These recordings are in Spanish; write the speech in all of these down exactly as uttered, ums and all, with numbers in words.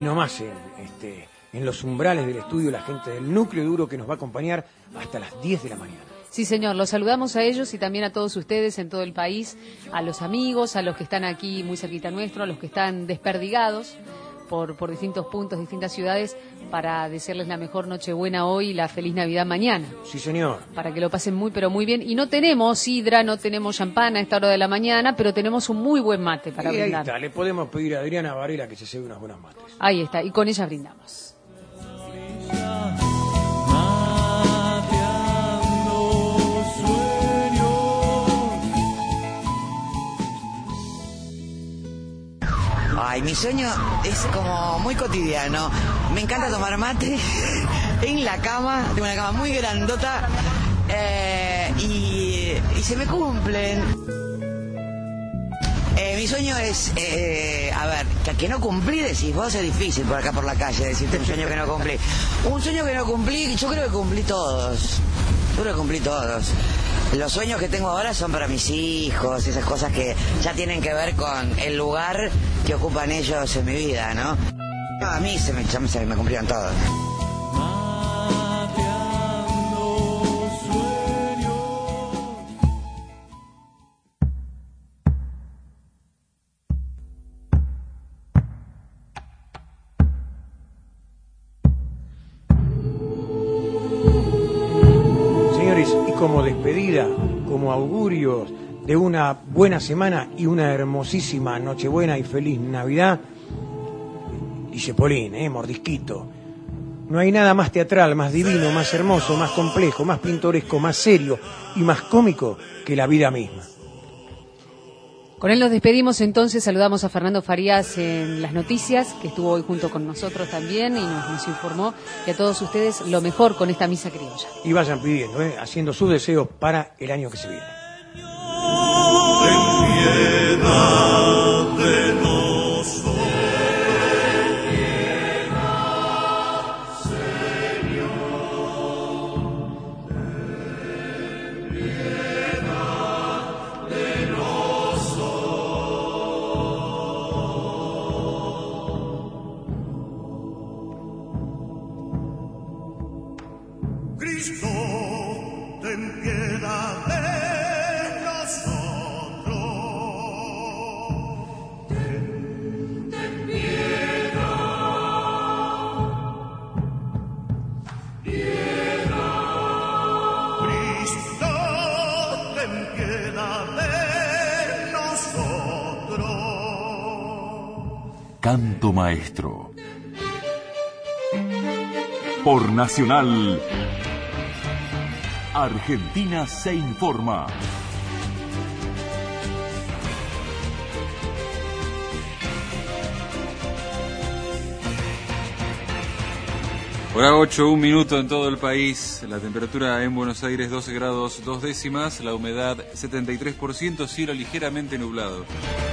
Nomás en, este, en los umbrales del estudio la gente del núcleo duro que nos va a acompañar hasta las diez de la mañana. Sí, señor, los saludamos a ellos y también a todos ustedes en todo el país, a los amigos, a los que están aquí muy cerquita nuestro, a los que están desperdigados por, por distintos puntos, distintas ciudades, para desearles la mejor Nochebuena hoy y la feliz Navidad mañana. Sí, señor. Para que lo pasen muy, pero muy bien. Y no tenemos sidra, no tenemos champán a esta hora de la mañana, pero tenemos un muy buen mate para y ahí brindar. Está, le podemos pedir a Adriana Varela que se cebe unos buenos mates. Ahí está, y con ella brindamos. Ay, mi sueño es como muy cotidiano. Me encanta tomar mate en la cama. Tengo una cama muy grandota eh, y, y se me cumplen. Eh, mi sueño es, eh, a ver, que, que no cumplí, decís vos, es difícil por acá por la calle decirte un sueño que no cumplí. Un sueño que no cumplí, yo creo que cumplí todos. Yo creo que cumplí todos. Los sueños que tengo ahora son para mis hijos, esas cosas que ya tienen que ver con el lugar que ocupan ellos en mi vida, ¿no? A mí se me, se me cumplieron todos. Como despedida, como augurios de una buena semana y una hermosísima Nochebuena y feliz Navidad, dice Polín, eh, mordisquito. No hay nada más teatral, más divino, más hermoso, más complejo, más pintoresco, más serio y más cómico que la vida misma. Con él nos despedimos entonces, saludamos a Fernando Farías en las noticias, que estuvo hoy junto con nosotros también y nos, nos informó, y a todos ustedes lo mejor con esta misa criolla. Y vayan pidiendo, ¿eh? haciendo sus deseos para el año que se viene. Ten piedad de nosotros. Cristo, ten piedad de nosotros. Ten, ten piedad, piedad. Cristo, ten piedad de nosotros. Canto maestro. Por Nacional. Argentina se informa. Hora ocho, un minuto en todo el país. La temperatura en Buenos Aires doce grados dos décimas, la humedad setenta y tres por ciento, cielo ligeramente nublado.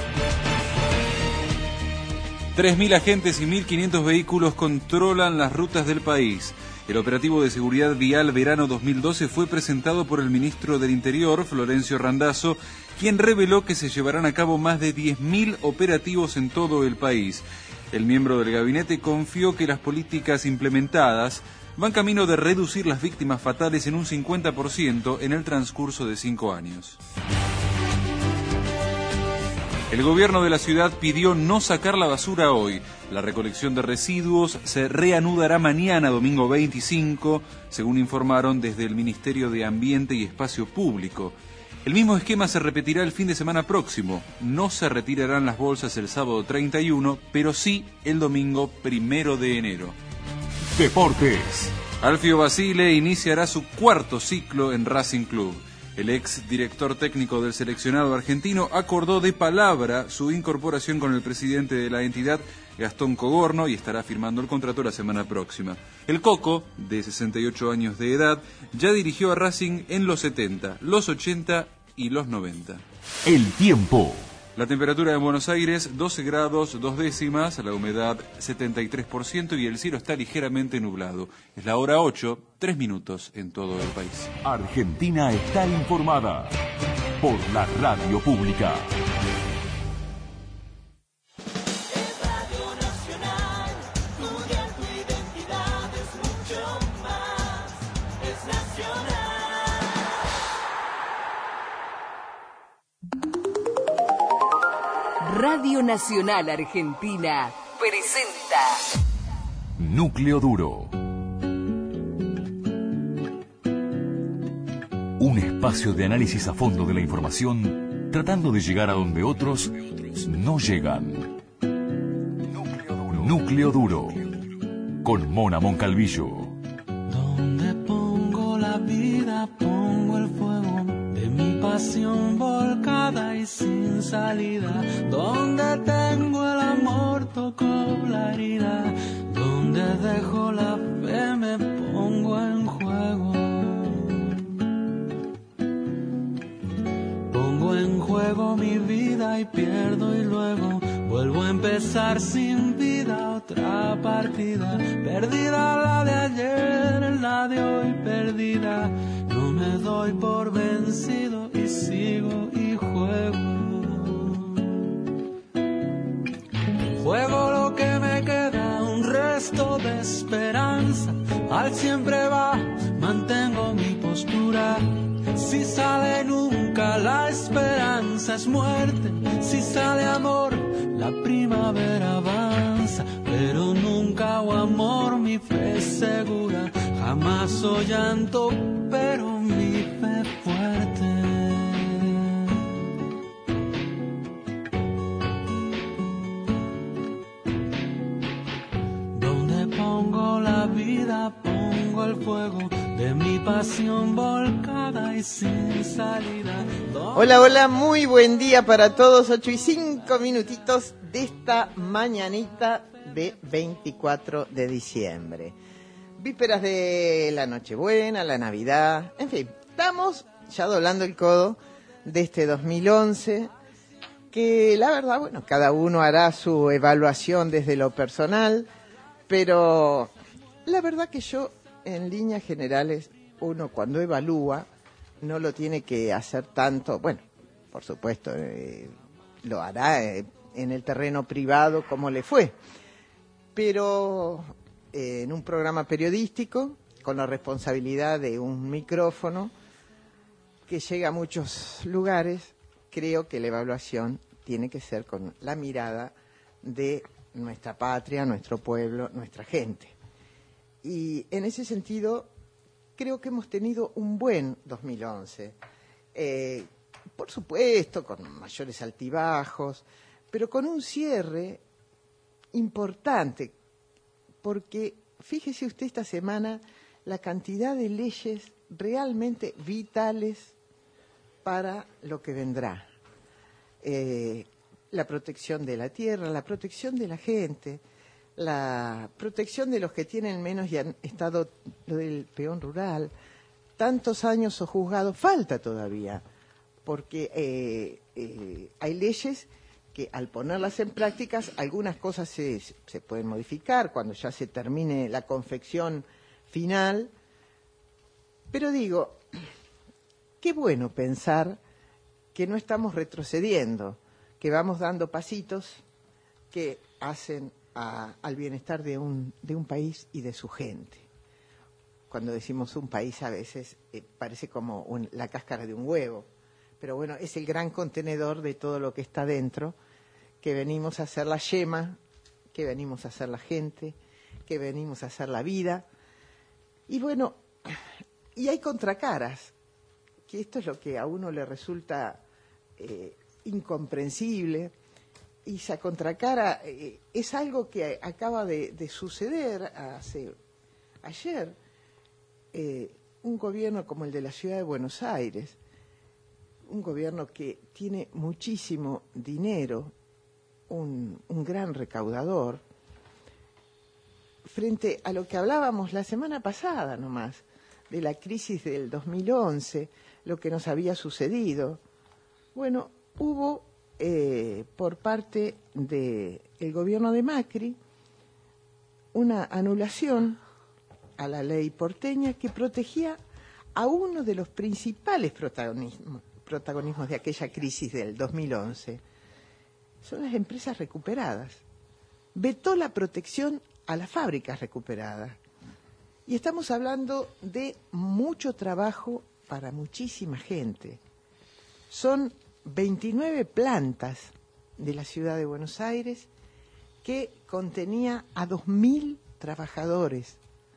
tres mil agentes y mil quinientos vehículos controlan las rutas del país. El operativo de seguridad vial verano dos mil doce fue presentado por el ministro del Interior, Florencio Randazzo, quien reveló que se llevarán a cabo más de diez mil operativos en todo el país. El miembro del gabinete confió que las políticas implementadas van camino de reducir las víctimas fatales en un cincuenta por ciento en el transcurso de cinco años. El gobierno de la ciudad pidió no sacar la basura hoy. La recolección de residuos se reanudará mañana, domingo veinticinco, según informaron desde el Ministerio de Ambiente y Espacio Público. El mismo esquema se repetirá el fin de semana próximo. No se retirarán las bolsas el sábado treinta y uno, pero sí el domingo primero de enero. Deportes. Alfio Basile iniciará su cuarto ciclo en Racing Club. El ex director técnico del seleccionado argentino acordó de palabra su incorporación con el presidente de la entidad, Gastón Cogorno, y estará firmando el contrato la semana próxima. El Coco, de sesenta y ocho años de edad, ya dirigió a Racing en los setenta, los ochenta y los noventa. El tiempo. La temperatura en Buenos Aires, doce grados dos décimas, la humedad setenta y tres por ciento y el cielo está ligeramente nublado. Es la hora ocho, tres minutos en todo el país. Argentina está informada por la radio pública. Nacional Argentina presenta Núcleo Duro. Un espacio de análisis a fondo de la información, tratando de llegar a donde otros no llegan. Núcleo Duro. Núcleo Duro. Con Mona Moncalvillo. Donde pongo la vida, pongo el fuego de mi pasión volcada y sin salida. Donde tengo el amor, toco la herida. Donde dejo la fe, me pongo en juego. Pongo en juego mi vida y pierdo y luego vuelvo a empezar sin vida, otra partida. Perdida la de ayer, la de hoy perdida. No me doy por vencido y sigo y juego. Juego lo que me queda, un resto de esperanza. Al siempre va, mantengo mi postura. Si sale nunca, la esperanza es muerte. Si sale amor, la primavera avanza. Pero nunca o amor, mi fe es segura. Jamás o llanto, pero mi fe fuerte. Donde pongo la vida, pongo el fuego de mi pasión volcada y sin salida. Hola, hola, muy buen día para todos, ocho y cinco minutitos de esta mañanita de veinticuatro de diciembre. Vísperas de la Nochebuena, la Navidad, en fin, estamos ya doblando el codo de este dos mil once, que la verdad, bueno, cada uno hará su evaluación desde lo personal, pero la verdad que yo, en líneas generales, uno cuando evalúa no lo tiene que hacer tanto, bueno, por supuesto, eh, lo hará eh, en el terreno privado como le fue, pero eh, en un programa periodístico, con la responsabilidad de un micrófono que llega a muchos lugares, creo que la evaluación tiene que ser con la mirada de nuestra patria, nuestro pueblo, nuestra gente. Y en ese sentido, creo que hemos tenido un buen dos mil once. Eh, por supuesto, con mayores altibajos, pero con un cierre importante, porque fíjese usted esta semana la cantidad de leyes realmente vitales para lo que vendrá. Eh, la protección de la tierra, la protección de la gente, la protección de los que tienen menos y han estado, lo del peón rural, tantos años sojuzgados, falta todavía, porque eh, eh, hay leyes que al ponerlas en prácticas, algunas cosas se, se pueden modificar cuando ya se termine la confección final, pero digo, qué bueno pensar que no estamos retrocediendo, que vamos dando pasitos que hacen A, al bienestar de un, de un país y de su gente. Cuando decimos un país a veces eh, parece como un, la cáscara de un huevo, pero bueno, es el gran contenedor de todo lo que está dentro, que venimos a hacer la yema, que venimos a hacer la gente, que venimos a hacer la vida. Y bueno, y hay contracaras, que esto es lo que a uno le resulta eh, incomprensible. Y esa contracara eh, es algo que acaba de, de suceder hace, ayer. Eh, un gobierno como el de la Ciudad de Buenos Aires, un gobierno que tiene muchísimo dinero, un, un gran recaudador, frente a lo que hablábamos la semana pasada nomás, de la crisis del dos mil once, lo que nos había sucedido. Bueno, hubo Eh, por parte del gobierno de Macri una anulación a la ley porteña que protegía a uno de los principales protagonismos, protagonismos de aquella crisis del dos mil once. Son las empresas recuperadas. Vetó la protección a las fábricas recuperadas. Y estamos hablando de mucho trabajo para muchísima gente. Son veintinueve plantas de la ciudad de Buenos Aires que contenía a dos mil trabajadores.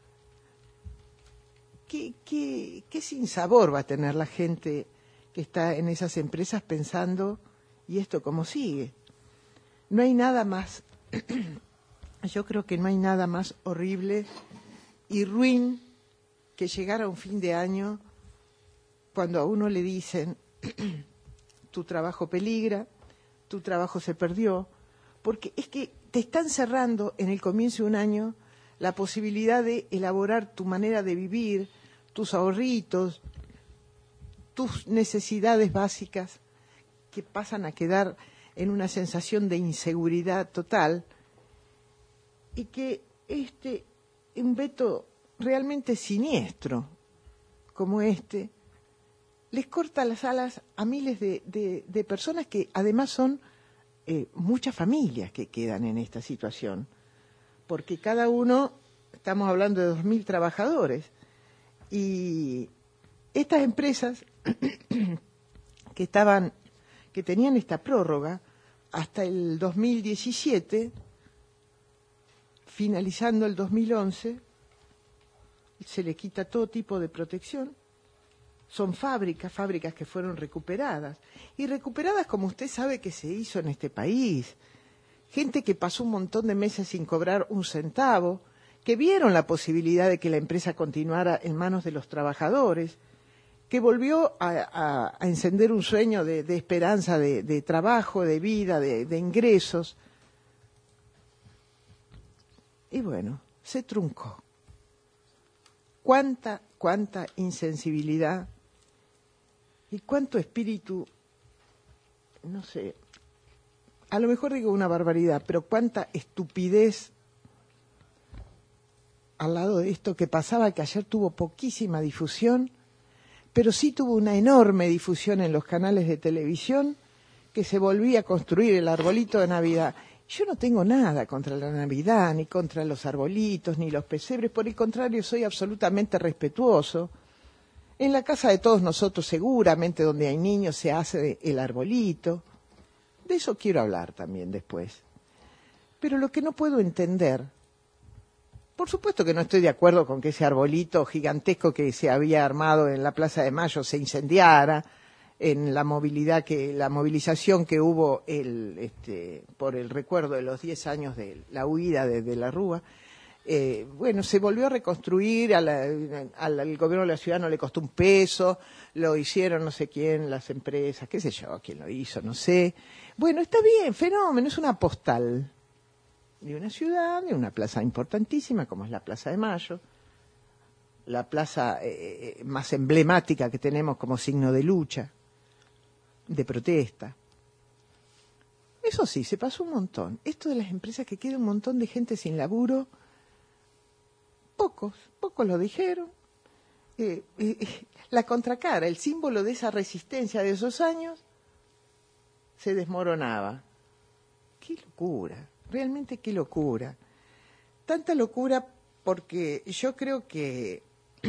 ¿Qué, qué, qué sinsabor va a tener la gente que está en esas empresas pensando, ¿y esto cómo sigue? No hay nada más, yo creo que no hay nada más horrible y ruin que llegar a un fin de año cuando a uno le dicen, tu trabajo peligra, tu trabajo se perdió, porque es que te están cerrando en el comienzo de un año la posibilidad de elaborar tu manera de vivir, tus ahorritos, tus necesidades básicas, que pasan a quedar en una sensación de inseguridad total, y que este, un veto realmente siniestro como este, les corta las alas a miles de, de, de personas que además son eh, muchas familias que quedan en esta situación, porque cada uno, estamos hablando de dos mil trabajadores, y estas empresas que estaban, que tenían esta prórroga hasta el dos mil diecisiete, finalizando el dos mil once, se le quita todo tipo de protección. Son fábricas, fábricas que fueron recuperadas. Y recuperadas como usted sabe que se hizo en este país. Gente que pasó un montón de meses sin cobrar un centavo, que vieron la posibilidad de que la empresa continuara en manos de los trabajadores, que volvió a, a, a encender un sueño de, de esperanza, de, de trabajo, de vida, de, de ingresos. Y bueno, se truncó. Cuánta, cuánta insensibilidad y cuánto espíritu, no sé, a lo mejor digo una barbaridad, pero cuánta estupidez al lado de esto que pasaba, que ayer tuvo poquísima difusión, pero sí tuvo una enorme difusión en los canales de televisión, que se volvía a construir el arbolito de Navidad. Yo no tengo nada contra la Navidad, ni contra los arbolitos, ni los pesebres, por el contrario, soy absolutamente respetuoso. En la casa de todos nosotros, seguramente, donde hay niños, se hace el arbolito. De eso quiero hablar también después. Pero lo que no puedo entender, por supuesto que no estoy de acuerdo con que ese arbolito gigantesco que se había armado en la Plaza de Mayo se incendiara, en la movilidad que la movilización que hubo el, este, por el recuerdo de los diez años de la huida de, de la Rúa. Eh, bueno, se volvió a reconstruir, a la, al, al gobierno de la ciudad no le costó un peso, lo hicieron no sé quién, las empresas, qué sé yo, quién lo hizo, no sé. Bueno, está bien, fenómeno, es una postal de una ciudad, de una plaza importantísima como es la Plaza de Mayo, la plaza eh, más emblemática que tenemos como signo de lucha, de protesta. Eso sí, se pasó un montón. Esto de las empresas que queda un montón de gente sin laburo, pocos, pocos lo dijeron. Eh, eh, la contracara, el símbolo de esa resistencia de esos años, se desmoronaba. ¡Qué locura! Realmente qué locura. Tanta locura porque yo creo que,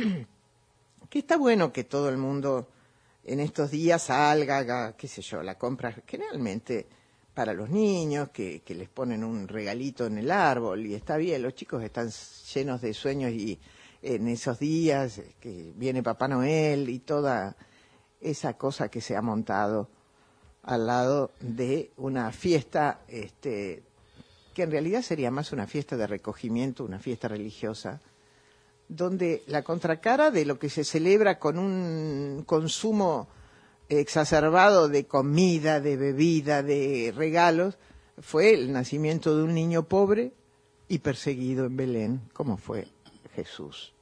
que está bueno que todo el mundo en estos días salga, haga, qué sé yo, la compra generalmente para los niños, que, que les ponen un regalito en el árbol, y está bien, los chicos están llenos de sueños y en esos días que viene Papá Noel y toda esa cosa que se ha montado al lado de una fiesta este, que en realidad sería más una fiesta de recogimiento, una fiesta religiosa, donde la contracara de lo que se celebra con un consumo exacerbado de comida, de bebida, de regalos, fue el nacimiento de un niño pobre y perseguido en Belén, como fue Jesús.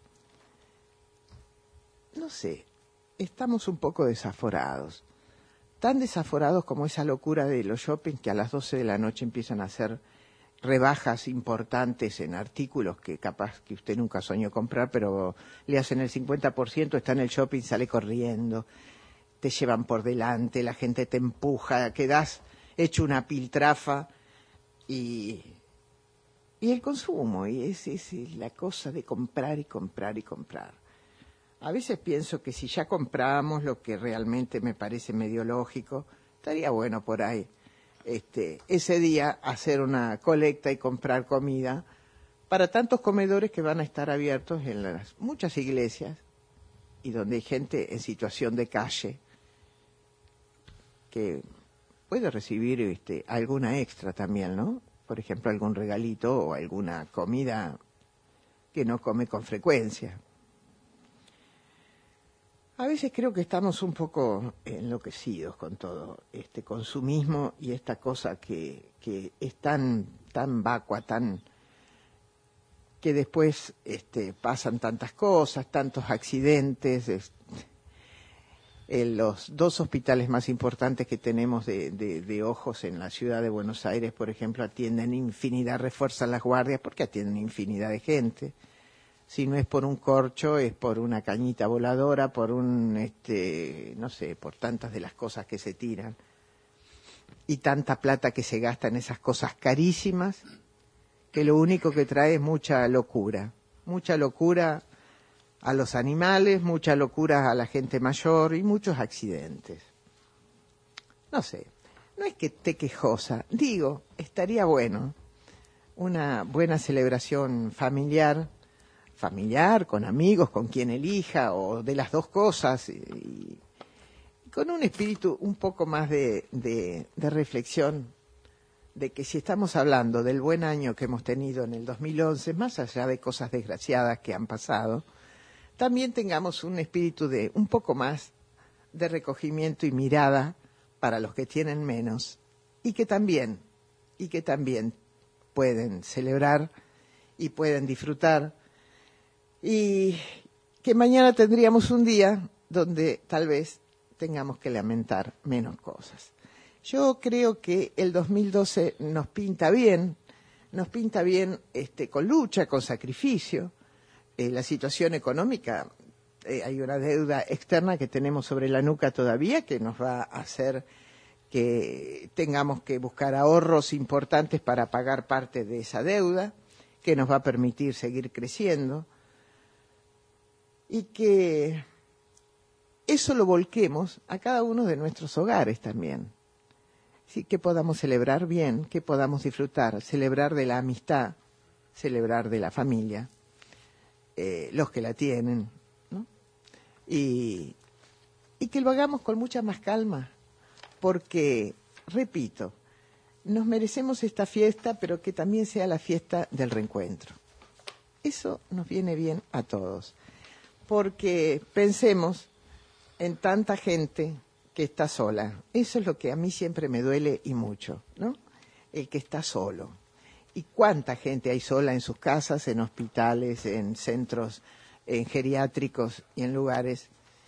No sé, estamos un poco desaforados, tan desaforados como esa locura de los shopping que a las doce de la noche empiezan a hacer rebajas importantes en artículos que capaz que usted nunca soñó comprar, pero le hacen el cincuenta por ciento, está en el shopping, sale corriendo, te llevan por delante, la gente te empuja, quedás hecho una piltrafa, y, y el consumo, y es, es la cosa de comprar y comprar y comprar. A veces pienso que si ya compramos lo que realmente me parece medio lógico, estaría bueno por ahí este, ese día hacer una colecta y comprar comida para tantos comedores que van a estar abiertos en las muchas iglesias y donde hay gente en situación de calle que puede recibir este, alguna extra también, ¿no? Por ejemplo, algún regalito o alguna comida que no come con frecuencia. A veces creo que estamos un poco enloquecidos con todo este consumismo y esta cosa que, que es tan, tan vacua, tan que después este, pasan tantas cosas, tantos accidentes. Es, en los dos hospitales más importantes que tenemos de, de, de ojos en la ciudad de Buenos Aires, por ejemplo, atienden infinidad, refuerzan las guardias porque atienden infinidad de gente. Si no es por un corcho, es por una cañita voladora, por un, este, no sé, por tantas de las cosas que se tiran y tanta plata que se gasta en esas cosas carísimas, que lo único que trae es mucha locura, mucha locura a los animales, mucha locura a la gente mayor y muchos accidentes. No sé, no es que esté quejosa, digo, estaría bueno una buena celebración familiar, familiar, con amigos, con quien elija, o de las dos cosas, y, y con un espíritu un poco más de, de, de reflexión, de que si estamos hablando del buen año que hemos tenido en el dos mil once, más allá de cosas desgraciadas que han pasado, también tengamos un espíritu de un poco más de recogimiento y mirada para los que tienen menos, y que también, y que también pueden celebrar y pueden disfrutar, y que mañana tendríamos un día donde tal vez tengamos que lamentar menos cosas. Yo creo que el dos mil doce nos pinta bien, nos pinta bien este, con lucha, con sacrificio. Eh, la situación económica, eh, hay una deuda externa que tenemos sobre la nuca todavía que nos va a hacer que tengamos que buscar ahorros importantes para pagar parte de esa deuda, que nos va a permitir seguir creciendo, y que eso lo volquemos a cada uno de nuestros hogares también. Sí, que podamos celebrar bien, que podamos disfrutar, celebrar de la amistad, celebrar de la familia, eh, los que la tienen, ¿no? Y, y que lo hagamos con mucha más calma, porque, repito, nos merecemos esta fiesta, pero que también sea la fiesta del reencuentro. Eso nos viene bien a todos, porque pensemos en tanta gente que está sola. Eso es lo que a mí siempre me duele y mucho, ¿no? El que está solo. ¿Y cuánta gente hay sola en sus casas, en hospitales, en centros, en geriátricos y en lugares?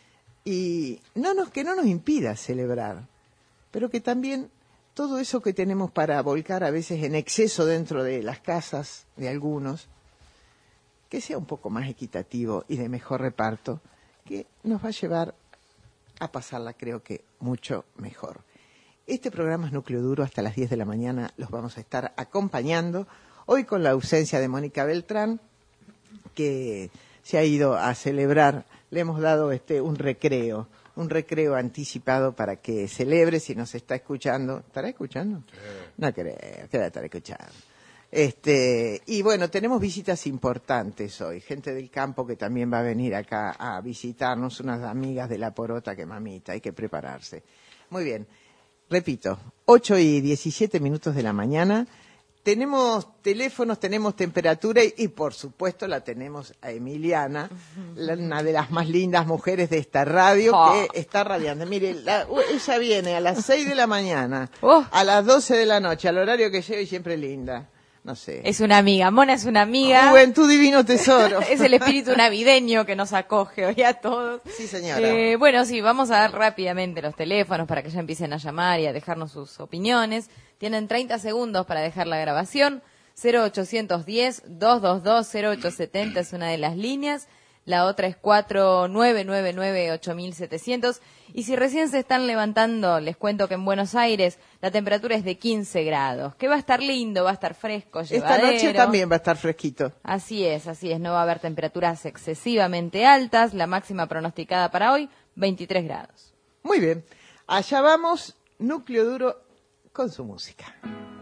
Y no nos, que no nos impida celebrar, pero que también todo eso que tenemos para volcar a veces en exceso dentro de las casas de algunos, que sea un poco más equitativo y de mejor reparto, que nos va a llevar a pasarla, creo que, mucho mejor. Este programa es Núcleo Duro, hasta las diez de la mañana los vamos a estar acompañando, hoy con la ausencia de Mónica Beltrán, que se ha ido a celebrar, le hemos dado este un recreo, un recreo anticipado para que celebre, si nos está escuchando. ¿Estará escuchando? Sí. No creo, que va a estar escuchando. Este, y bueno, tenemos visitas importantes hoy, gente del campo que también va a venir acá a visitarnos, unas amigas de La Porota, que mamita, hay que prepararse. Muy bien, repito, ocho y diecisiete minutos de la mañana, tenemos teléfonos, tenemos temperatura y, y por supuesto la tenemos a Emiliana, la, una de las más lindas mujeres de esta radio, oh. que está radiante. Mire, la, ella viene a las seis de la mañana, oh. a las doce de la noche, al horario que llega y siempre linda. No sé. Es una amiga, Mona es una amiga. Juventud divino tesoro. Es el espíritu navideño que nos acoge hoy a todos. Sí, señora. Eh, bueno, sí, vamos a dar rápidamente los teléfonos para que ya empiecen a llamar y a dejarnos sus opiniones. Tienen treinta segundos para dejar la grabación. cero ochocientos diez, doscientos veintidós, cero ochocientos setenta es una de las líneas. La otra es cuatro nueve nueve nueve, ocho mil setecientos. Y si recién se están levantando, les cuento que en Buenos Aires la temperatura es de quince grados, que va a estar lindo, va a estar fresco, llevadero. Esta noche también va a estar fresquito. Así es, así es, no va a haber temperaturas excesivamente altas. La máxima pronosticada para hoy, veintitrés grados. Muy bien, allá vamos, Núcleo Duro con su música.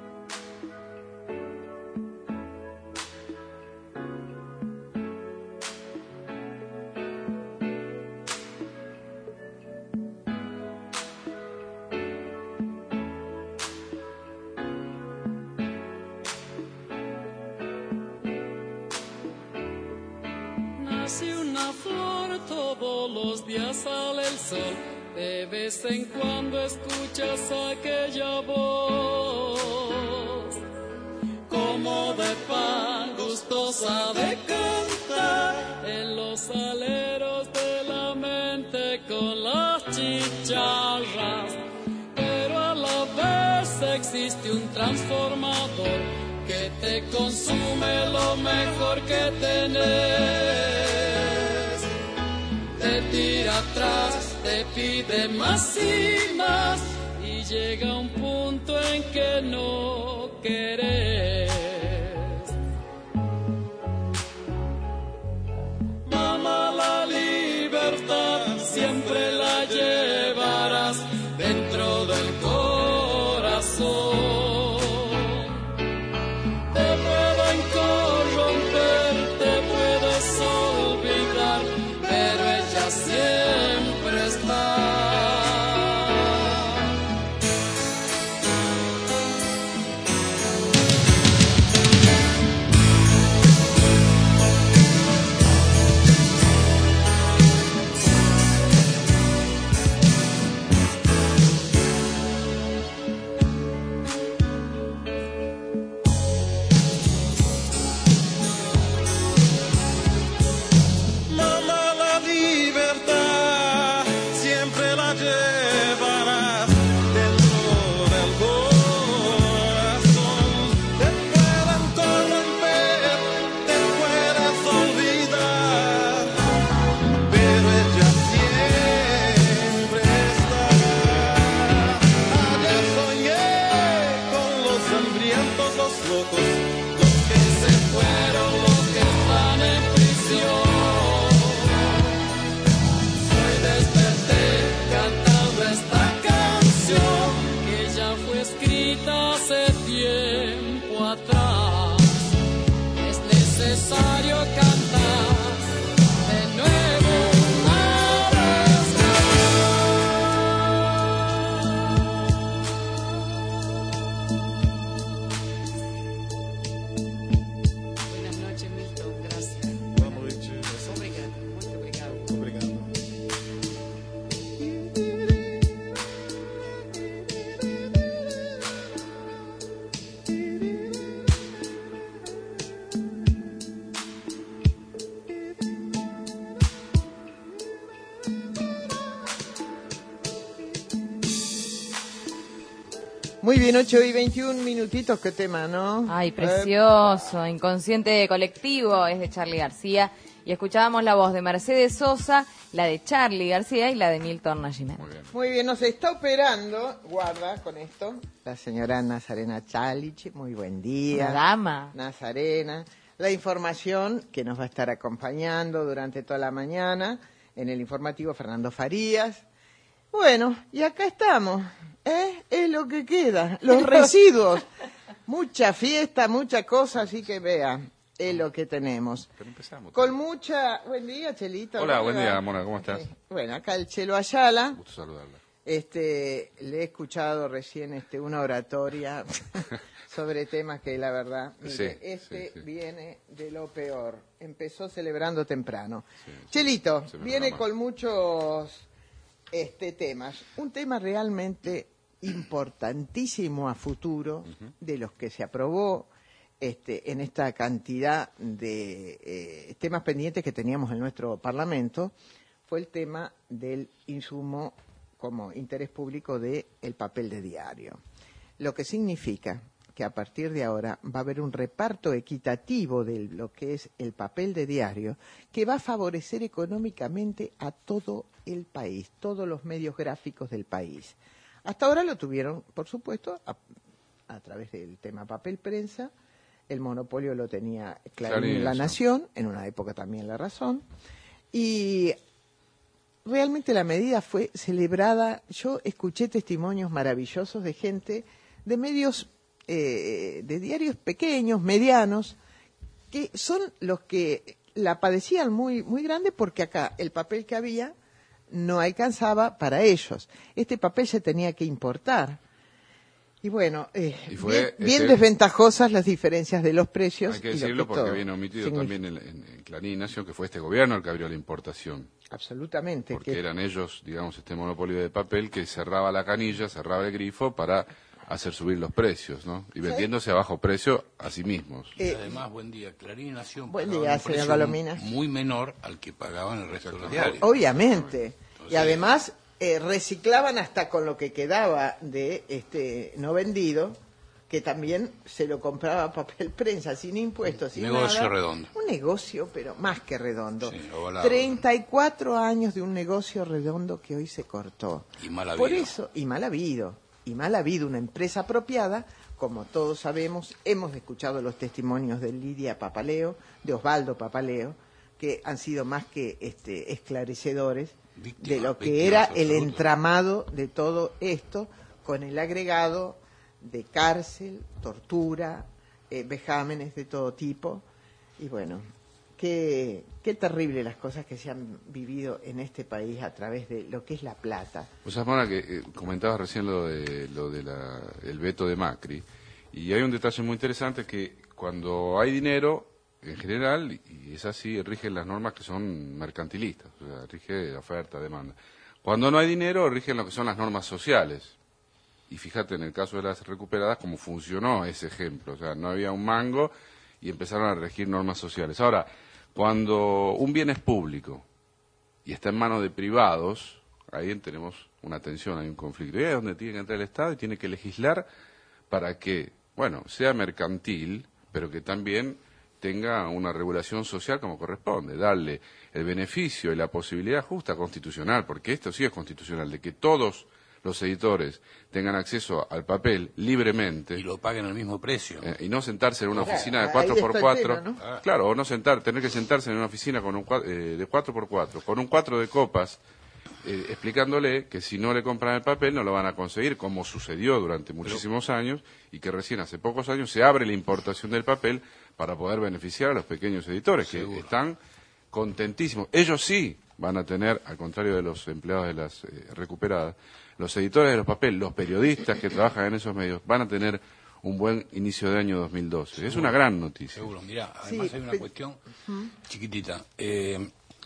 Nace una flor, todos los días sale el sol. De vez en cuando escuchas aquella voz, como de pan gustosa de cantar en los aleros de la mente con las chicharras. Pero a la vez existe un transformador que te consume lo mejor que tenés. Te tira atrás, te pide más y más, y llega un punto en que no querés. Mamá, la libertad siempre la llevarás dentro del corazón. Te pueden corromper, te puedes olvidar, pero ella siempre está. Mamá, la libertad siempre la llevarás dentro del corazón. Te pueden corromper, te puedes olvidar, pero ella siempre está. Ayer soñé con los hambrientos, los locos, los que se fueron, los que están en prisión. Hoy desperté cantando esta canción que ya fue escrita hace tiempo atrás. Es necesario cantar de nuevo una vez más. Buenas noches, Milton. Gracias. Boa noite. Obrigado. Muito obrigado. Obrigado. Muy bien, ocho y veintiún minutitos, qué tema, ¿no? Ay, precioso, Inconsciente Colectivo, es de Charly García. Y escuchábamos la voz de Mercedes Sosa, la de Charly García y la de Milton Nascimento. Muy bien. Muy bien, nos está operando, guarda con esto, la señora Nazarena Chalich, muy buen día. Una dama. Nazarena, la información que nos va a estar acompañando durante toda la mañana, en el informativo Fernando Farías. Bueno, y acá estamos, ¿eh? Es lo que queda, los residuos. Mucha fiesta, mucha cosa, así que vea, es lo que tenemos. Pero empezamos. Con mucha... Buen día, Chelito. Hola, ¿cómo buen le día, va? Mona, ¿cómo estás? Sí. Bueno, acá el Chelo Ayala. Gusto saludarla. Este, le he escuchado recién este, una oratoria sobre temas que la verdad, mire, Sí, este sí, sí. viene de lo peor. Empezó celebrando temprano. Sí, sí. Chelito, Se me viene nota más. con muchos este, temas. Un tema realmente importantísimo a futuro, de los que se aprobó este, en esta cantidad de eh, temas pendientes que teníamos en nuestro Parlamento, fue el tema del insumo como interés público del papel de diario. Lo que significa que a partir de ahora va a haber un reparto equitativo de lo que es el papel de diario que va a favorecer económicamente a todo el país, todos los medios gráficos del país. Hasta ahora lo tuvieron, por supuesto, a, a través del tema papel prensa. El monopolio lo tenía Clarín, Clarín, La sí. Nación, en una época también La Razón. Y realmente la medida fue celebrada. Yo escuché testimonios maravillosos de gente de medios, eh, de diarios pequeños, medianos, que son los que la padecían muy, muy grande porque acá el papel que había no alcanzaba para ellos. Este papel se tenía que importar. Y bueno, eh, Y fue bien, bien ese- desventajosas las diferencias de los precios. Hay que y lo decirlo porque todo viene omitido significa. también en, en- en Clarín, Nación, que fue este gobierno el que abrió la importación. Absolutamente. Porque que- eran ellos, digamos, este monopolio de papel que cerraba la canilla, cerraba el grifo para hacer subir los precios, ¿no? Y vendiéndose a bajo precio a sí mismos. Eh, Además, buen día, Clarín y Nación Buen pagaban día, un señor precio Galomina. muy menor al que pagaban el resto de los diarios. Obviamente. Y además eh, reciclaban hasta con lo que quedaba de este no vendido, que también se lo compraba papel prensa sin impuestos, sin Negocio nada. redondo. Un negocio, pero más que redondo. Sí, ovalado. treinta y cuatro años de un negocio redondo que hoy se cortó. Y mal Por habido. eso, y mal habido, y mal habido una empresa apropiada, como todos sabemos, hemos escuchado los testimonios de Lidia Papaleo, de Osvaldo Papaleo, que han sido más que este, esclarecedores Víctimas, de lo que víctimas era el absolutas. entramado de todo esto, con el agregado de cárcel, tortura, eh, vejámenes de todo tipo. Y bueno, qué, qué terrible las cosas que se han vivido en este país a través de lo que es la plata. O sea, Mona, que eh, comentabas recién lo de lo de la, el veto de Macri, y hay un detalle muy interesante que cuando hay dinero, en general, y es así, rigen las normas que son mercantilistas, o sea, rige oferta, demanda. Cuando no hay dinero, rigen lo que son las normas sociales. Y fíjate en el caso de las recuperadas cómo funcionó ese ejemplo, o sea, no había un mango y empezaron a regir normas sociales. Ahora, cuando un bien es público y está en manos de privados, ahí tenemos una tensión, hay un conflicto. Y ahí es donde tiene que entrar el Estado y tiene que legislar para que, bueno, sea mercantil, pero que también tenga una regulación social como corresponde, darle el beneficio y la posibilidad justa constitucional, porque esto sí es constitucional, de que todos los editores tengan acceso al papel libremente. Y lo paguen al mismo precio. Eh, y no sentarse en una Claro, oficina de ahí cuatro por está el cuatro. tema, ¿no? Ah. Claro, o no sentar, tener que sentarse en una oficina con un, cua- eh, de cuatro por cuatro, con un cuatro de copas, eh, explicándole que si no le compran el papel no lo van a conseguir, como sucedió durante muchísimos años, y que recién hace pocos años se abre la importación del papel para poder beneficiar a los pequeños editores, que están contentísimos. Ellos sí van a tener, al contrario de los empleados de las eh, recuperadas, los editores de los papeles, los periodistas que trabajan en esos medios, van a tener un buen inicio de año dos mil doce. Es Seguro. una gran noticia. Seguro, mira, además Sí, hay una pe- cuestión chiquitita. Eh,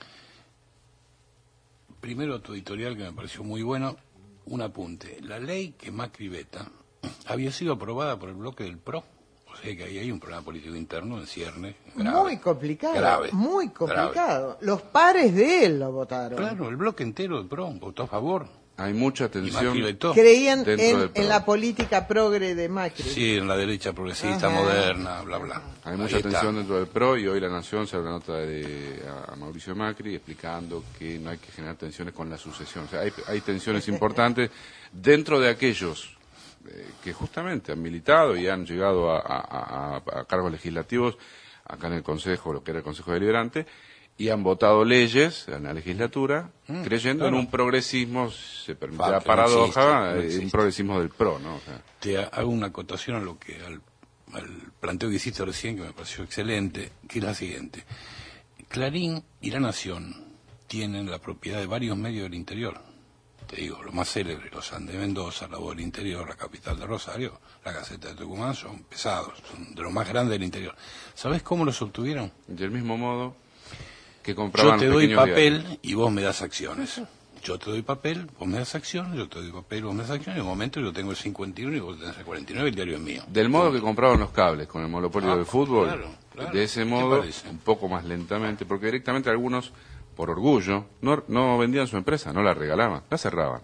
primero tu editorial que me pareció muy bueno, un apunte. La ley que Macri veta había sido aprobada por el bloque del P R O. O sea que ahí hay un problema político interno en cierne. Grave. Muy complicado, Grave, muy complicado. Los pares de él lo votaron. Claro, el bloque entero del P R O votó a favor. Hay mucha Macri tensión vetó. Creían dentro en, del P R O. en la política progre de Macri. Sí, en la derecha progresista, Ajá. moderna, bla, bla. Hay Ahí mucha está. tensión dentro del P R O y hoy La Nación se una nota de, a, a Mauricio Macri explicando que no hay que generar tensiones con la sucesión. O sea, hay, hay tensiones importantes dentro de aquellos eh, que justamente han militado y han llegado a, a- a- a cargos legislativos acá en el Consejo, lo que era el Consejo Deliberante, y han votado leyes en la legislatura Mm, creyendo claro. en un progresismo, se permite la Falso, no paradoja, existe, no eh, un existe. progresismo del P R O, ¿no? O sea, Te hago una acotación a lo que al, al planteo que hiciste recién, que me pareció excelente, que es la siguiente. Clarín y La Nación tienen la propiedad de varios medios del interior. Te digo, los más célebres, los Andes de Mendoza, La Voz del Interior, La Capital de Rosario, La Gaceta de Tucumán, son pesados, son de los más grandes del interior. ¿Sabés cómo los obtuvieron? del mismo modo que compraban Yo te los doy pequeños papel diarios. y vos me das acciones. Yo te doy papel, vos me das acciones, yo te doy papel, vos me das acciones. En un momento yo tengo el cincuenta y uno y vos tenés el cuarenta y nueve, el diario es mío. Del modo que compraban los cables con el monopolio Ah, del fútbol, claro, claro. de ese ¿Qué modo, parece? un poco más lentamente, porque directamente algunos, por orgullo, no, no vendían su empresa, no la regalaban, la cerraban.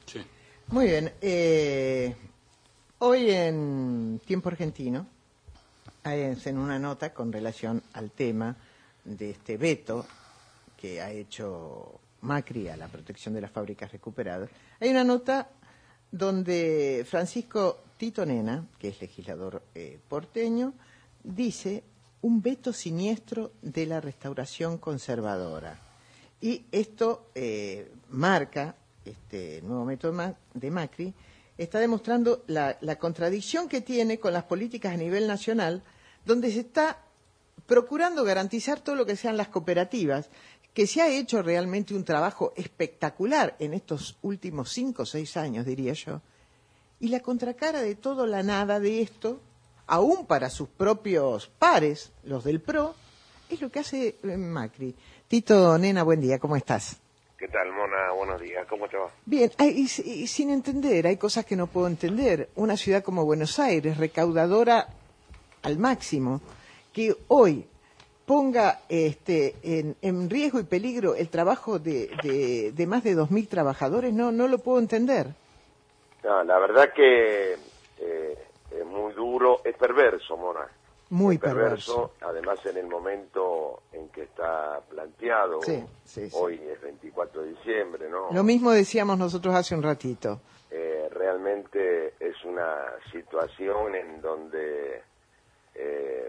Muy bien. eh, hoy en Tiempo Argentino hay en una nota con relación al tema de este veto que ha hecho Macri a la protección de las fábricas recuperadas. Hay una nota donde Francisco Tito Nena, que es legislador eh, porteño, dice un veto siniestro de la restauración conservadora. Y esto eh, marca, este nuevo método ma- de Macri, está demostrando la, la contradicción que tiene con las políticas a nivel nacional, donde se está procurando garantizar todo lo que sean las cooperativas, que se ha hecho realmente un trabajo espectacular en estos últimos cinco o seis años, diría yo, y la contracara de todo la nada de esto, aún para sus propios pares, los del P R O, es lo que hace eh, Macri. Tito, nena, buen día, ¿cómo estás? ¿Qué tal, Mona? Buenos días, ¿cómo te va? Bien, hay, y, y sin entender, hay cosas que no puedo entender. Una ciudad como Buenos Aires, recaudadora al máximo, que hoy ponga este, en, en riesgo y peligro el trabajo de, de, de más de dos mil trabajadores, no no lo puedo entender. No, la verdad que eh, es muy duro, es perverso, Mona. Muy es perverso. perverso. Además, en el momento en que está planteado, sí, sí, sí. Hoy es veinticuatro de diciembre, ¿no? Lo mismo decíamos nosotros hace un ratito. Eh, realmente es una situación en donde eh,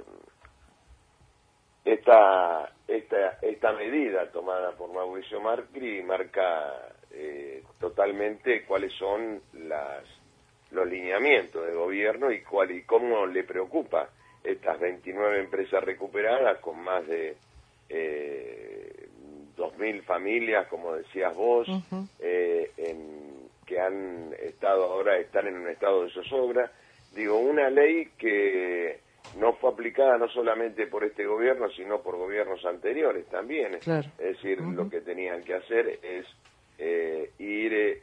esta, esta, esta medida tomada por Mauricio Macri marca eh, totalmente cuáles son las, los lineamientos del gobierno y, cuál, y cómo le preocupa estas veintinueve empresas recuperadas con más de eh, dos mil familias, como decías vos, uh-huh. eh, en, que han estado ahora, están en un estado de zozobra. Digo, una ley que no fue aplicada no solamente por este gobierno, sino por gobiernos anteriores también. Claro. Es decir, uh-huh. lo que tenían que hacer es eh, ir eh,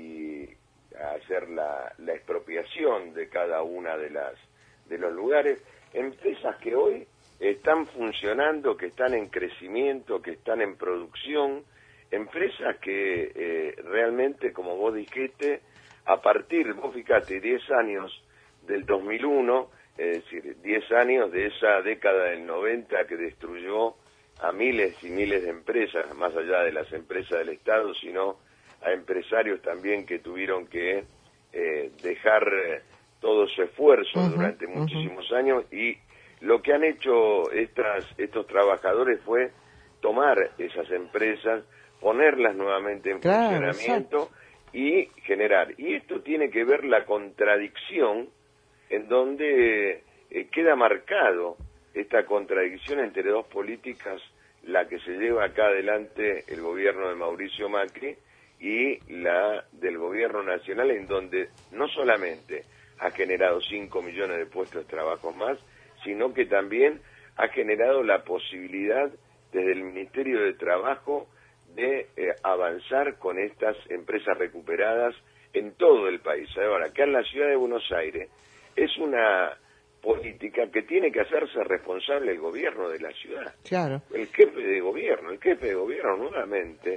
y hacer la, la expropiación de cada una de las de los lugares. Empresas que hoy están funcionando, que están en crecimiento, que están en producción, empresas que eh, realmente, como vos dijiste, a partir, vos fíjate, diez años del dos mil uno, es decir, diez años de esa década del noventa que destruyó a miles y miles de empresas, más allá de las empresas del Estado, sino a empresarios también que tuvieron que eh, dejar eh, todo su esfuerzo uh-huh, durante muchísimos uh-huh. años, y lo que han hecho estas, estos trabajadores fue tomar esas empresas, ponerlas nuevamente en claro, funcionamiento exacto. y generar. Y esto tiene que ver la contradicción en donde eh, queda marcado esta contradicción entre dos políticas, la que se lleva acá adelante el gobierno de Mauricio Macri y la del gobierno nacional, en donde no solamente ha generado cinco millones de puestos de trabajo más, sino que también ha generado la posibilidad desde el Ministerio de Trabajo de eh, avanzar con estas empresas recuperadas en todo el país. Ahora, acá en la ciudad de Buenos Aires es una política que tiene que hacerse responsable el gobierno de la ciudad. Claro. El jefe de gobierno, el jefe de gobierno nuevamente,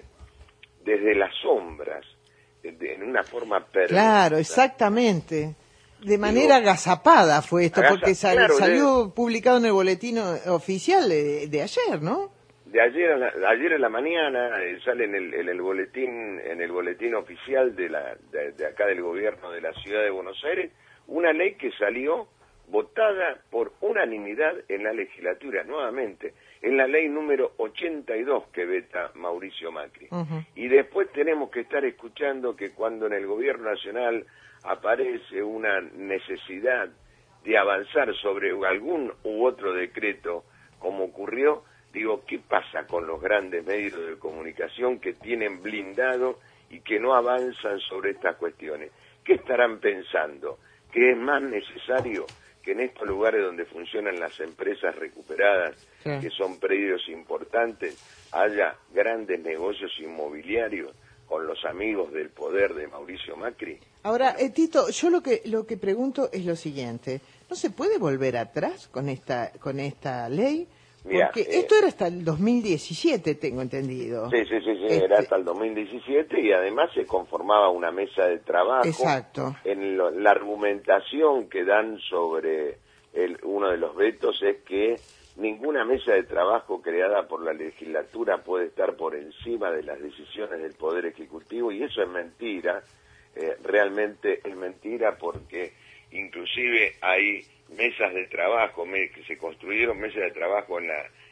desde las sombras, de, en una forma perversa. Claro, exactamente. De manera Digo, agazapada fue esto, agaza, porque sal, claro, salió de, publicado en el boletín oficial de, de ayer, ¿no? De ayer a la, ayer en la mañana eh, sale en el, en el boletín en el boletín oficial de la de, de acá del gobierno de la ciudad de Buenos Aires, una ley que salió votada por unanimidad en la legislatura, nuevamente, en la ley número ochenta y dos que veta Mauricio Macri. Uh-huh. Y después tenemos que estar escuchando que cuando en el gobierno nacional aparece una necesidad de avanzar sobre algún u otro decreto, como ocurrió, digo, ¿qué pasa con los grandes medios de comunicación que tienen blindado y que no avanzan sobre estas cuestiones? ¿Qué estarán pensando? ¿Que es más necesario que en estos lugares donde funcionan las empresas recuperadas, sí. que son predios importantes, haya grandes negocios inmobiliarios con los amigos del poder de Mauricio Macri? Ahora, eh, Tito, yo lo que lo que pregunto es lo siguiente: ¿no se puede volver atrás con esta con esta ley? Mira, Porque eh, esto era hasta el dos mil diecisiete, tengo entendido. Sí, sí, sí, sí este... era hasta el dos mil diecisiete, y además se conformaba una mesa de trabajo. Exacto. En lo, la argumentación que dan sobre el, uno de los vetos es que ninguna mesa de trabajo creada por la legislatura puede estar por encima de las decisiones del Poder Ejecutivo, y eso es mentira. Eh, realmente es mentira, porque inclusive hay mesas de trabajo, me, que se construyeron mesas de trabajo en la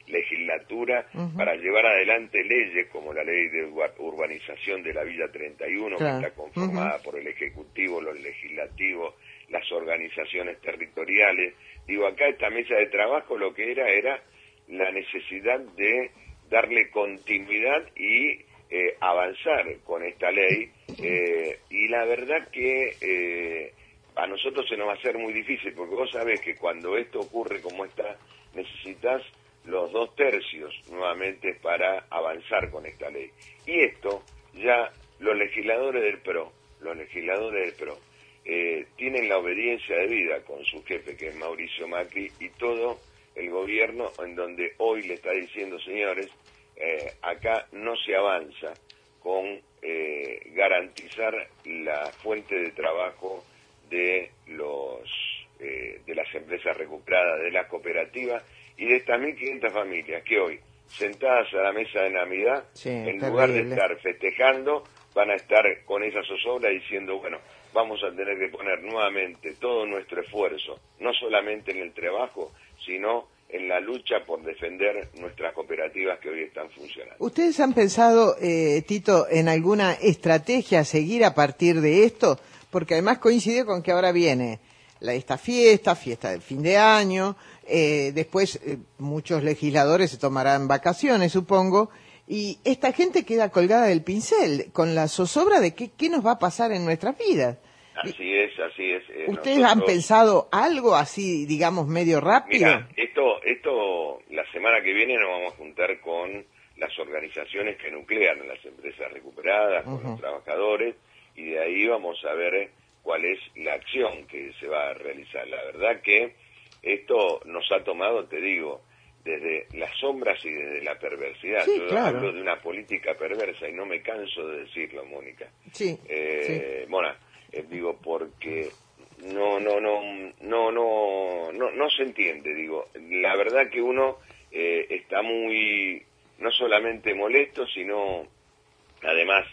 legislatura Ujú. para llevar adelante leyes como la ley de urba- urbanización de la Villa treinta y uno, Claro. que está conformada Ujú. por el Ejecutivo, los legislativos, las organizaciones territoriales. Digo, acá esta mesa de trabajo lo que era era la necesidad de darle continuidad y eh, avanzar con esta ley, eh, y la verdad que eh, a nosotros se nos va a hacer muy difícil, porque vos sabés que cuando esto ocurre como está, necesitas los dos tercios nuevamente para avanzar con esta ley. Y esto ya los legisladores del P R O, los legisladores del P R O, eh, tienen la obediencia debida con su jefe, que es Mauricio Macri, y todo el gobierno, en donde hoy le está diciendo, señores, eh, acá no se avanza con eh, garantizar la fuente de trabajo de los eh, de las empresas recuperadas, de las cooperativas y de estas mil quinientas familias que hoy, sentadas a la mesa de Navidad, Sí, en terrible. lugar de estar festejando, van a estar con esa zozobra diciendo, bueno, vamos a tener que poner nuevamente todo nuestro esfuerzo, no solamente en el trabajo, sino en la lucha por defender nuestras cooperativas que hoy están funcionando. ¿Ustedes han pensado, eh, Tito, en alguna estrategia a seguir a partir de esto? Porque además coincide con que ahora viene la, esta fiesta, fiesta del fin de año, eh, después eh, muchos legisladores se tomarán vacaciones, supongo, y esta gente queda colgada del pincel con la zozobra de qué, qué nos va a pasar en nuestras vidas. Así es, así es. eh, ¿Ustedes nosotros- han pensado algo así, digamos, medio rápido? Mira, esto, esto, la semana que viene nos vamos a juntar con las organizaciones que nuclean a las empresas recuperadas, con Ujú. los trabajadores, y de ahí vamos a ver cuál es la acción que se va a realizar. La verdad que esto nos ha tomado, te digo, desde las sombras y desde la perversidad. Sí, Yo claro. hablo de una política perversa y no me canso de decirlo, Mónica. Sí, Eh, Mona, eh, digo, porque no, no, no, no, no, no, no se entiende, digo. La verdad que uno eh, está muy, no solamente molesto, sino además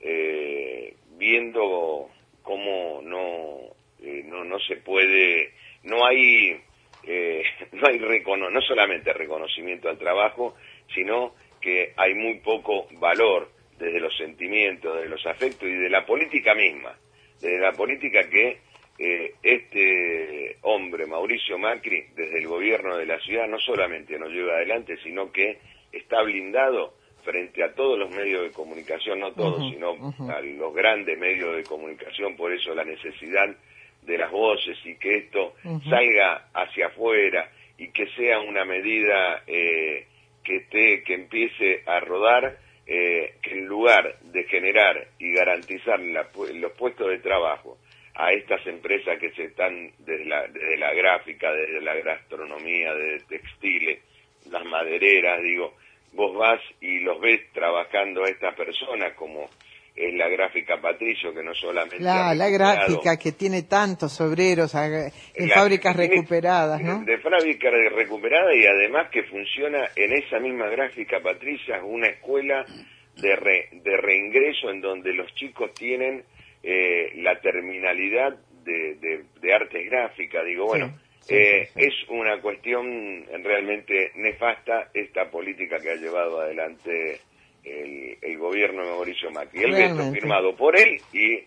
eh, viendo cómo no, eh, no, no se puede, no hay, eh, no hay recono no solamente reconocimiento al trabajo, sino que hay muy poco valor desde los sentimientos, desde los afectos y de la política misma, desde la política que eh, este hombre, Mauricio Macri, desde el gobierno de la ciudad, no solamente nos lleva adelante, sino que está blindado frente a todos los medios de comunicación, no todos, Ujú, sino ujú. a los grandes medios de comunicación, por eso la necesidad de las voces y que esto Ujú. salga hacia afuera y que sea una medida eh, que esté, que empiece a rodar, eh, que en lugar de generar y garantizar la pu- los puestos de trabajo a estas empresas que se están desde la, desde la gráfica, desde la gastronomía, desde textiles, las madereras, digo, vos vas y los ves trabajando a estas personas como es la gráfica Patricio, que no solamente La, ha la recuperado- gráfica que tiene tantos obreros ag- en La- fábricas tiene- recuperadas, ¿no? de fábrica de- recuperada y además que funciona en esa misma gráfica Patricia, una escuela de, re- de reingreso en donde los chicos tienen eh, la terminalidad de, de, de artes gráficas. Digo, bueno, sí, eh, sí, sí. es una cuestión realmente nefasta esta política que ha llevado adelante el, el gobierno de Mauricio Macri. El veto Realmente. firmado por él y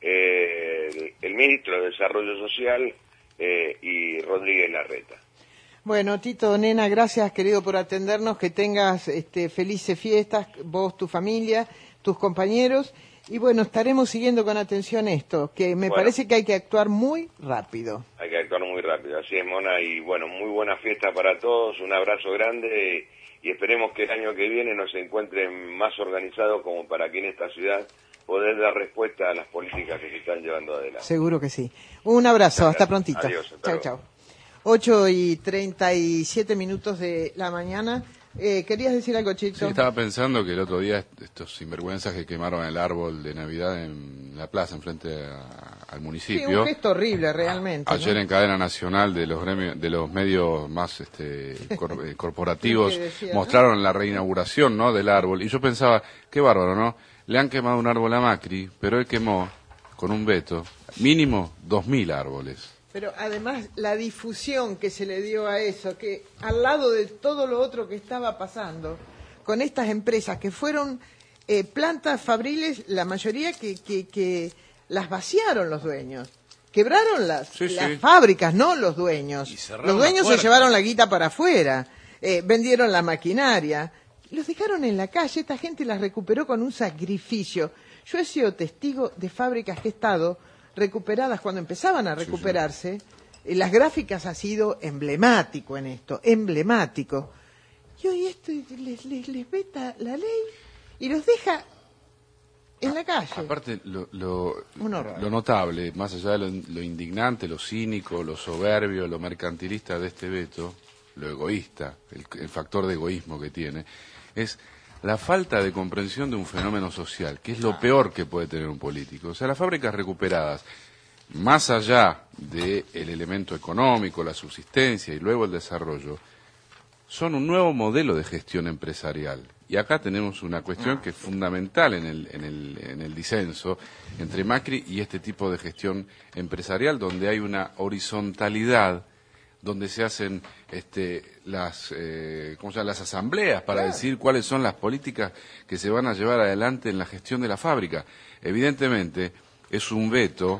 eh, el, el ministro de Desarrollo Social eh, y Rodríguez Larreta. Bueno, Tito, nena, gracias, querido, por atendernos. Que tengas este, felices fiestas, vos, tu familia, tus compañeros. Y bueno, estaremos siguiendo con atención esto, que me Bueno. parece que hay que actuar muy rápido. Hay que actuar muy rápido, así es, Mona, y bueno, muy buena fiesta para todos, un abrazo grande y esperemos que el año que viene nos encuentren más organizados como para que en esta ciudad poder dar respuesta a las políticas que se están llevando adelante. Seguro que sí. Un abrazo, hasta prontito. Adiós, hasta Chao, luego. chao. ocho y treinta y siete minutos de la mañana. Eh, ¿Querías decir algo, Chito? Sí, estaba pensando que el otro día est- estos sinvergüenzas que quemaron el árbol de Navidad en la plaza enfrente a- al Sí, municipio. un gesto horrible, realmente. Ayer ¿no? en cadena nacional de los gremios, de los medios más este, cor- eh, corporativos Sí, que decía, ¿no? mostraron la reinauguración, ¿no?, del árbol y yo pensaba, qué bárbaro, ¿no? Le han quemado un árbol a Macri, pero él quemó con un veto mínimo dos mil árboles. Pero además la difusión que se le dio a eso, que al lado de todo lo otro que estaba pasando, con estas empresas que fueron eh, plantas fabriles, la mayoría que, que, que las vaciaron los dueños. Quebraron las, Sí, las sí. fábricas, no los dueños. cerraron Los dueños la se puerta. llevaron la guita para afuera, eh, vendieron la maquinaria, los dejaron en la calle, esta gente las recuperó con un sacrificio. Yo he sido testigo de fábricas que he estado recuperadas cuando empezaban a recuperarse. Eh, Las gráficas ha sido emblemático en esto, emblemático. Y hoy esto les, les, les veta la ley y los deja en la calle. Aparte, lo, lo, Un horror. lo notable, más allá de lo, lo indignante, lo cínico, lo soberbio, lo mercantilista de este veto, lo egoísta, el, el factor de egoísmo que tiene, es la falta de comprensión de un fenómeno social, que es lo peor que puede tener un político. O sea, las fábricas recuperadas, más allá del elemento económico, la subsistencia y luego el desarrollo, son un nuevo modelo de gestión empresarial. Y acá tenemos una cuestión que es fundamental en el, en el, en el disenso entre Macri y este tipo de gestión empresarial, donde hay una horizontalidad, donde se hacen este, las, eh, ¿cómo se llama? las asambleas para Claro. decir cuáles son las políticas que se van a llevar adelante en la gestión de la fábrica. Evidentemente, es un veto,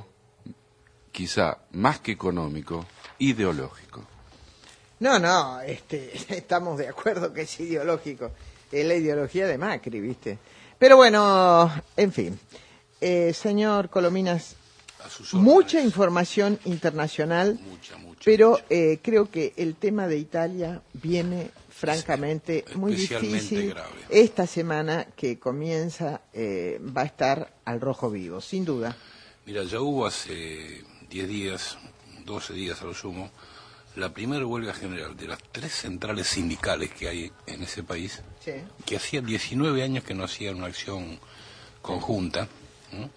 quizá más que económico, ideológico. No, no, este, estamos de acuerdo que es ideológico. Es la ideología de Macri, ¿viste? Pero bueno, en fin. Eh, señor Colominas, mucha información internacional, pero eh, creo que el tema de Italia viene francamente muy especialmente difícil. grave. Esta semana que comienza eh, va a estar al rojo vivo, sin duda. Mira, ya hubo hace diez días, doce días a lo sumo, la primera huelga general de las tres centrales sindicales que hay en ese país, Sí. que hacía diecinueve años que no hacían una acción conjunta, ¿no?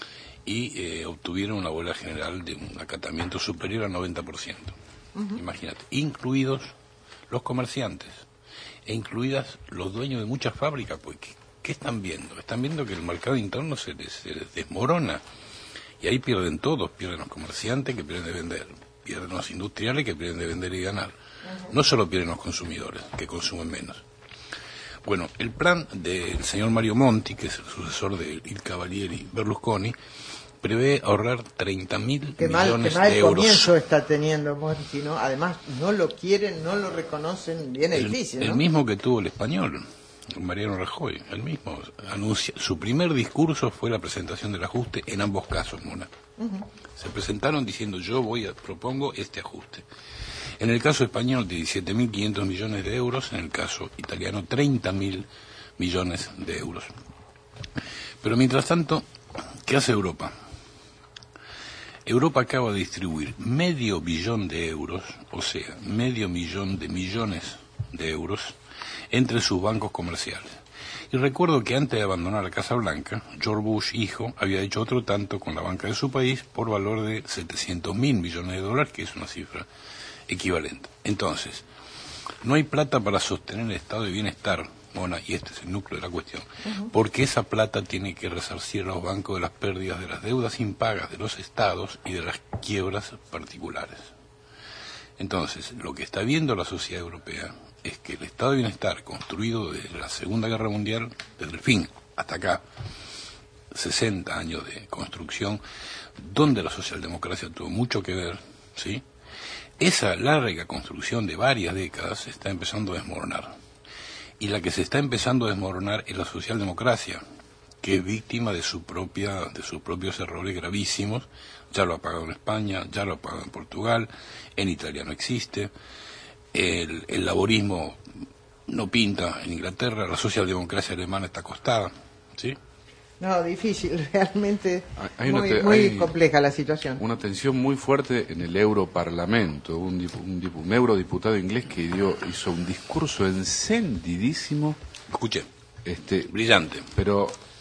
y eh, obtuvieron una huelga general de un acatamiento superior al noventa por ciento. Ujú. Imagínate, incluidos los comerciantes e incluidas los dueños de muchas fábricas, pues ¿qué, qué están viendo? Están viendo que el mercado interno se les, se les desmorona y ahí pierden todos, pierden los comerciantes que pierden de vender, pierden los industriales que pierden de vender y ganar. No solo pierden los consumidores, que consumen menos. Bueno, el plan del señor Mario Monti, que es el sucesor de Il Cavalieri Berlusconi, prevé ahorrar treinta mil Qué mal, qué millones mal de euros. comienzo está teniendo Monti, ¿no? Además, no lo quieren, no lo reconocen, bien El, difícil, el ¿no? mismo que tuvo el español, Mariano Rajoy, el mismo. Anuncia, su primer discurso fue la presentación del ajuste en ambos casos, Mona. Ujú. Se presentaron diciendo yo voy a propongo este ajuste. En el caso español, diecisiete mil quinientos millones de euros, en el caso italiano, treinta mil millones de euros. Pero mientras tanto, ¿qué hace Europa? Europa acaba de distribuir medio billón de euros, o sea, medio millón de millones de euros, entre sus bancos comerciales. Y recuerdo que antes de abandonar la Casa Blanca, George Bush, hijo, había hecho otro tanto con la banca de su país por valor de setecientos mil millones de dólares, que es una cifra equivalente. Entonces, no hay plata para sostener el estado de bienestar, Mona, y este es el núcleo de la cuestión, porque esa plata tiene que resarcir a los bancos de las pérdidas de las deudas impagas de los estados y de las quiebras particulares. Entonces, lo que está viendo la sociedad europea es que el estado de bienestar construido desde la Segunda Guerra Mundial, desde el fin hasta acá, sesenta años de construcción, donde la socialdemocracia tuvo mucho que ver, ¿sí? Esa larga construcción de varias décadas se está empezando a desmoronar. Y la que se está empezando a desmoronar es la socialdemocracia, que es víctima de su propia, de sus propios errores gravísimos. Ya lo ha pagado en España, ya lo ha pagado en Portugal, en Italia no existe. El, el laborismo no pinta en Inglaterra, la socialdemocracia alemana está acostada, ¿sí? No, difícil, realmente Hay una muy, te- muy hay compleja la situación. Una tensión muy fuerte en el Europarlamento. Un, dipu- un, dipu- un eurodiputado inglés que dio, hizo un discurso encendidísimo. Escuché. Este, brillante. Pero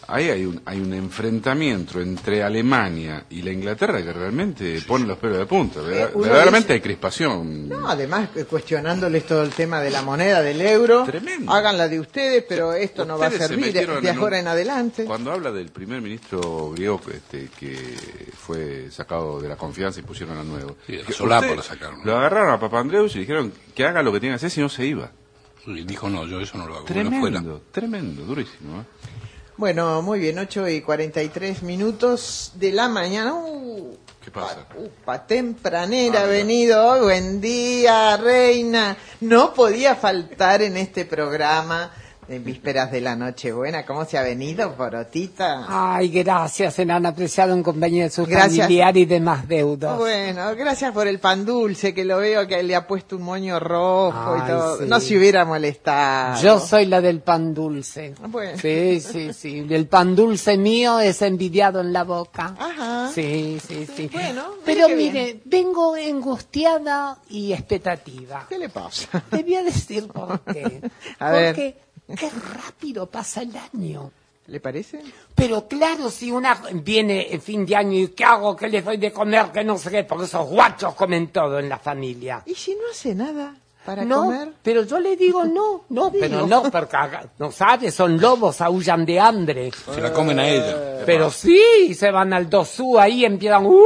ahí hay un, hay un enfrentamiento entre Alemania y la Inglaterra que realmente pone los pelos de punta. Verdad- Eh, uno verdaderamente dice- hay crispación. No, además eh, cuestionándoles todo el tema de la moneda, del euro. Tremendo. Háganla de ustedes, pero esto no va a Ustedes se servir de, metieron de en ahora un- en adelante. Cuando habla del primer ministro griego este, que fue sacado de la confianza y pusieron a nuevo. Sí, de la que solapa usted- lo sacaron. Lo agarraron a Papandreou y le dijeron que haga lo que tiene que hacer si no se iba. Y dijo, no, yo eso no lo hago. Bueno, fuera. Tremendo, tremendo, durísimo. ¿eh? Bueno, muy bien, ocho y cuarenta y tres minutos de la mañana. Uh, ¿Qué pasa? pa tempranera ha venido hoy. Buen día, reina. No podía faltar en este programa en vísperas de la Nochebuena. ¿Cómo se ha venido, Porotita? Ay, gracias, se han apreciado en compañía de sus Gracias. familiares y demás deudos. Bueno, gracias por el pan dulce, que lo veo que le ha puesto un moño rojo y Ay, todo. sí. No se hubiera molestado. Yo soy la del pan dulce. Bueno. Sí, sí, sí. El pan dulce mío es envidiado en la boca. Ajá. Sí, sí, sí. Bueno, pero qué mire, bien. vengo angustiada y expectativa. ¿Qué le pasa? Te voy a decir por qué. A ver. Porque qué rápido pasa el año. ¿Le parece? Pero claro, si una viene el fin de año y ¿qué hago? ¿Qué les doy de comer? Que no sé qué, porque esos guachos comen todo en la familia. ¿Y si no hace nada para no, comer? pero yo le digo no, no, Digo. pero no, porque haga- no sabe, son lobos, aullan de hambre. Se la comen a ella. Pero sí, se van al dosú ahí y empiezan. ¡Uh!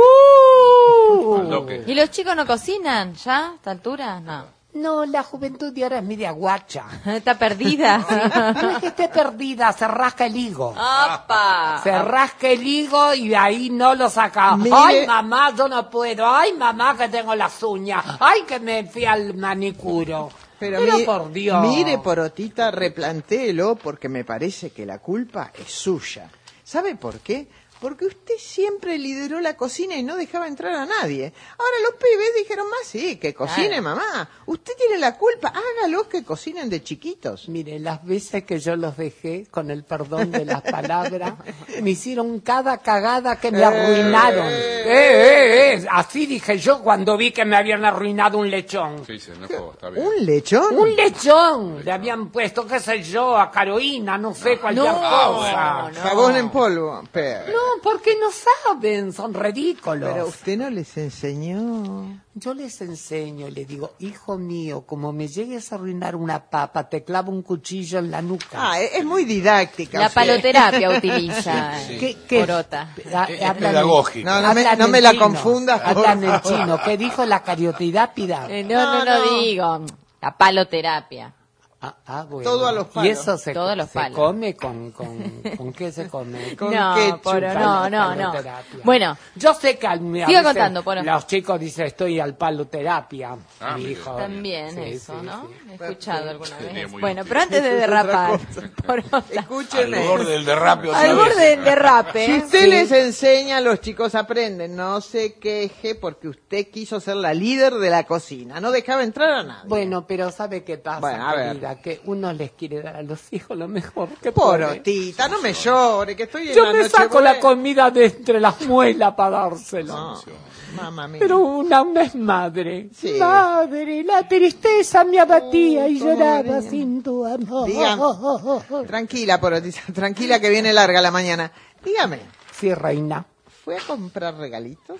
¿Y los chicos no cocinan ya a esta altura? No. No, la juventud de ahora es media guacha. Está perdida. No es que esté perdida, se rasca el higo. ¡Opa! Se rasca el higo y de ahí no lo saca. Mire- Ay, mamá, yo no puedo. Ay, mamá, que tengo las uñas. Ay, que me fui al manicuro. Pero, Pero mi- por Dios. Mire, Porotita, replantéelo porque me parece que la culpa es suya. ¿Sabe por qué? Porque usted siempre lideró la cocina y no dejaba entrar a nadie. Ahora los pibes dijeron más, sí, que cocine Claro. mamá. Usted tiene la culpa, hágalos que cocinen de chiquitos. Mire, las veces que yo los dejé, con el perdón de las palabras, me hicieron cada cagada que me arruinaron. Eh, eh, eh. Así dije yo cuando vi que me habían arruinado un lechón. Sí, se enojó, está bien. ¿Un lechón? Un lechón. Le habían puesto, qué sé yo, a Carolina, no sé, cualquier No, cosa. no. Jabón en polvo. Pero, No, porque no saben, son ridículos. pero usted no les enseñó. Yo les enseño y le digo, hijo mío, como me llegues a arruinar una papa, te clavo un cuchillo en la nuca. Ah, es es muy didáctica. La usted. paloterapia utiliza ¿Qué- qué? Porota. Ha- Es hablan- pedagógico. No, no me, hablan no en me la chino. confundas. por Hablan en favor. chino. ¿Qué dijo la cariotidápida? Eh, no, no, No, no, no. digo. La paloterapia. Ah, ah, bueno. Todo a los Y palos. eso se, Todo a los se palos. come con, con, con qué se come. Con no, ketchup. Poro, no, no, no. Paloterapia. Bueno, Yo sé que al, a Siga veces contando, Poro. los chicos dicen estoy al paloterapia. Ah, Mi mire. hijo. también Sí, eso, sí, ¿no? sí. He escuchado alguna Sería vez. muy Bueno, útil. pero antes de Eso es otra derrapar, cosa. Porota. Al Escúcheme. borde del derrape otra Al vez. borde del derrape. Si ¿eh? usted Sí. les enseña, los chicos aprenden. No se queje porque usted quiso ser la líder de la cocina. No dejaba entrar a nadie. Bueno, pero ¿sabe qué pasa, Bueno, a ver. querida? Que uno les quiere dar a los hijos lo mejor que puede. Porotita, no me llore, que estoy en Yo la me noche saco la buena. comida de entre las muelas para dárselo. No, mamá mía. Pero una, una es madre. Sí. Madre, la tristeza me abatía y cómo lloraba bien. sin tu amor. Diga- Tranquila, Porotita, tranquila que viene larga la mañana. Dígame, Sí, reina. ¿fue a comprar regalitos?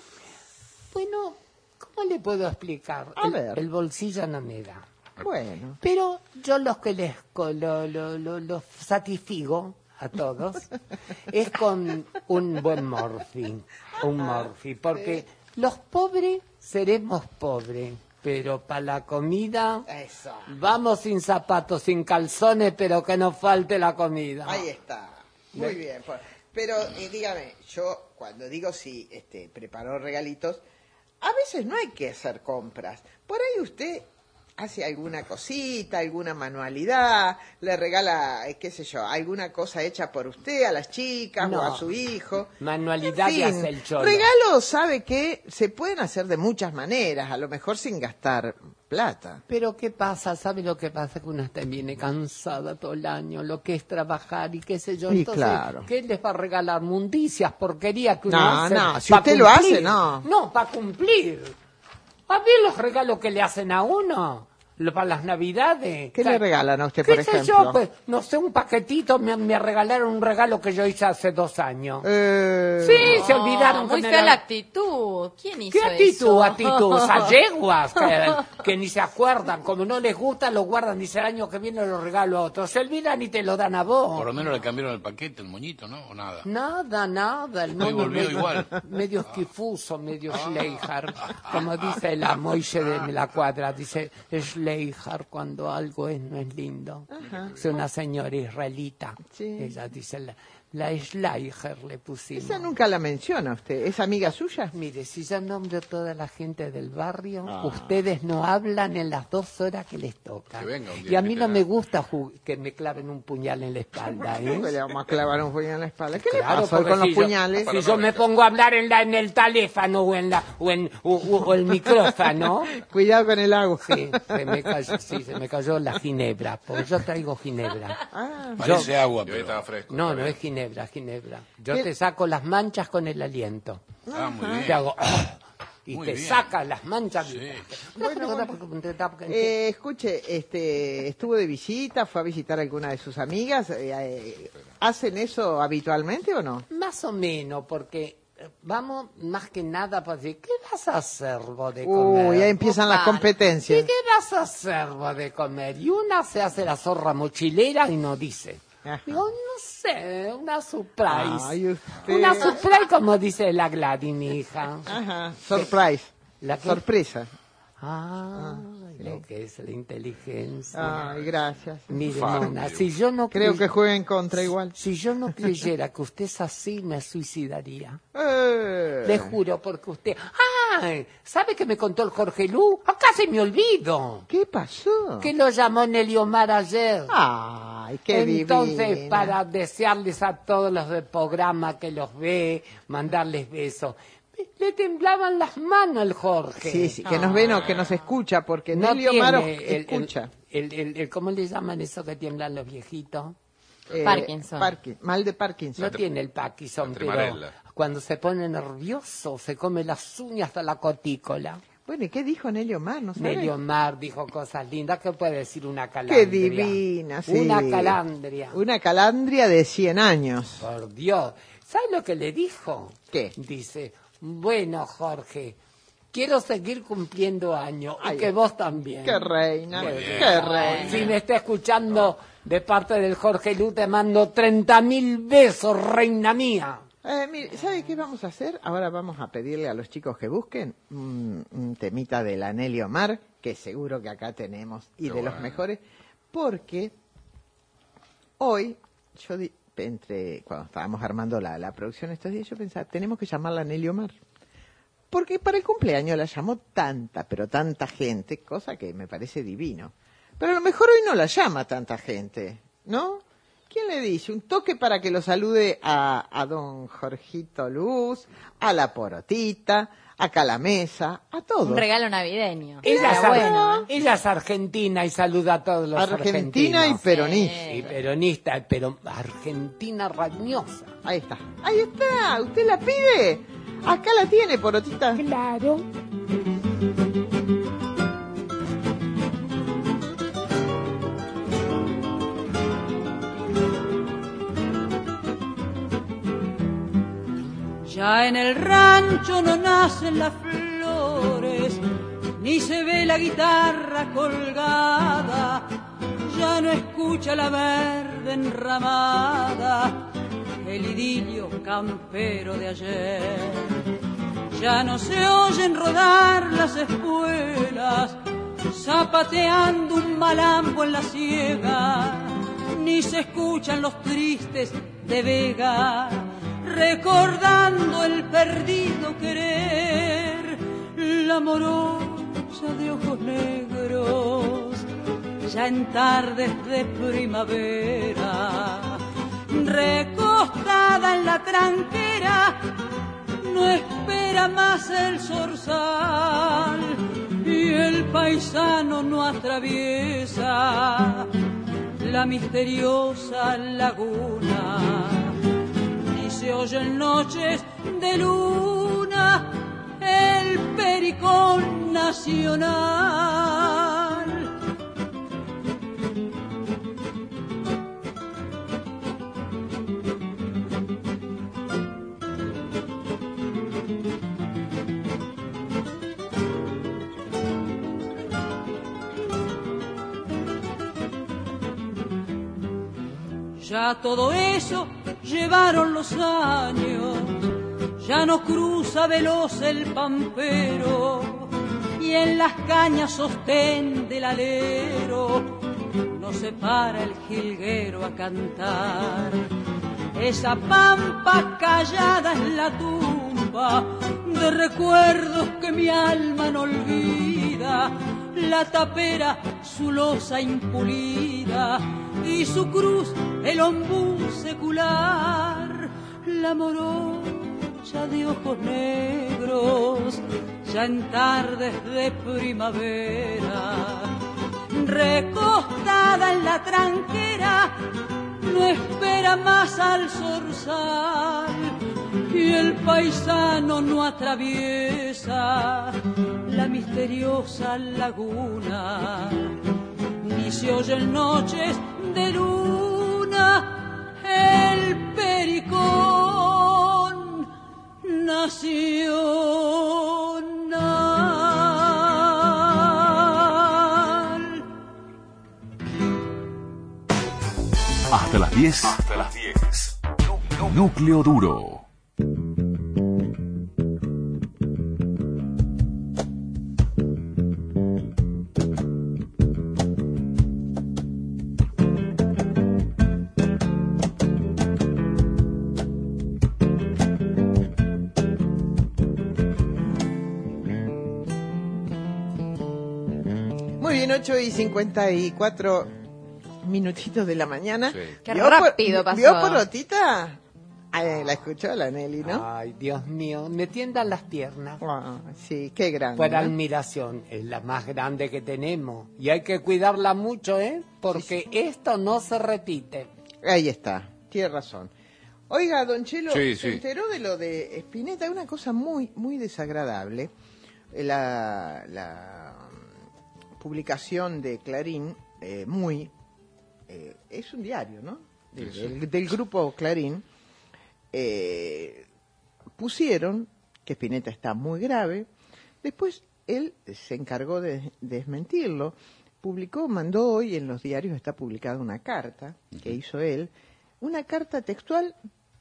Bueno, ¿cómo le puedo explicar? A el, ver. el bolsillo no me da. Bueno. Pero yo los que les co- lo, lo, lo, los satisfigo a todos es con un buen morfi, un morfi, porque los pobres seremos pobres, pero para la comida Eso. vamos sin zapatos, sin calzones, pero que no falte la comida. Ahí está. Muy bien. por- Pero eh, dígame, yo cuando digo si este, preparó regalitos, a veces no hay que hacer compras. Por ahí usted hace alguna cosita, alguna manualidad, le regala, eh, qué sé yo, alguna cosa hecha por usted a las chicas No. o a su hijo. Manualidad En y fin, hace el cholo. regalos, sabe que se pueden hacer de muchas maneras, a lo mejor sin gastar plata. Pero ¿qué pasa? ¿Sabe lo que pasa? Que una está viene cansada todo el año, lo que es trabajar y qué sé yo. Y Entonces, claro. ¿qué les va a regalar? Mundicias, porquería que uno No, hace. no, si pa' usted lo cumplir. hace, no. No, para cumplir. A ver los regalos que le hacen a uno. lo- para las Navidades. ¿Qué O sea, le regalan a usted, ¿qué por sé ejemplo? yo? Pues, no sé, un paquetito, me, me regalaron un regalo que yo hice hace dos años. Eh, Sí, se olvidaron. Muy que me fea lo- la actitud. ¿Quién hizo ¿Qué actitud, eso? actitud? Esas yeguas que, que ni se acuerdan, como no les gusta, lo guardan, dice el año que viene lo regalo a otros. Se olvidan y te lo dan a vos. Por lo menos le cambiaron el paquete, el moñito, ¿no? O nada. Nada, nada. El No, y mono volvió medio, igual. medio esquifuso, medio Schleicher. Como dice la Moishe de la cuadra, dice Schleicher cuando algo es, no es lindo. Ajá. Es una señora israelita. Sí. Ella dice la, la Schleicher le pusimos. Esa nunca la menciona usted. ¿Es amiga suya? Mire, si yo nombro toda la gente del barrio, Ah. ustedes no hablan en las dos horas que les toca. Que venga un día Y a y mí que no te me gusta ju- que me claven un puñal en la espalda, ¿eh? ¿Cómo le vamos a clavar un puñal en la espalda? ¿Qué Claro, le pasa hoy porque con los si yo- puñales? si yo me pongo a hablar en, la, en el teléfono o en la o en o, o- o el micrófono, cuidado con el agua. Sí, se me cayó, sí, se me cayó la ginebra, porque yo traigo ginebra. Ah. Parece agua, pero... estaba fresco. No, no es ginebra, ginebra. Yo ¿Qué? te saco las manchas con el aliento. Ah, muy bien. Te hago y Muy te bien. saca las manchas. Eh, escuche, este, estuvo de visita, fue a visitar a alguna de sus amigas. eh, eh, ¿Hacen eso habitualmente o no? Más o menos, porque eh, vamos más que nada para decir, ¿qué vas a hacer vos de comer? Uy, ya empiezan las Opa. competencias. ¿Y qué vas a hacer vos de comer? Y una se hace la zorra mochilera y no dice. Digo, no sé, una surprise. Ay, usted. Una surprise, como dice la Gladys, mi hija. Ajá, surprise. ¿La qué? Sorpresa. Ah, lo que es la inteligencia. Ay, gracias. Mire, Fa- Mona, si yo no Creo cre- que juega en contra igual. Si yo no creyera que usted es así, me suicidaría. Eh. Le juro, porque usted... ¡Ay! ¿Sabe que me contó el Jorge Lu? ¡Acá se me olvido! ¿Qué pasó? Que lo llamó Nelly Omar ayer. Ay, qué Entonces, divina. para desearles a todos los del programa que los ve, mandarles besos. Le temblaban las manos al Jorge. Sí, sí, que nos ve, no, que nos escucha, porque No Nelly Omar tiene el- escucha. El, el, el- ¿Cómo le llaman eso que tiemblan los viejitos? Eh, Parkinson. Parki- mal de Parkinson. No tiene el Parkinson, La pero tremarella. cuando se pone nervioso se come las uñas hasta la cotícola. Bueno, ¿y qué dijo Nelly Omar? ¿No sabe? Nelly Omar dijo cosas lindas. ¿Qué puede decir una calandria? Qué divina, sí. Una calandria. Una calandria de cien años. Por Dios. ¿Sabes lo que le dijo? ¿Qué? Dice, bueno, Jorge, quiero seguir cumpliendo años y Ay, que vos también. Qué reina, Qué qué, bien. reina. Si me está escuchando de parte del Jorge Lu, te mando treinta mil besos, reina mía. Eh, mire, ¿sabe qué vamos a hacer? Ahora vamos a pedirle a los chicos que busquen un, un temita de la Nelly Omar, que seguro que acá tenemos, y Qué de los bueno. mejores, porque hoy, yo di- entre cuando estábamos armando la, la producción estos días, yo pensaba, tenemos que llamarla a Nelly Omar. Porque para el cumpleaños la llamó tanta, pero tanta gente, cosa que me parece divino. Pero a lo mejor hoy no la llama tanta gente, ¿no? ¿Quién le dice? Un toque para que lo salude a, a don Jorgito Luz, a la Porotita, a Calamesa, a todos. Un regalo navideño. Ella es, Está ar- bueno, ¿eh? ella es argentina y saluda a todos los Argentina y argentinos. peronista. Y peronista, pero argentina rañosa. Ahí está. Ahí está. ¿Usted la pide? Acá la tiene, Porotita. Claro. Ya en el rancho no nacen las flores, ni se ve la guitarra colgada, ya no escucha la verde enramada, el idilio campero de ayer. Ya no se oyen rodar las espuelas, zapateando un malambo en la siega, ni se escuchan los tristes de Vega, recordando el perdido querer, la morocha de ojos negros, ya en tardes de primavera, recostada en la tranquera, no espera más el zorzal, y el paisano no atraviesa la misteriosa laguna, ni se oyen noches de luna el pericón nacional. Ya todo eso llevaron los años, ya no cruza veloz el pampero, y en las cañas sostén del alero no se para el jilguero a cantar. Esa pampa callada es la tumba de recuerdos que mi alma no olvida, la tapera su losa impulida y su cruz el ombú secular, la morocha de ojos negros ya en tardes de primavera, recostada en la tranquera, no espera más al zorzal, y el paisano no atraviesa la misteriosa laguna, ni se oyen noches de luna el pericón nacional. Hasta las diez. Hasta las diez. Núcleo Duro. Muy bien, ocho y cincuenta y cuatro minutitos de la mañana. Sí. Qué ¿Vio rápido por, pasó. ¿Vio Porotita? Ay, la escuchó la Nelly, ¿no? Ay, Dios mío, me tiendan las piernas. Ah, sí, qué grande. Por ¿no? admiración, es la más grande que tenemos. Y hay que cuidarla mucho, ¿eh? Porque sí, sí. esto no se repite. Ahí está, tiene razón. Oiga, don Chelo, sí, se sí. enteró de lo de Spinetta, una cosa muy, muy desagradable. La, la publicación de Clarín, eh, muy, eh, es un diario, ¿no? Del, Sí, sí. del, del grupo Clarín, eh, pusieron que Spinetta está muy grave. Después él se encargó de desmentirlo. Publicó, mandó hoy en los diarios, está publicada una carta que hizo él, una carta textual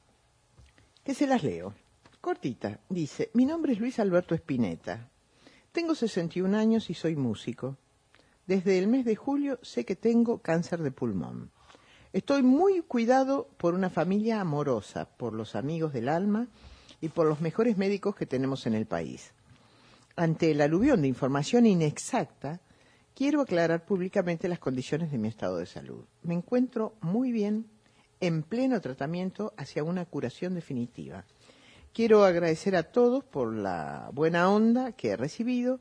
que se las leo. Cortita. Dice: mi nombre es Luis Alberto Spinetta. Tengo sesenta y un años y soy músico. Desde el mes de julio sé que tengo cáncer de pulmón. Estoy muy cuidado por una familia amorosa, por los amigos del alma y por los mejores médicos que tenemos en el país. Ante el aluvión de información inexacta, quiero aclarar públicamente las condiciones de mi estado de salud. Me encuentro muy bien, en pleno tratamiento hacia una curación definitiva. Quiero agradecer a todos por la buena onda que he recibido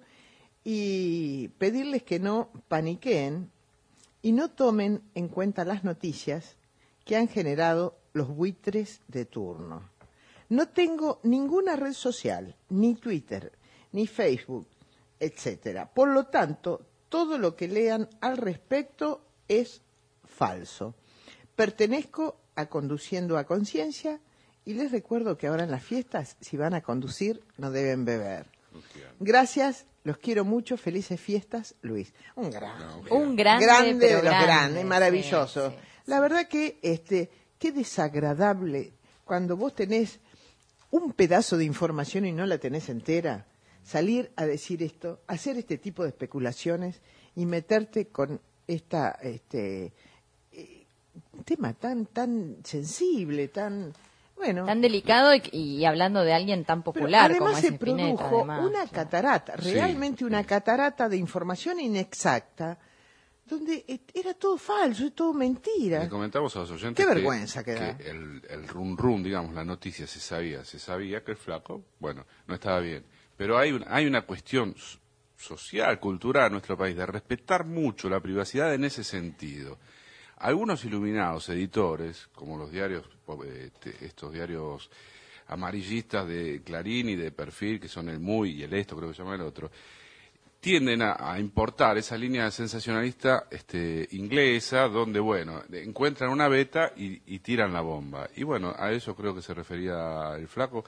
y pedirles que no paniqueen y no tomen en cuenta las noticias que han generado los buitres de turno. No tengo ninguna red social, ni Twitter, ni Facebook, etcétera. Por lo tanto, todo lo que lean al respecto es falso. Pertenezco a Conduciendo a Conciencia y les recuerdo que ahora en las fiestas, si van a conducir, no deben beber. Gracias, los quiero mucho, felices fiestas, Luis. Un grande. Un grande, grande pero de los grande, grandes, maravilloso. sí, sí, La verdad que este, qué desagradable cuando vos tenés un pedazo de información y no la tenés entera, salir a decir esto, hacer este tipo de especulaciones y meterte con esta este eh, tema tan tan sensible, tan bueno, tan delicado y, y hablando de alguien tan popular pero como además es se Spinetta, produjo además. una catarata, Sí. realmente una catarata de información inexacta, donde eh, era todo falso, es todo mentira. Le comentamos a los oyentes Qué que- vergüenza que da. que el, el run run, digamos, la noticia se sabía, se sabía que el flaco, bueno, no estaba bien. Pero hay, un- hay una cuestión s- social, cultural en nuestro país, de respetar mucho la privacidad en ese sentido. Algunos iluminados editores, como los diarios, eh, este, estos diarios amarillistas de Clarín y de Perfil, que son el Muy y el Esto, creo que se llama el otro, tienden a, a importar esa línea sensacionalista este, inglesa, donde, bueno, encuentran una beta y, y tiran la bomba. Y bueno, a eso creo que se refería el flaco.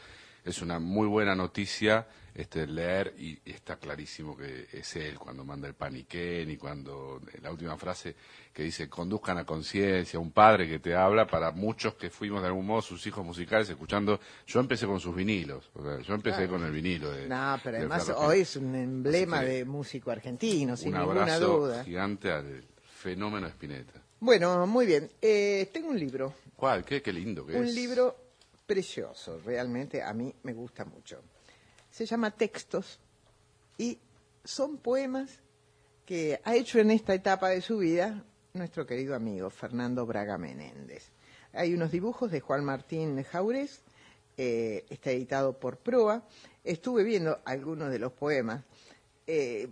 es una muy buena noticia este, leer, y, y está clarísimo que es él cuando manda el paniquén y cuando la última frase que dice conduzcan a conciencia, un padre que te habla para muchos que fuimos de algún modo sus hijos musicales escuchando. Yo empecé con sus vinilos, o sea, yo empecé Claro. con el vinilo de, No, pero de además Flaco hoy Gil. es un emblema Así que, de músico argentino, sin un ninguna abrazo duda. gigante al fenómeno Spinetta. Bueno, muy bien. Eh, tengo un libro, ¿Cuál? Qué, qué lindo que un es. libro precioso, realmente a mí me gusta mucho. Se llama Textos y son poemas que ha hecho en esta etapa de su vida nuestro querido amigo Fernando Braga Menéndez. Hay unos dibujos de Juan Martín Jaurés, eh, está editado por Proa. Estuve viendo algunos de los poemas. Eh,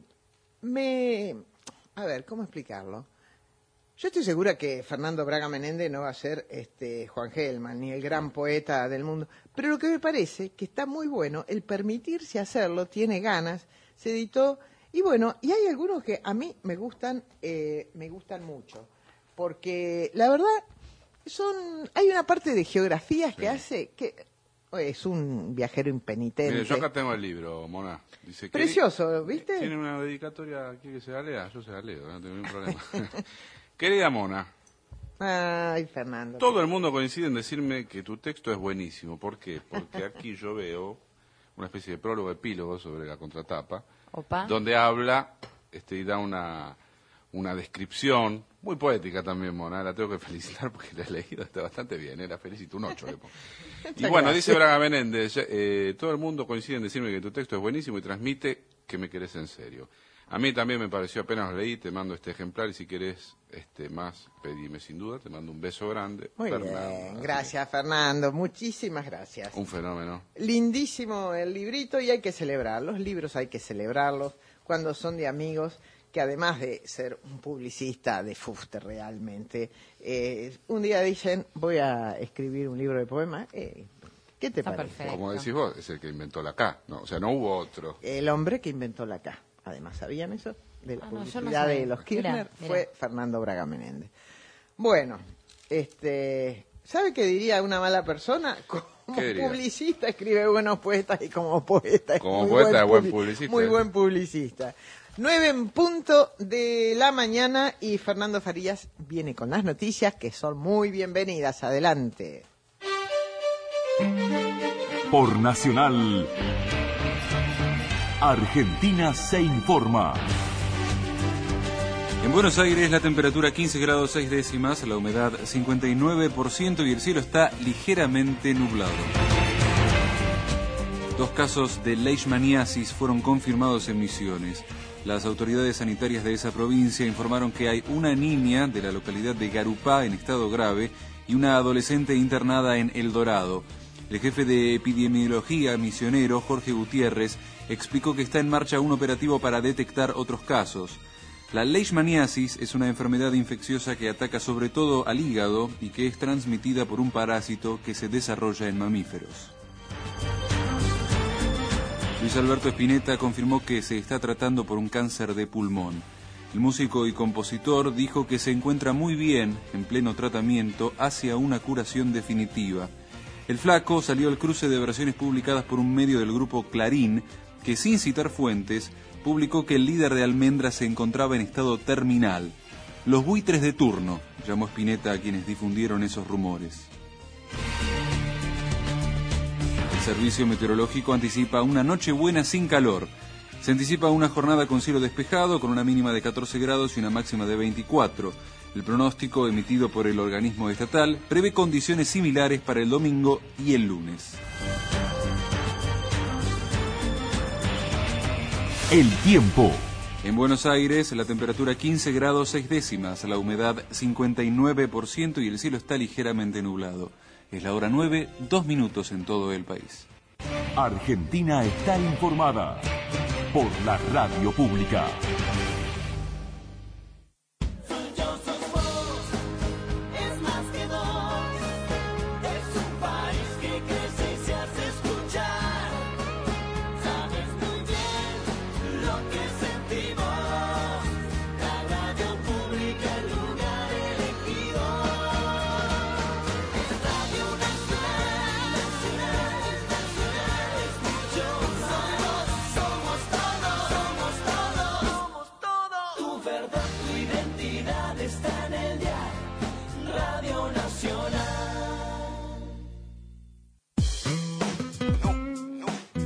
me... A ver, ¿cómo explicarlo? Yo estoy segura que Fernando Braga Menéndez no va a ser este, Juan Gelman, ni el gran poeta del mundo, pero lo que me parece que está muy bueno, el permitirse hacerlo, tiene ganas, se editó, y bueno, y hay algunos que a mí me gustan, eh, me gustan mucho, porque la verdad, son hay una parte de geografías que hace que oye, es un viajero impenitente. Mire, yo acá tengo el libro, Mona. Dice, Precioso, ¿viste? Tiene una dedicatoria aquí que se la lea, yo se la leo, no tengo ningún problema. Querida Mona, Ay, Fernando. todo el mundo coincide en decirme que tu texto es buenísimo. ¿Por qué? Porque aquí yo veo una especie de prólogo epílogo sobre la contratapa, Opa. donde habla este, y da una, una descripción muy poética también, Mona. La tengo que felicitar porque la he leído, está bastante bien, ¿eh? La felicito, un ocho le pongo. Y bueno, dice Braga Menéndez, eh, todo el mundo coincide en decirme que tu texto es buenísimo y transmite que me querés en serio. A mí también me pareció, apenas lo leí, te mando este ejemplar y si querés este, más, pedime sin duda, te mando un beso grande. Muy Fernando. bien, gracias Fernando, muchísimas gracias. Un fenómeno. Lindísimo el librito y hay que celebrar, los libros hay que celebrarlos cuando son de amigos que además de ser un publicista de fuste realmente, eh, un día dicen voy a escribir un libro de poemas, eh, ¿qué te Está parece? perfecto. Como decís vos, es el que inventó la K, no, o sea, no hubo otro. El hombre que inventó la K, además, ¿sabían eso? De la Ah, no, yo no publicidad sabía. de los Kirchner Mirá, mirá. fue Fernando Braga Menéndez. Bueno, este, ¿sabe qué diría una mala persona? Como ¿Qué diría? publicista escribe buenos poetas y como poeta es Como muy poeta es buen publi- publicista. Muy buen publicista. Nueve en punto de la mañana y Fernando Farías viene con las noticias que son muy bienvenidas. Adelante. Por Nacional, Argentina se informa. En Buenos Aires la temperatura quince grados seis décimas, la humedad cincuenta y nueve por ciento y el cielo está ligeramente nublado. Dos casos de leishmaniasis fueron confirmados en Misiones. Las autoridades sanitarias de esa provincia informaron que hay una niña de la localidad de Garupá en estado grave y una adolescente internada en El Dorado. El jefe de epidemiología misionero, Jorge Gutiérrez, explicó que está en marcha un operativo para detectar otros casos. La leishmaniasis es una enfermedad infecciosa que ataca sobre todo al hígado y que es transmitida por un parásito que se desarrolla en mamíferos. Luis Alberto Spinetta confirmó que se está tratando por un cáncer de pulmón. El músico y compositor dijo que se encuentra muy bien, en pleno tratamiento, hacia una curación definitiva. El flaco salió al cruce de versiones publicadas por un medio del grupo Clarín, que sin citar fuentes, publicó que el líder de Almendra se encontraba en estado terminal. Los buitres de turno, llamó Spinetta a quienes difundieron esos rumores. El Servicio Meteorológico anticipa una noche buena sin calor. Se anticipa una jornada con cielo despejado, con una mínima de catorce grados y una máxima de veinticuatro. El pronóstico emitido por el organismo estatal prevé condiciones similares para el domingo y el lunes. El tiempo. En Buenos Aires, la temperatura quince grados seis décimas, la humedad cincuenta y nueve por ciento y el cielo está ligeramente nublado. Es la hora nueve, dos minutos en todo el país. Argentina está informada por la radio pública. Es más que dos, es un país que crece y se hace escuchar. Sabes muy bien lo que sentimos, la radio pública, el lugar elegido. Es Radio Nacional, Nacional, Nacional.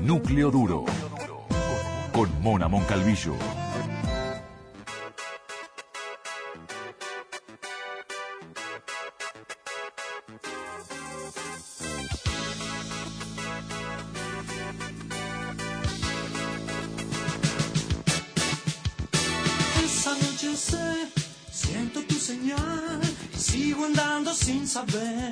Núcleo Duro, con Mona Moncalvillo. Esa noche sé, siento tu señal y sigo andando sin saber.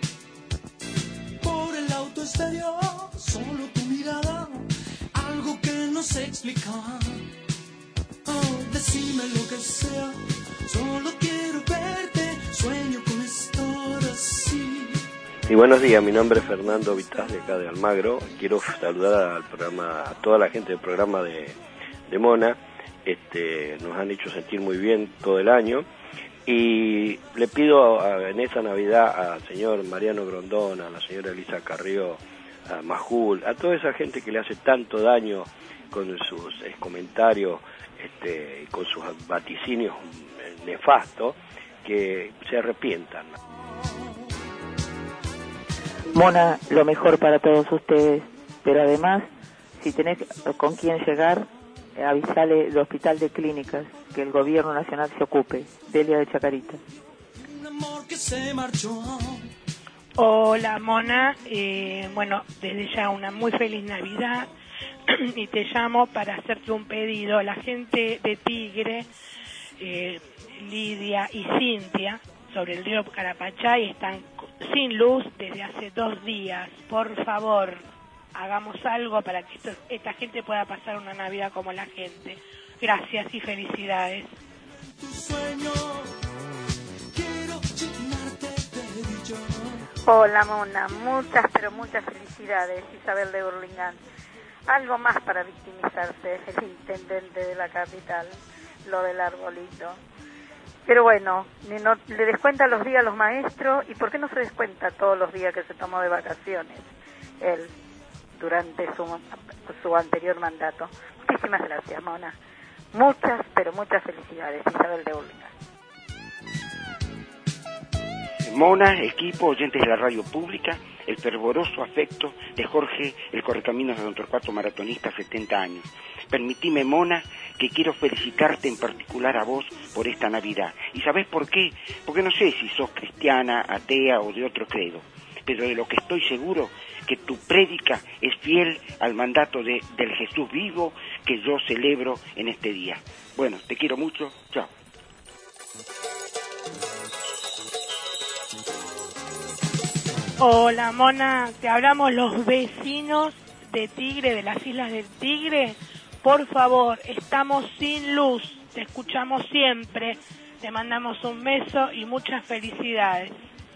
Por el auto exterior, solo tu mirada, algo que no sé explicar. Oh, decime lo que sea, solo quiero verte, sueño con estar así. Y buenos días, mi nombre es Fernando Vitaz de acá de Almagro. Quiero saludar al programa, a toda la gente del programa de, de Mona. Este, nos han hecho sentir muy bien todo el año. Y le pido a, en esta Navidad al señor Mariano Grondona, a la señora Elisa Carrió, a Majul, a toda esa gente que le hace tanto daño con sus eh, comentarios, este, con sus vaticinios nefastos, que se arrepientan. Mona, lo mejor para todos ustedes, pero además, si tenés con quién llegar, avisale del Hospital de Clínicas, que el Gobierno Nacional se ocupe. Delia de Chacarita. Un amor que se marchó. Hola Mona, eh, bueno, desde ya una muy feliz Navidad y te llamo para hacerte un pedido. La gente de Tigre, eh, Lidia y Cintia, sobre el río Carapachay, están sin luz desde hace dos días. Por favor, hagamos algo para que esto, esta gente pueda pasar una Navidad como la gente. Gracias y felicidades. Tu sueño, quiero llenarte de brillo. Hola Mona, muchas pero muchas felicidades, Isabel de Burlingame. Algo más para victimizarse, el intendente de la capital, lo del arbolito. Pero bueno, no, le descuenta los días a los maestros, y ¿por qué no se descuenta todos los días que se tomó de vacaciones él durante su, su anterior mandato? Muchísimas gracias, Mona. Muchas, pero muchas felicidades, Isabel de Burlingame. Mona, equipo, oyentes de la radio pública, el fervoroso afecto de Jorge, el correcaminos de Don Torcuato, maratonista, setenta años. Permitime, Mona, que quiero felicitarte en particular a vos por esta Navidad. ¿Y sabés por qué? Porque no sé si sos cristiana, atea o de otro credo, pero de lo que estoy seguro, que tu prédica es fiel al mandato de, del Jesús vivo que yo celebro en este día. Bueno, te quiero mucho, chao. Hola Mona, te hablamos los vecinos de Tigre, de las Islas del Tigre. Por favor, estamos sin luz, te escuchamos siempre, te mandamos un beso y muchas felicidades.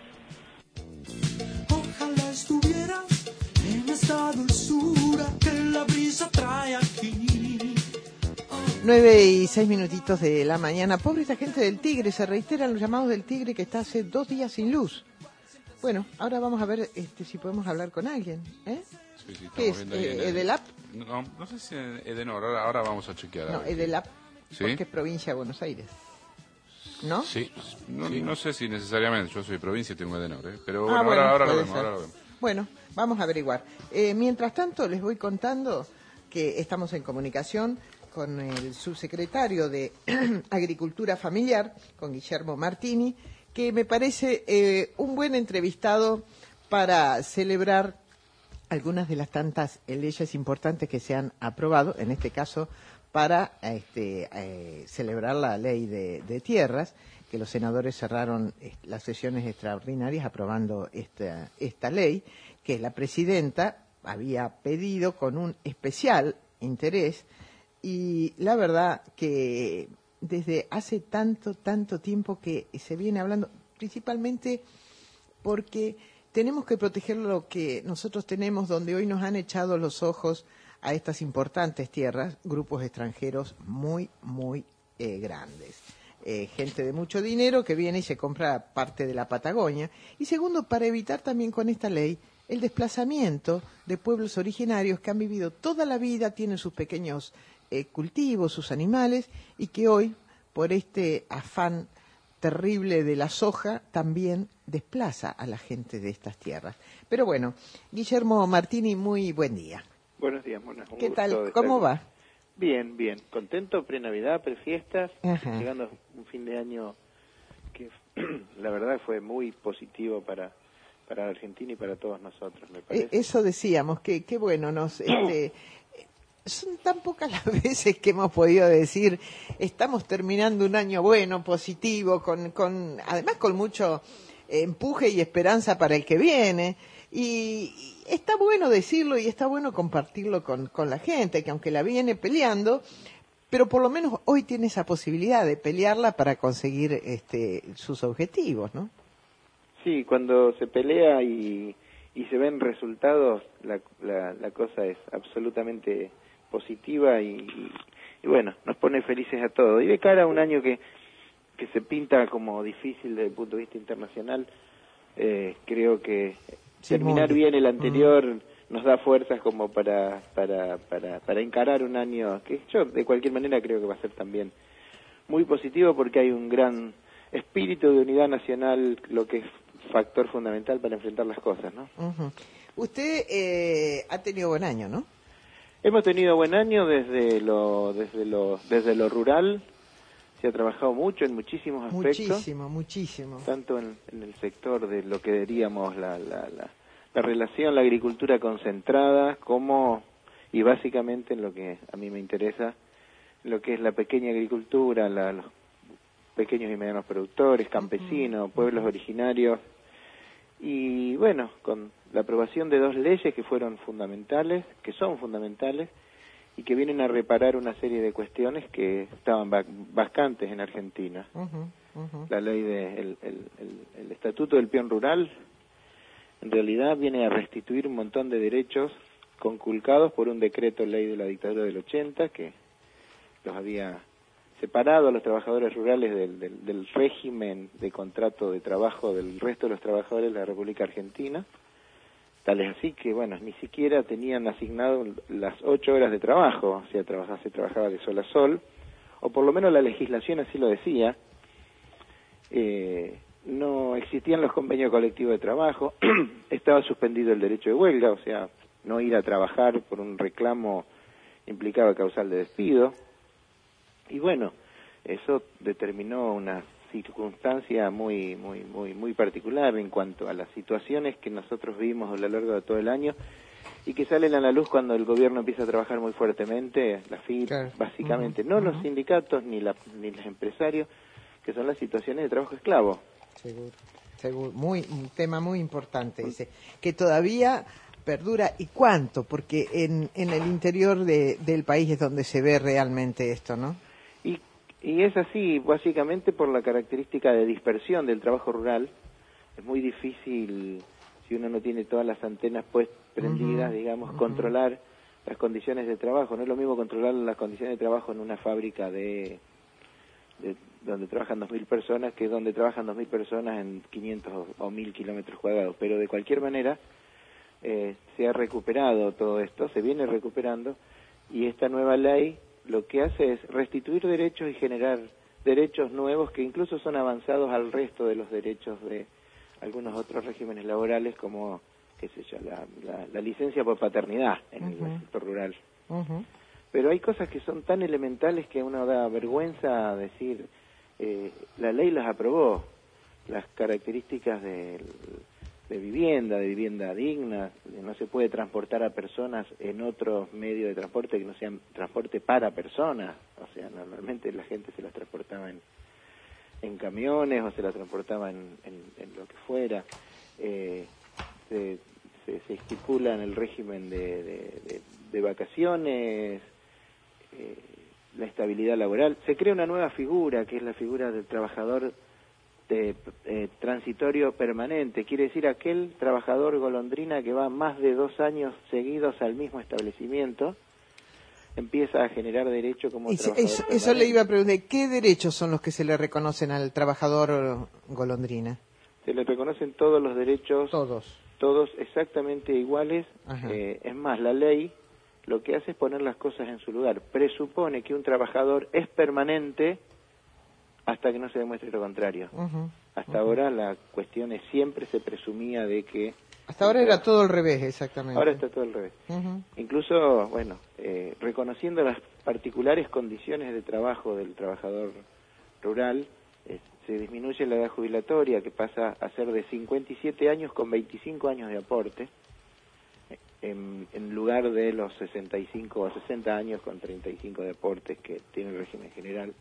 Ojalá estuvieras en esta dulzura que la brisa trae aquí. Nueve y seis minutitos de la mañana. Pobre esta gente del Tigre, se reiteran los llamados del Tigre que está hace dos días sin luz. Bueno, ahora vamos a ver este, si podemos hablar con alguien, ¿eh? Sí, sí, ¿Qué es? viendo ahí en Eh, el- ¿Edelap? No, no sé si Edenor, ahora, ahora vamos a chequear. a No, ver. Edelap, ¿Sí? porque es provincia de Buenos Aires. ¿No? Sí. No, no sé si necesariamente, yo soy provincia y tengo Edenor, ¿eh? Pero Ah, bueno, bueno, ahora, ahora lo puede vemos, ser. ahora lo vemos. Bueno, vamos a averiguar. Eh, mientras tanto, les voy contando que estamos en comunicación con el subsecretario de Agricultura Familiar, con Guillermo Martini, que me parece eh, un buen entrevistado para celebrar algunas de las tantas eh, leyes importantes que se han aprobado, en este caso para este, eh, celebrar la ley de, de tierras, que los senadores cerraron eh, las sesiones extraordinarias aprobando esta, esta ley, que la presidenta había pedido con un especial interés, y la verdad que desde hace tanto, tanto tiempo que se viene hablando, principalmente porque tenemos que proteger lo que nosotros tenemos, donde hoy nos han echado los ojos a estas importantes tierras, grupos extranjeros muy, muy eh, grandes. Eh, gente de mucho dinero que viene y se compra parte de la Patagonia. Y segundo, para evitar también con esta ley el desplazamiento de pueblos originarios que han vivido toda la vida, tienen sus pequeños eh, cultivos, sus animales, y que hoy, por este afán terrible de la soja, también desplaza a la gente de estas tierras. Pero bueno, Guillermo Martini, muy buen día. Buenos días, Mona. Un ¿Qué gusto tal? estar ¿Cómo con- va? Bien, bien. Contento, pre-Navidad, pre-fiestas, Ajá. llegando un fin de año que la verdad fue muy positivo para, para Argentina y para todos nosotros, me Eh, parece. Eso decíamos, que qué bueno, nos este, son tan pocas las veces que hemos podido decir estamos terminando un año bueno, positivo, con, con además con mucho empuje y esperanza para el que viene. Y, y está bueno decirlo y está bueno compartirlo con, con la gente, que aunque la viene peleando, pero por lo menos hoy tiene esa posibilidad de pelearla para conseguir este, sus objetivos, ¿no? Sí, cuando se pelea y, y se ven resultados, la, la, la cosa es absolutamente positiva y, y, y bueno, nos pone felices a todos. Y de cara a un año que, que se pinta como difícil desde el punto de vista internacional, eh, creo que Sí, terminar muy bien el bien. anterior nos da fuerzas como para, para, para, para encarar un año que yo de cualquier manera creo que va a ser también muy positivo porque hay un gran espíritu de unidad nacional, lo que es factor fundamental para enfrentar las cosas, ¿no? Ujú. Usted eh, ha tenido buen año, ¿no? Hemos tenido buen año desde lo desde lo desde lo rural, se ha trabajado mucho en muchísimos aspectos, Muchísimo, muchísimo. tanto en, en el sector de lo que diríamos la, la, la, la relación, la agricultura concentrada, como y básicamente en lo que a mí me interesa, lo que es la pequeña agricultura, la, los pequeños y medianos productores, campesinos, pueblos originarios, y bueno, con la aprobación de dos leyes que fueron fundamentales, que son fundamentales, y que vienen a reparar una serie de cuestiones que estaban va- vacantes en Argentina. Ujú, ujú. La ley de el, el, el, el Estatuto del Peón Rural, en realidad viene a restituir un montón de derechos conculcados por un decreto ley de la dictadura del ochenta, que los había separado a los trabajadores rurales del, del, del régimen de contrato de trabajo del resto de los trabajadores de la República Argentina. Tal es así que, bueno, ni siquiera tenían asignado las ocho horas de trabajo, o sea, trabaja- se trabajaba de sol a sol, o por lo menos la legislación así lo decía. Eh, no existían los convenios colectivos de trabajo, estaba suspendido el derecho de huelga, o sea, no ir a trabajar por un reclamo implicaba causal de despido. Y bueno, eso determinó una circunstancia muy muy muy muy particular en cuanto a las situaciones que nosotros vimos a lo largo de todo el año y que salen a la luz cuando el gobierno empieza a trabajar muy fuertemente, la F I P, Claro. básicamente, Ujú, no ujú. los sindicatos ni, la, ni los empresarios, que son las situaciones de trabajo esclavo. Seguro, seguro. Muy, un tema muy importante ese, que todavía perdura. ¿Y cuánto? Porque en, en el interior de, del país es donde se ve realmente esto, ¿no? Y, y es así, básicamente por la característica de dispersión del trabajo rural. Es muy difícil, si uno no tiene todas las antenas pues prendidas, Ujú, digamos, ujú. controlar las condiciones de trabajo. No es lo mismo controlar las condiciones de trabajo en una fábrica de, de donde trabajan dos mil personas que donde trabajan dos mil personas en quinientos o, o mil kilómetros cuadrados. Pero de cualquier manera eh, se ha recuperado todo esto, se viene recuperando, y esta nueva ley lo que hace es restituir derechos y generar derechos nuevos que incluso son avanzados al resto de los derechos de algunos otros regímenes laborales, como, qué sé yo, la, la, la licencia por paternidad en Ujú. el sector rural. Ujú. Pero hay cosas que son tan elementales que a uno da vergüenza decir, eh, la ley las aprobó, las características de, de vivienda, de vivienda digna, no se puede transportar a personas en otro medio de transporte que no sea transporte para personas, o sea, normalmente la gente se las transportaba en, en camiones o se las transportaba en, en, en lo que fuera. Eh, se, se, se estipula en el régimen de, de, de, de vacaciones, eh, la estabilidad laboral. Se crea una nueva figura, que es la figura del trabajador de, eh, transitorio permanente. Quiere decir aquel trabajador golondrina que va más de dos años seguidos al mismo establecimiento, empieza a generar derecho como Y se- trabajador eso, eso permanente. le iba a preguntar, ¿qué derechos son los que se le reconocen al trabajador golondrina? Se le reconocen todos los derechos, todos, todos exactamente iguales. Ajá. Eh, es más, la ley lo que hace es poner las cosas en su lugar. Presupone que un trabajador es permanente hasta que no se demuestre lo contrario. Ujú, Hasta ahora la cuestión es, siempre se presumía de que Hasta ahora era todo al revés, exactamente. Ahora está todo al revés. Ujú. Incluso, bueno, eh, reconociendo las particulares condiciones de trabajo del trabajador rural, eh, se disminuye la edad jubilatoria, que pasa a ser de cincuenta y siete años con veinticinco años de aporte, eh, en, en lugar de los sesenta y cinco o sesenta años con treinta y cinco de aportes que tiene el régimen general.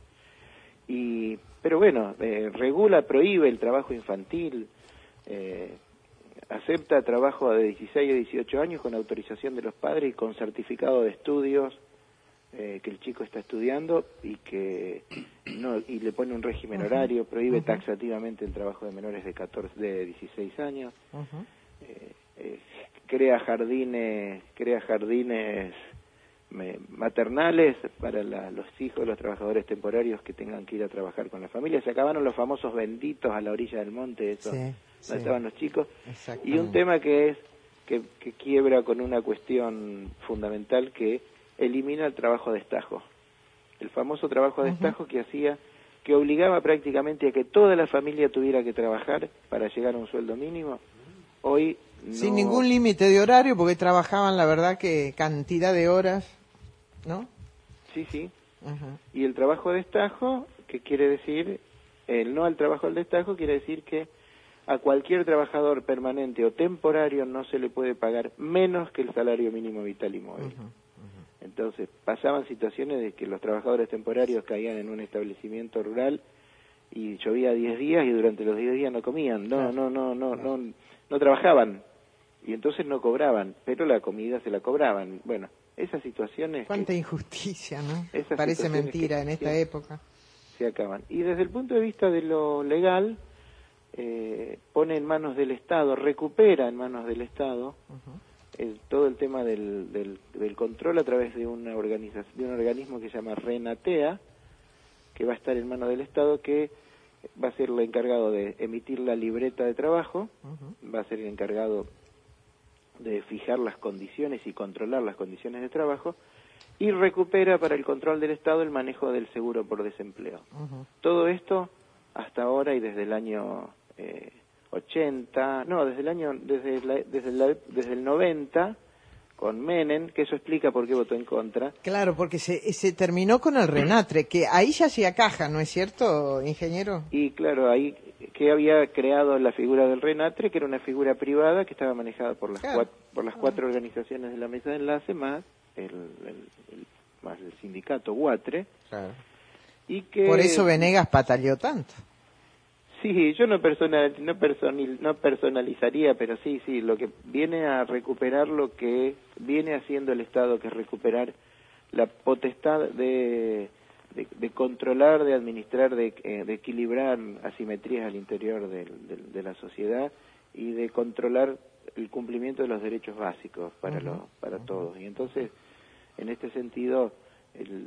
Y, pero bueno, eh, regula, prohíbe el trabajo infantil, eh, acepta trabajo de dieciséis a dieciocho años con autorización de los padres y con certificado de estudios eh, que el chico está estudiando y que no y le pone un régimen horario, prohíbe uh-huh. taxativamente el trabajo de menores de catorce, de dieciséis años, uh-huh. eh, eh, crea jardines, crea jardines me, maternales para la, los hijos, los trabajadores temporarios que tengan que ir a trabajar con la familia. Se acabaron los famosos benditos a la orilla del monte, eso. Sí. Donde sí. estaban los chicos, y un tema que es que, que quiebra con una cuestión fundamental que elimina el trabajo de estajo, el famoso trabajo de uh-huh. estajo que hacía, que obligaba prácticamente a que toda la familia tuviera que trabajar para llegar a un sueldo mínimo. Hoy no... Sin ningún límite de horario, porque trabajaban, la verdad, que cantidad de horas, ¿no? Sí, sí. Uh-huh. Y el trabajo de estajo, que quiere decir, el no al trabajo del destajo, quiere decir que a cualquier trabajador permanente o temporario no se le puede pagar menos que el salario mínimo vital y móvil. Uh-huh, uh-huh. Entonces, pasaban situaciones de que los trabajadores temporarios caían en un establecimiento rural y llovía diez días y durante los diez días no comían, no, claro. no, no, no, no, no, no trabajaban y entonces no cobraban, pero la comida se la cobraban. Bueno, esas situaciones... Cuánta que, injusticia, ¿no? Parece mentira en esta se, época. Se acaban. Y desde el punto de vista de lo legal... Eh, pone en manos del Estado, recupera en manos del Estado uh-huh. el, todo el tema del, del, del control a través de una organización, de un organismo que se llama RENATEA, que va a estar en manos del Estado, que va a ser el encargado de emitir la libreta de trabajo, uh-huh. va a ser el encargado de fijar las condiciones y controlar las condiciones de trabajo, y recupera para el control del Estado el manejo del seguro por desempleo. Uh-huh. Todo esto hasta ahora y desde el año eh, ochenta, no, desde el año, desde, la, desde, la, desde el noventa, con Menem, que eso explica por qué votó en contra. Claro, porque se, se terminó con el Renatre, que ahí ya hacía caja, ¿no es cierto, ingeniero? Y claro, ahí que había creado la figura del Renatre, que era una figura privada que estaba manejada por las, claro. cuatro, por las cuatro organizaciones de la mesa de enlace, más el, el, el, más el sindicato Guatre. Claro. Y que, por eso Venegas pataleó tanto. Sí, yo no, personal, no, personal, no personalizaría, pero sí, sí, lo que viene a recuperar lo que viene haciendo el Estado, que es recuperar la potestad de, de, de controlar, de administrar, de, eh, de equilibrar asimetrías al interior de, de, de la sociedad y de controlar el cumplimiento de los derechos básicos para, uh-huh. los, para uh-huh. todos. Y entonces, en este sentido, el,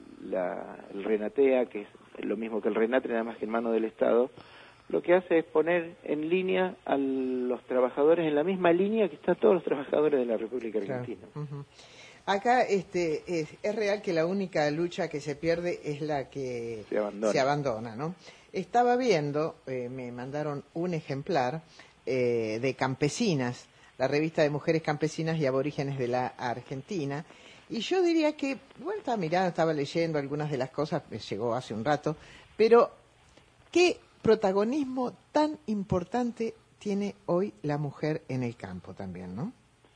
la, el Renatea, que es lo mismo que el Renatre, nada más que en manos del Estado, lo que hace es poner en línea a los trabajadores en la misma línea que están todos los trabajadores de la República Argentina. Claro. Uh-huh. Acá este, es, es real que la única lucha que se pierde es la que se abandona, se abandona ¿no? Estaba viendo, eh, me mandaron un ejemplar eh, de Campesinas, la revista de mujeres campesinas y aborígenes de la Argentina, y yo diría que, bueno, estaba mirando, estaba leyendo algunas de las cosas, me llegó hace un rato, pero ¿qué protagonismo tan importante tiene hoy la mujer en el campo también, no?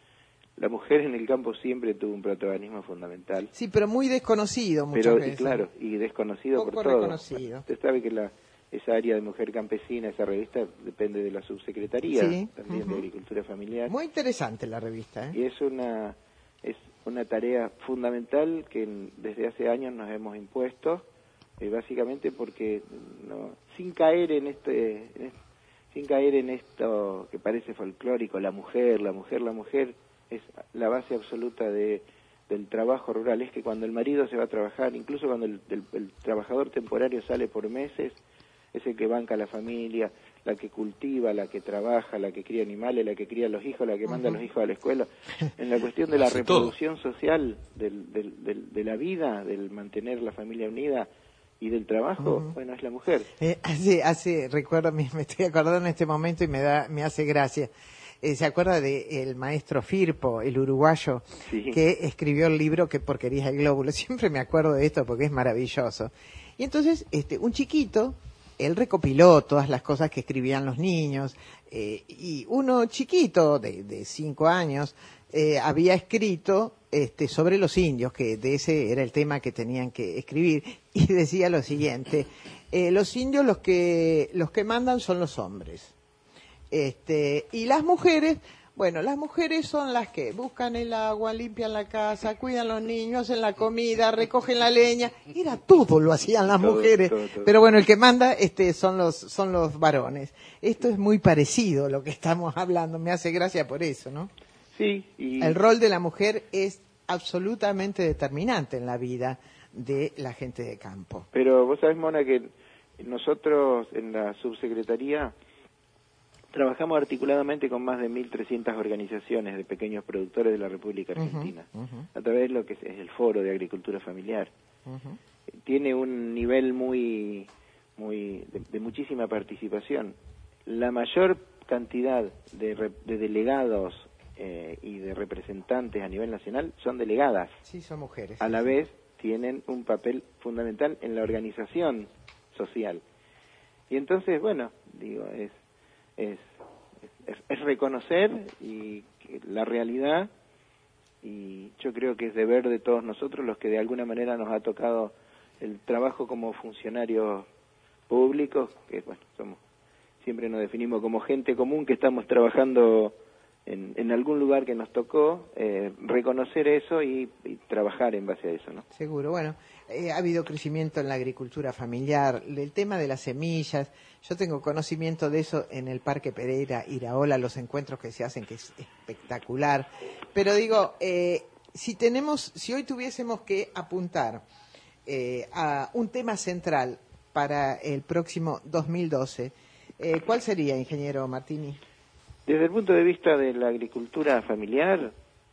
La mujer en el campo siempre tuvo un protagonismo fundamental. Sí, pero muy desconocido muchas pero, veces. Y claro, y desconocido poco por todos. reconocido. Usted sabe que la, esa área de mujer campesina, esa revista, depende de la subsecretaría, sí, también uh-huh. de Agricultura Familiar. Muy interesante la revista, ¿eh? Y es una, es una tarea fundamental que en, desde hace años nos hemos impuesto, eh, básicamente porque no, sin caer en este, en este sin caer en esto que parece folclórico, la mujer, la mujer, la mujer, es la base absoluta de, del trabajo rural. Es que cuando el marido se va a trabajar, incluso cuando el, el, el trabajador temporario sale por meses, es el que banca a la familia, la que cultiva, la que trabaja, la que cría animales, la que cría a los hijos, la que manda uh-huh. a los hijos a la escuela. En la cuestión de la reproducción todo. social, del, del, del, de la vida, del mantener la familia unida y del trabajo, uh-huh. bueno, es la mujer. Eh, hace, hace, recuerdo, me, me estoy acordando en este momento y me da, me hace gracia. eh, ¿se acuerda de el maestro Firpo, el uruguayo, Sí. que escribió el libro Qué porquería es el glóbulo? Siempre me acuerdo de esto porque es maravilloso. Y entonces, este, un chiquito, él recopiló todas las cosas que escribían los niños, eh, y uno chiquito, de, de cinco años, eh, había escrito este, sobre los indios, que de ese era el tema que tenían que escribir, y decía lo siguiente: eh, los indios los que, los que mandan son los hombres. Este, y las mujeres, bueno, las mujeres son las que buscan el agua, limpian la casa, cuidan los niños, hacen la comida, recogen la leña. Era todo lo hacían las Todo, mujeres. todo, todo. Pero bueno, el que manda este, son los son los varones. Esto es muy parecido a lo que estamos hablando. Me hace gracia por eso, ¿no? Sí. Y... El rol de la mujer es absolutamente determinante en la vida de la gente de campo. Pero vos sabés, Mona, que nosotros en la subsecretaría trabajamos articuladamente con más de mil trescientas organizaciones de pequeños productores de la República Argentina, Ujú, ujú, a través de lo que es el Foro de Agricultura Familiar. ujú. Tiene un nivel muy, muy de, de muchísima participación. La mayor cantidad de, re- de delegados eh, y de representantes a nivel nacional son delegadas. Sí, son mujeres. A la sí, vez tienen un papel fundamental en la organización social. Y entonces, bueno, digo, es es, es, es reconocer y que la realidad, y yo creo que es deber de todos nosotros los que de alguna manera nos ha tocado el trabajo como funcionarios públicos, que bueno, somos siempre nos definimos como gente común que estamos trabajando en, en algún lugar que nos tocó, eh, reconocer eso y, y trabajar en base a eso, ¿no? Seguro. Bueno, eh, ha habido crecimiento en la agricultura familiar, el tema de las semillas. Yo tengo conocimiento de eso en el Parque Pereira, Iraola, los encuentros que se hacen, que es espectacular. Pero digo, eh, si tenemos, si hoy tuviésemos que apuntar eh, a un tema central para el próximo dos mil doce, eh, ¿cuál sería, ingeniero Martini? Desde el punto de vista de la agricultura familiar,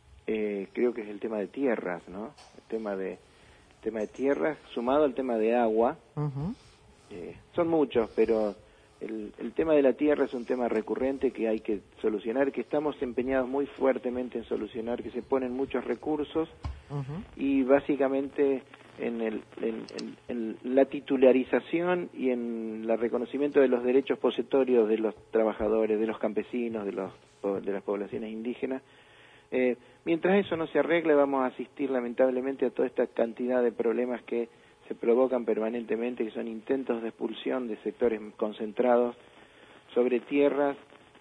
eh, creo que es el tema de tierras, ¿no? El tema de tema de tierras sumado al tema de agua. Uh-huh. Eh, son muchos, pero el, el tema de la tierra es un tema recurrente que hay que solucionar, que estamos empeñados muy fuertemente en solucionar, que se ponen muchos recursos Uh-huh. y básicamente en, el, en, en, en la titularización y en el reconocimiento de los derechos posetorios de los trabajadores, de los campesinos, de, los, de las poblaciones indígenas. Eh, mientras eso no se arregle, vamos a asistir lamentablemente a toda esta cantidad de problemas que se provocan permanentemente, que son intentos de expulsión de sectores concentrados sobre tierras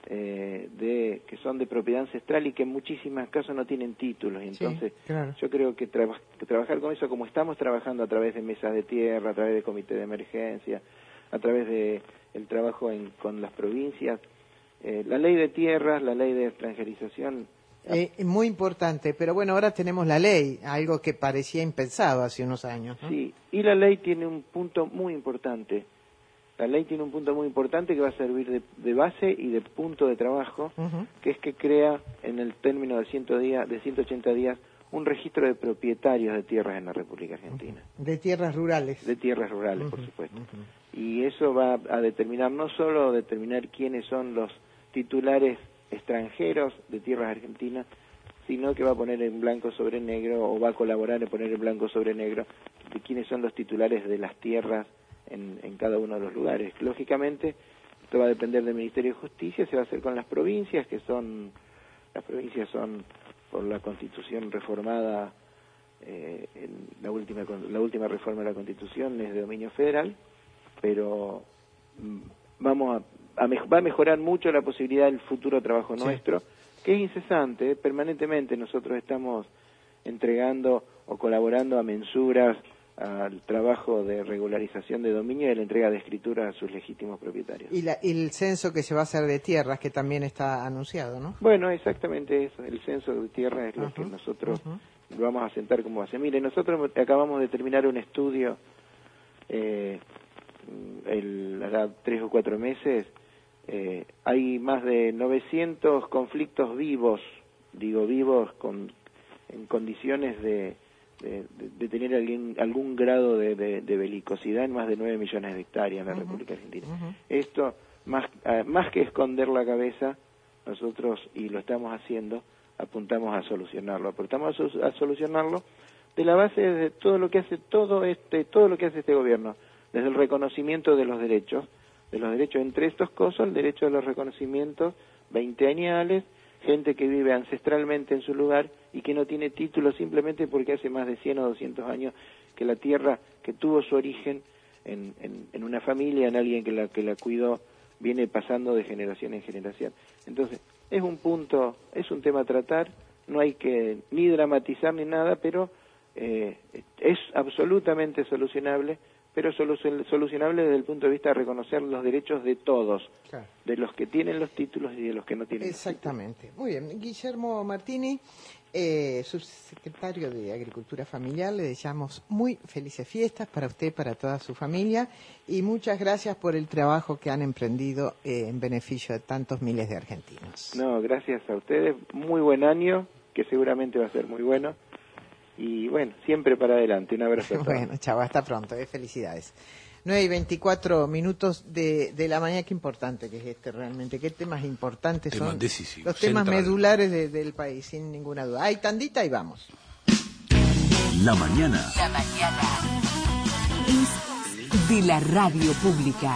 eh, de que son de propiedad ancestral y que en muchísimos casos no tienen títulos. Y entonces Sí, claro. yo creo que, traba, que trabajar con eso, como estamos trabajando a través de mesas de tierra, a través de comités de emergencia, a través de el trabajo en, con las provincias, eh, la ley de tierras, la ley de extranjerización. Eh, muy importante, pero bueno, ahora tenemos la ley, algo que parecía impensado hace unos años, ¿no? Sí, y la ley tiene un punto muy importante. La ley tiene un punto muy importante que va a servir de, de base y de punto de trabajo, Ujú. que es que crea en el término de, cien días, de ciento ochenta días un registro de propietarios de tierras en la República Argentina. De tierras rurales. De tierras rurales, por Ujú, supuesto. ujú. Y eso va a determinar, no solo determinar quiénes son los titulares extranjeros de tierras argentinas, sino que va a poner en blanco sobre negro, o va a colaborar en poner en blanco sobre negro, de quiénes son los titulares de las tierras en, en cada uno de los lugares. Lógicamente, esto va a depender del Ministerio de Justicia, se va a hacer con las provincias, que son, las provincias son, por la Constitución reformada, eh, en la última, la última reforma de la Constitución es de dominio federal, pero mm, vamos a, a mej- va a mejorar mucho la posibilidad del futuro trabajo Sí. nuestro, que es incesante, ¿eh? Permanentemente nosotros estamos entregando o colaborando a mensuras al trabajo de regularización de dominio y a la entrega de escritura a sus legítimos propietarios. Y, la, y el censo que se va a hacer de tierras, que también está anunciado, ¿no? Bueno, exactamente eso, el censo de tierra es lo Ajá, que nosotros ajá. vamos a sentar como base. Mire, nosotros acabamos de terminar un estudio, eh, el, hará tres o cuatro meses, eh, hay más de novecientos conflictos vivos, digo vivos, con, en condiciones de, de, de- de tener algún, algún grado de, de- de belicosidad en más de nueve millones de hectáreas en la Ujú, República Argentina. ujú. Esto, más, ah, más que esconder la cabeza, nosotros, y lo estamos haciendo, apuntamos a solucionarlo, apuntamos a, so- a solucionarlo de la base de todo lo que hace todo este, todo lo que hace este gobierno, desde el reconocimiento de los derechos, de los derechos, entre estos cosas, el derecho a los reconocimientos veinteañales, gente que vive ancestralmente en su lugar y que no tiene título simplemente porque hace más de cien o doscientos años que la tierra que tuvo su origen en, en, en una familia, en alguien que la, que la cuidó, viene pasando de generación en generación. Entonces, es un punto, es un tema a tratar, no hay que ni dramatizar ni nada, pero eh, es absolutamente solucionable, pero solu- solucionable desde el punto de vista de reconocer los derechos de todos, Claro. de los que tienen los títulos y de los que no tienen. Exactamente. Muy bien. Guillermo Martini, eh, subsecretario de Agricultura Familiar, le deseamos muy felices fiestas para usted, para toda su familia, y muchas gracias por el trabajo que han emprendido eh, en beneficio de tantos miles de argentinos. No, gracias a ustedes, muy buen año, que seguramente va a ser muy bueno, y bueno, siempre para adelante, un abrazo a todos. Bueno, chao, hasta pronto, eh, felicidades. nueve y veinticuatro minutos de, de la mañana, qué importante que es este realmente, qué temas importantes Temas son decisivos, los temas centrales. medulares de- del país, sin ninguna duda. Hay tandita y vamos. La mañana. La mañana es de la radio pública.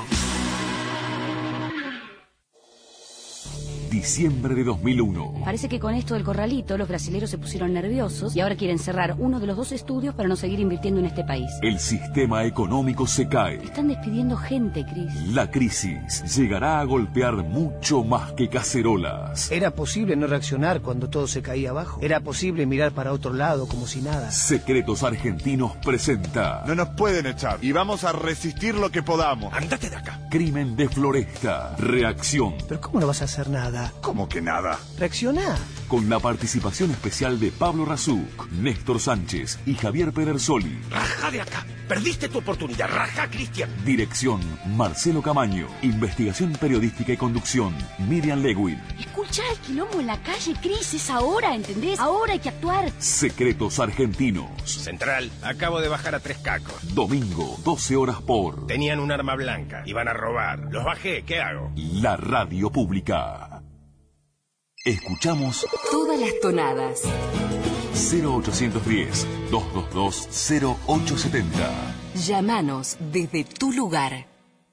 Diciembre de dos mil uno. Parece que con esto del corralito los brasileros se pusieron nerviosos y ahora quieren cerrar uno de los dos estudios para no seguir invirtiendo en este país. El sistema económico se cae. Están despidiendo gente, Cris. La crisis llegará a golpear mucho más que cacerolas. Era posible no reaccionar cuando todo se caía abajo. Era posible mirar para otro lado como si nada. Secretos Argentinos presenta No nos pueden echar y vamos a resistir lo que podamos. Andate de acá. Crimen de Floresta. Reacción. Pero ¿cómo no vas a hacer nada? ¿Cómo que nada? Reacciona. Con la participación especial de Pablo Razuk, Néstor Sánchez y Javier Pedersoli. Raja de acá. Perdiste tu oportunidad. Raja, Cristian. Dirección, Marcelo Camaño. Investigación periodística y conducción, Miriam Lewin. Escuchá el quilombo en la calle, Cris, es ahora, ¿entendés? Ahora hay que actuar. Secretos Argentinos. Central, acabo de bajar a tres cacos. Domingo, doce horas por Tenían un arma blanca, iban a robar. Los bajé, ¿qué hago? la radio pública. Escuchamos Todas las tonadas. cero ochocientos diez, doscientos veintidós, cero ocho setenta. Llámanos desde tu lugar.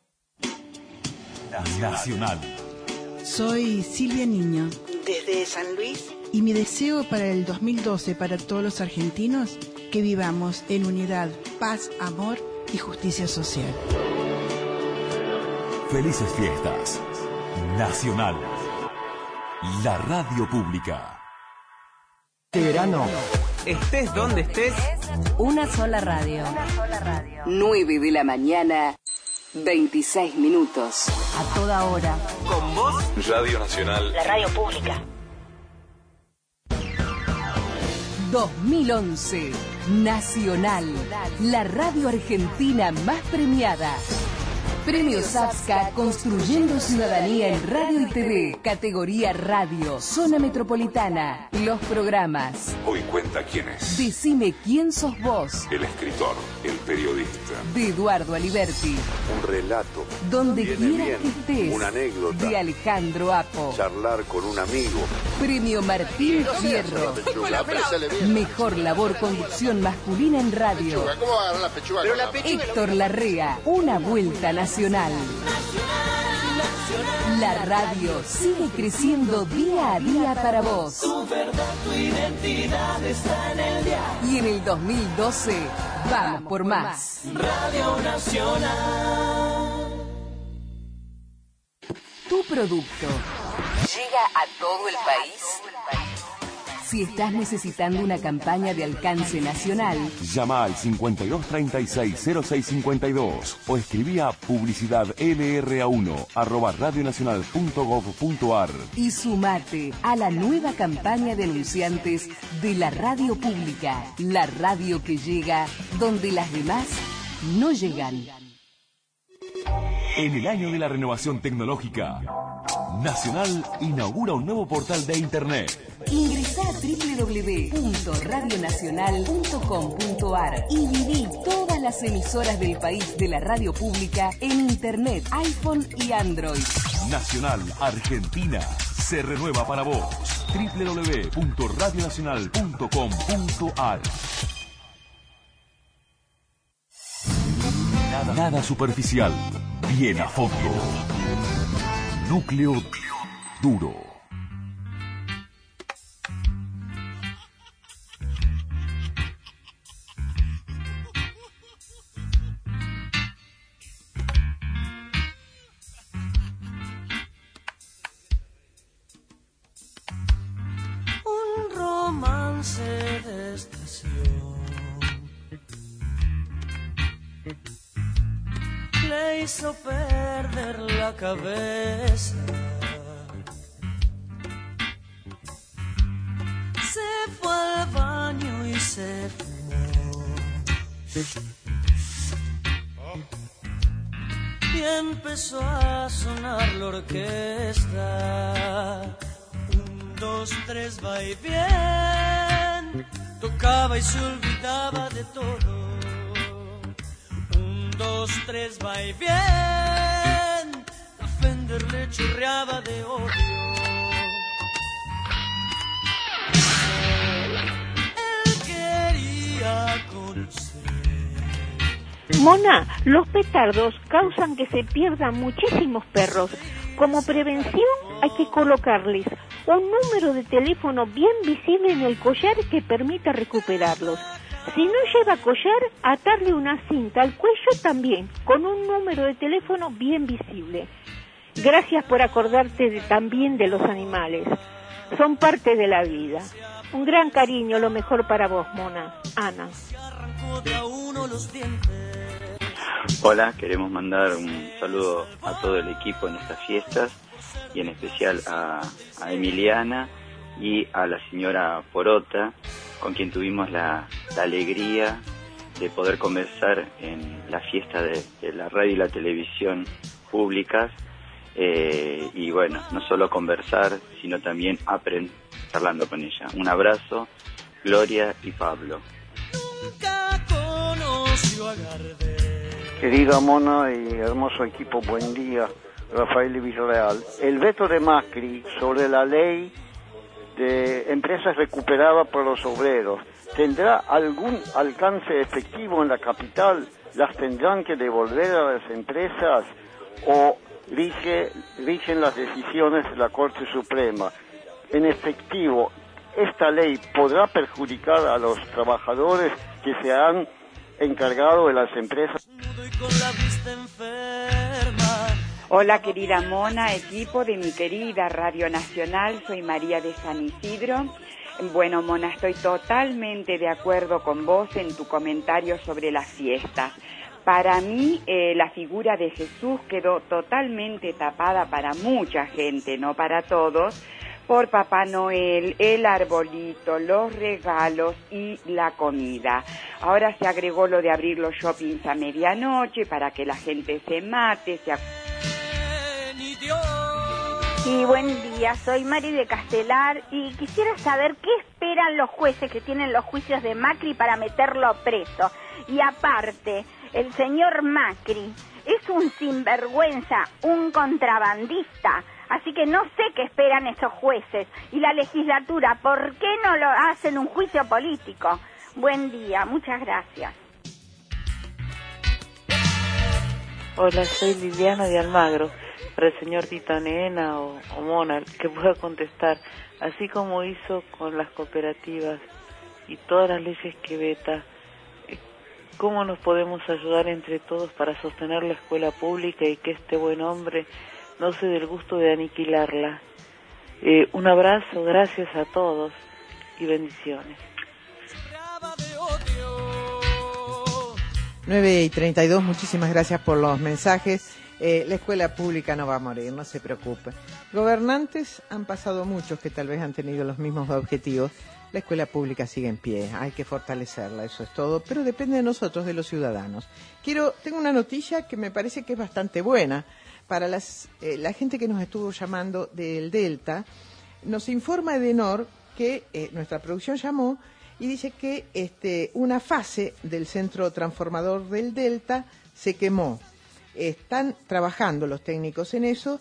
Nacional. Soy Silvia Niño. Desde San Luis. Y mi deseo para el dos mil doce para todos los argentinos, que vivamos en unidad, paz, amor y justicia social. Felices fiestas. Nacional. La radio pública. Este verano, estés donde estés, Una sola radio. nueve de la mañana, veintiséis minutos. A toda hora. con vos, Radio Nacional. La radio pública. dos mil once. Nacional. La radio argentina más premiada. Premio Sapska Construyendo Ciudadanía en Radio y T V. Categoría Radio. Zona Metropolitana. Los programas. Hoy cuenta quién es. Decime quién sos vos. El escritor, el periodista. De Eduardo Aliberti. Un relato. Donde Viene quiera bien. que estés. Una anécdota. De Alejandro Apo. Charlar con un amigo. Premio Martín Fierro. Mejor labor conducción masculina en radio. ¿Cómo va a agarrar la pechuga? Pero la pechuga Héctor Larrea, una vuelta nacional. La radio sigue creciendo día a día para vos. Tu verdad, tu identidad está en el diario. Y en el dos mil doce, vamos por más. Radio Nacional. Tu producto llega a todo el país. Si estás necesitando una campaña de alcance nacional, Llama al cincuenta y dos treinta y seis cero seis cincuenta y dos o escribí a publicidad l r a uno arroba radionacional punto gov punto ar. y sumate a la nueva campaña de anunciantes de la radio pública, la radio que llega donde las demás no llegan. En el año de la renovación tecnológica, Nacional inaugura un nuevo portal de Internet. Ingresá a doble u doble u doble u punto radio nacional punto com punto ar y viví todas las emisoras del país de la radio pública en Internet, iPhone y Android. Nacional Argentina se renueva para vos. doble u doble u doble u punto radio nacional punto com punto a r. Nada, nada superficial, bien a fondo. Núcleo duro. Un romance de estación le hizo perder la cabeza. Se fue al baño y se fumó. Y empezó a sonar la orquesta. Un, dos, tres, va y bien. Tocaba y se olvidaba de todo. Un, dos, tres, va y bien. La Fender le chorreaba de odio. Él quería conocer. Mona, los petardos causan que se pierdan muchísimos perros. Como prevención hay que colocarles un número de teléfono bien visible en el collar que permita recuperarlos. Si no lleva collar, atarle una cinta al cuello también, con un número de teléfono bien visible. Gracias por acordarte de, también de los animales. Son parte de la vida. Un gran cariño, lo mejor para vos, Mona. Ana. Hola, queremos mandar un saludo a todo el equipo en estas fiestas y en especial a, a Emiliana y a la señora Porota, con quien tuvimos la, la alegría de poder conversar en la fiesta de, de la radio y la televisión públicas, eh, y bueno, no solo conversar, sino también aprender charlando con ella. Un abrazo, Gloria y Pablo. Querida Mona y hermoso equipo, buen día. Rafael de Villarreal. El veto de Macri sobre la ley de empresas recuperadas por los obreros, ¿tendrá algún alcance efectivo en la capital? ¿Las tendrán que devolver a las empresas o rige, rigen las decisiones de la Corte Suprema? En efectivo, ¿esta ley podrá perjudicar a los trabajadores que se han encargado de las empresas? Hola querida Mona, equipo de mi querida Radio Nacional, soy María de San Isidro. Bueno Mona, estoy totalmente de acuerdo con vos en tu comentario sobre las fiestas. Para mí eh, la figura de Jesús quedó totalmente tapada para mucha gente, no para todos, por Papá Noel, el arbolito, los regalos y la comida. Ahora se agregó lo de abrir los shoppings a medianoche para que la gente se mate, se Sí, buen día, soy Mari de Castelar y quisiera saber qué esperan los jueces que tienen los juicios de Macri para meterlo preso. Y aparte, el señor Macri es un sinvergüenza, un contrabandista, así que no sé qué esperan esos jueces. Y la legislatura, ¿por qué no lo hacen un juicio político? Buen día, muchas gracias. Hola, soy Liliana de Almagro. Para el señor Tito Nena o, o Mona, que pueda contestar, así como hizo con las cooperativas y todas las leyes que veta, ¿cómo nos podemos ayudar entre todos para sostener la escuela pública y que este buen hombre no se dé el gusto de aniquilarla? Eh, un abrazo, gracias a todos y bendiciones. nueve y treinta y dos, muchísimas gracias por los mensajes. Eh, la escuela pública no va a morir, no se preocupe. Gobernantes han pasado muchos que tal vez han tenido los mismos objetivos. La escuela pública sigue en pie, hay que fortalecerla, eso es todo, pero depende de nosotros, de los ciudadanos. Quiero, tengo una noticia que me parece que es bastante buena para las, eh, la gente que nos estuvo llamando del Delta. Nos informa Edenor que eh, nuestra producción llamó y dice que este, una fase del centro transformador del Delta se quemó. Están trabajando los técnicos en eso,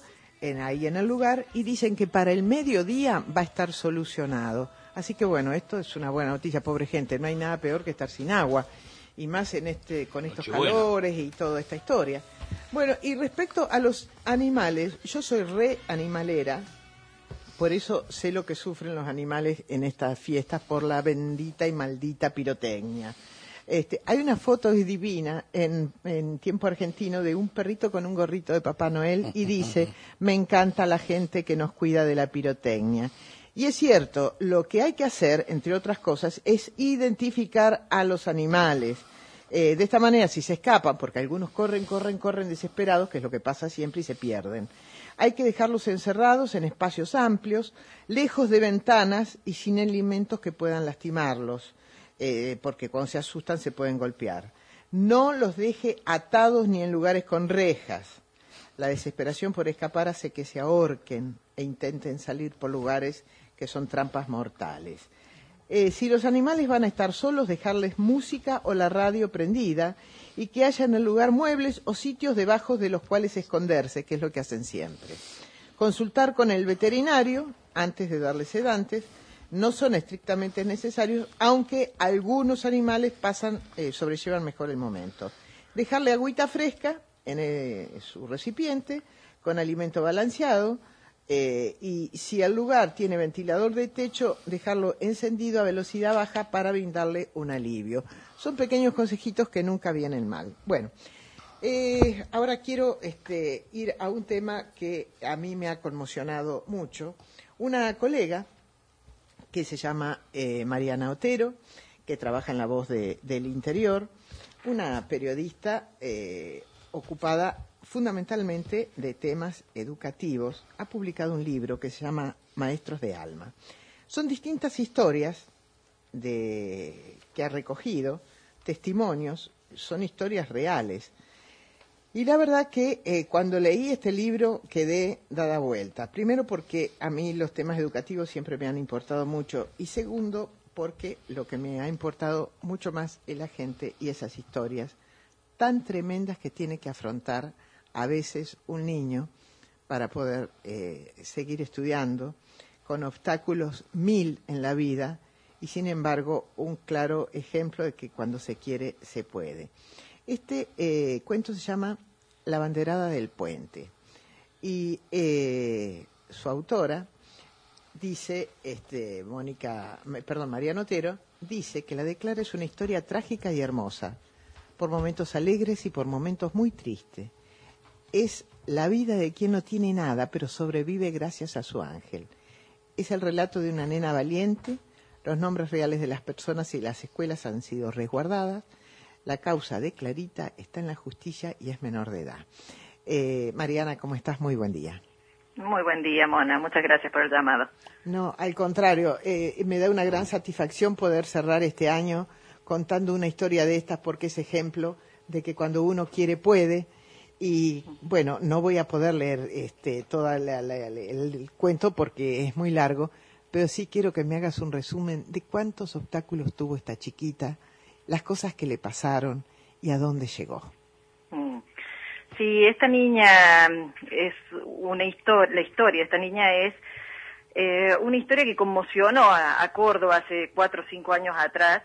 en, ahí en el lugar y dicen que para el mediodía va a estar solucionado. Así que bueno, esto es una buena noticia, pobre gente, no hay nada peor que estar sin agua, y más en este con estos Nochebuena. calores y toda esta historia. Bueno, y respecto a los animales, yo soy re animalera, por eso sé lo que sufren los animales en estas fiestas por la bendita y maldita pirotecnia. Este, hay una foto divina en, en tiempo argentino de un perrito con un gorrito de Papá Noel y dice, me encanta la gente que nos cuida de la pirotecnia. Y es cierto, lo que hay que hacer, entre otras cosas, es identificar a los animales. Eh, de esta manera, si se escapan, porque algunos corren, corren, corren desesperados, que es lo que pasa siempre, y se pierden. Hay que dejarlos encerrados en espacios amplios, lejos de ventanas y sin elementos que puedan lastimarlos, eh, porque cuando se asustan se pueden golpear. No los deje atados ni en lugares con rejas. La desesperación por escapar hace que se ahorquen e intenten salir por lugares que son trampas mortales. Eh, si los animales van a estar solos, dejarles música o la radio prendida y que haya en el lugar muebles o sitios debajo de los cuales esconderse, que es lo que hacen siempre. Consultar con el veterinario antes de darles sedantes no son estrictamente necesarios, aunque algunos animales pasan, eh, sobrellevan mejor el momento. Dejarle agüita fresca en eh, su recipiente con alimento balanceado. Eh, y si el lugar tiene ventilador de techo, dejarlo encendido a velocidad baja para brindarle un alivio. Son pequeños consejitos que nunca vienen mal. Bueno, eh, ahora quiero este, ir a un tema que a mí me ha conmocionado mucho. Una colega que se llama eh, Mariana Otero, que trabaja en La Voz de, del Interior, una periodista eh, ocupada fundamentalmente de temas educativos, ha publicado un libro que se llama Maestros de Alma. Son distintas historias de, que ha recogido, testimonios, son historias reales. Y la verdad que eh, cuando leí este libro quedé dada vuelta. Primero porque a mí los temas educativos siempre me han importado mucho y segundo porque lo que me ha importado mucho más es la gente y esas historias tan tremendas que tiene que afrontar a veces un niño para poder eh, seguir estudiando, con obstáculos mil en la vida y sin embargo un claro ejemplo de que cuando se quiere se puede. Este eh, cuento se llama La banderada del puente y eh, su autora dice, este, Mónica, perdón, Mariana Otero, dice que la declara es una historia trágica y hermosa, por momentos alegres y por momentos muy tristes. Es la vida de quien no tiene nada, pero sobrevive gracias a su ángel. Es el relato de una nena valiente, los nombres reales de las personas y las escuelas han sido resguardadas, la causa de Clarita está en la justicia y es menor de edad. Eh, Mariana, ¿cómo estás? Muy buen día. Muy buen día, Mona. Muchas gracias por el llamado. No, al contrario, eh, me da una gran satisfacción poder cerrar este año contando una historia de estas porque es ejemplo de que cuando uno quiere puede. Y bueno, no voy a poder leer este todo el, el, el cuento porque es muy largo, pero sí quiero que me hagas un resumen de cuántos obstáculos tuvo esta chiquita, las cosas que le pasaron y a dónde llegó. Mm. Sí, esta niña es una historia, la historia, esta niña es eh, una historia que conmocionó a, a Córdoba hace cuatro o cinco años atrás,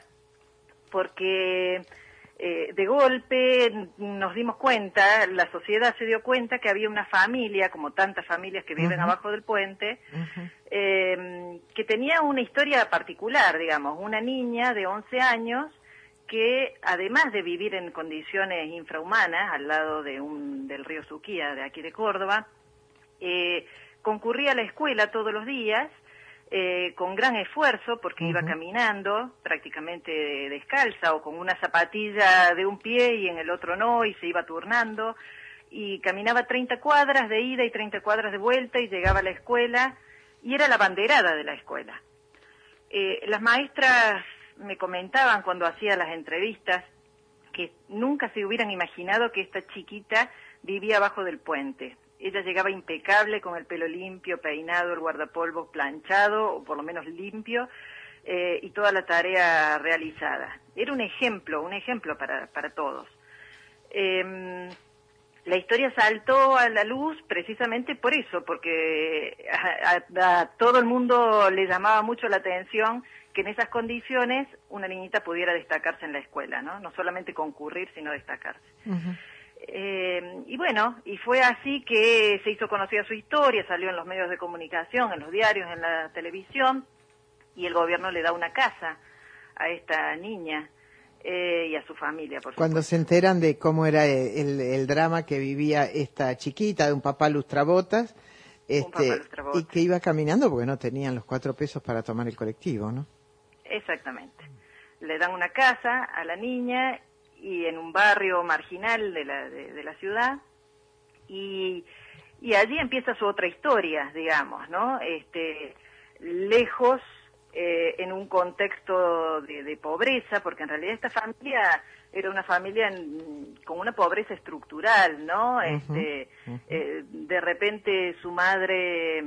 porque Eh, de golpe nos dimos cuenta, la sociedad se dio cuenta que había una familia, como tantas familias que viven uh-huh. abajo del puente, uh-huh. eh, que tenía una historia particular, digamos, una niña de once años que además de vivir en condiciones infrahumanas al lado de un, del río Suquía de aquí de Córdoba, eh, concurría a la escuela todos los días, Eh, con gran esfuerzo porque uh-huh. iba caminando prácticamente descalza o con una zapatilla de un pie y en el otro no y se iba turnando y caminaba treinta cuadras de ida y treinta cuadras de vuelta y llegaba a la escuela y era la banderada de la escuela. Eh, las maestras me comentaban cuando hacía las entrevistas que nunca se hubieran imaginado que esta chiquita vivía abajo del puente. Ella llegaba impecable, con el pelo limpio, peinado, el guardapolvo planchado, o por lo menos limpio, eh, y toda la tarea realizada. Era un ejemplo, un ejemplo para, para todos. Eh, La historia saltó a la luz precisamente por eso, porque a, a, a todo el mundo le llamaba mucho la atención que en esas condiciones una niñita pudiera destacarse en la escuela, ¿no? No solamente concurrir, sino destacarse. Uh-huh. Eh, y bueno, y fue así que se hizo conocida su historia, salió en los medios de comunicación, en los diarios, en la televisión, y el gobierno le da una casa a esta niña eh, y a su familia, por Cuando supuesto. se enteran de cómo era el, el drama que vivía esta chiquita, de un papá lustrabotas, este, papá lustrabotas. y que iba caminando porque no tenían los cuatro pesos para tomar el colectivo, ¿no? Exactamente. Le dan una casa a la niña y en un barrio marginal de la, de, de la ciudad, y, y allí empieza su otra historia, digamos, ¿no? Este, lejos, eh, en un contexto de, de pobreza, porque en realidad esta familia era una familia en, con una pobreza estructural, ¿no? Este, uh-huh. eh, de repente su madre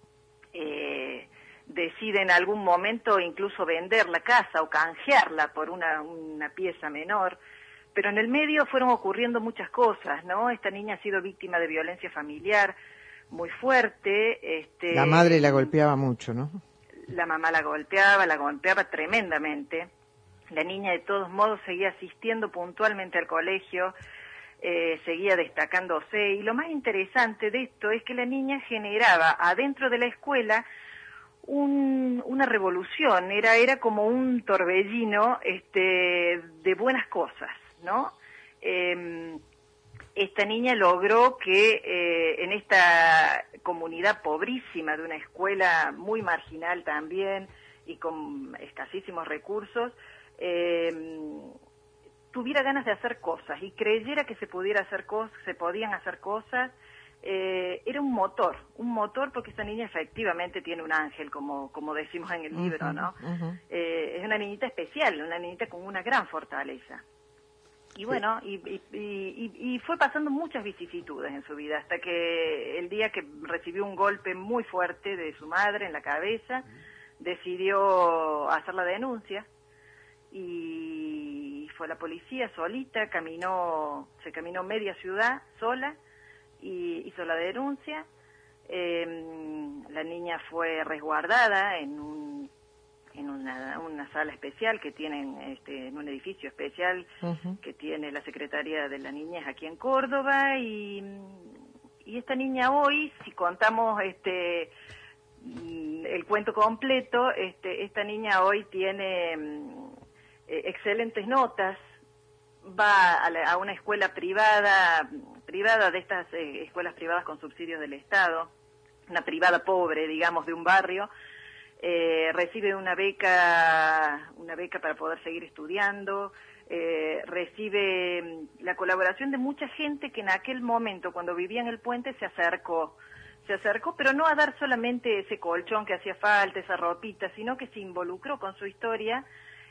eh, decide en algún momento incluso vender la casa o canjearla por una, una pieza menor. Pero en el medio fueron ocurriendo muchas cosas, ¿no? Esta niña ha sido víctima de violencia familiar muy fuerte. Este, La madre la golpeaba mucho, ¿no? La mamá la golpeaba, la golpeaba tremendamente. La niña de todos modos seguía asistiendo puntualmente al colegio, eh, seguía destacándose. Y lo más interesante de esto es que la niña generaba adentro de la escuela un, una revolución, era, era como un torbellino este, de buenas cosas, ¿no? Eh, esta niña logró que eh, en esta comunidad pobrísima de una escuela muy marginal también y con escasísimos recursos, eh, tuviera ganas de hacer cosas y creyera que se pudiera hacer cosas, se podían hacer cosas. Eh, era un motor, un motor porque esta niña efectivamente tiene un ángel, como, como decimos en el libro, ¿no? Uh-huh. Eh, es una niñita especial, una niñita con una gran fortaleza. Y bueno, y, y, y, y fue pasando muchas vicisitudes en su vida, hasta que el día que recibió un golpe muy fuerte de su madre en la cabeza, decidió hacer la denuncia, y fue la policía solita, caminó, se caminó media ciudad sola, y hizo la denuncia. Eh, la niña fue resguardada en un en una, una sala especial que tienen, este, en un edificio especial uh-huh. que tiene la Secretaría de la Niñez aquí en Córdoba, y, y esta niña hoy, si contamos este el cuento completo, este, esta niña hoy tiene eh, excelentes notas, va a, la, a una escuela privada, privada de estas eh, escuelas privadas con subsidios del Estado, una privada pobre, digamos, de un barrio. Eh, recibe una beca, una beca para poder seguir estudiando, eh, recibe la colaboración de mucha gente que en aquel momento, cuando vivía en el puente, se acercó, se acercó, pero no a dar solamente ese colchón que hacía falta, esa ropita, sino que se involucró con su historia,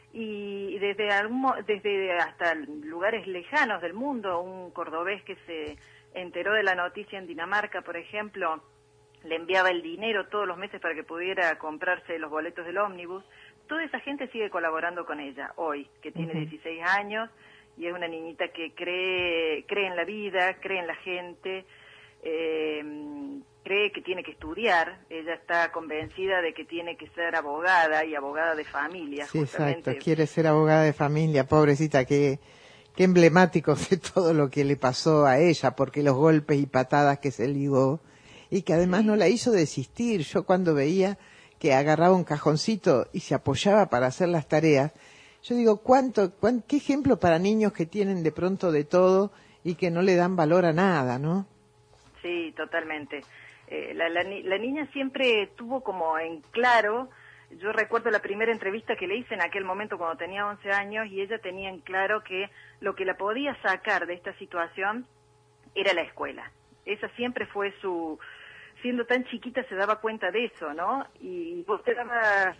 y desde algún, desde hasta lugares lejanos del mundo, un cordobés que se enteró de la noticia en Dinamarca, por ejemplo, le enviaba el dinero todos los meses para que pudiera comprarse los boletos del ómnibus. Toda esa gente sigue colaborando con ella hoy, que tiene uh-huh. dieciséis años, y es una niñita que cree, cree en la vida, cree en la gente, eh, cree que tiene que estudiar. Ella está convencida de que tiene que ser abogada, y abogada de familia. Sí, justamente. Exacto, quiere ser abogada de familia, pobrecita, que... Qué emblemático de todo lo que le pasó a ella, porque los golpes y patadas que se ligó, y que además no la hizo desistir. Yo cuando veía que agarraba un cajoncito y se apoyaba para hacer las tareas, yo digo, ¿cuánto, cuán, qué ejemplo para niños que tienen de pronto de todo y que no le dan valor a nada, ¿no? Sí, totalmente. Eh, la, la, la niña siempre tuvo como en claro, yo recuerdo la primera entrevista que le hice en aquel momento cuando tenía once años, y ella tenía en claro que lo que la podía sacar de esta situación era la escuela. Esa siempre fue su... Siendo tan chiquita se daba cuenta de eso, ¿no? Y vos te dabas,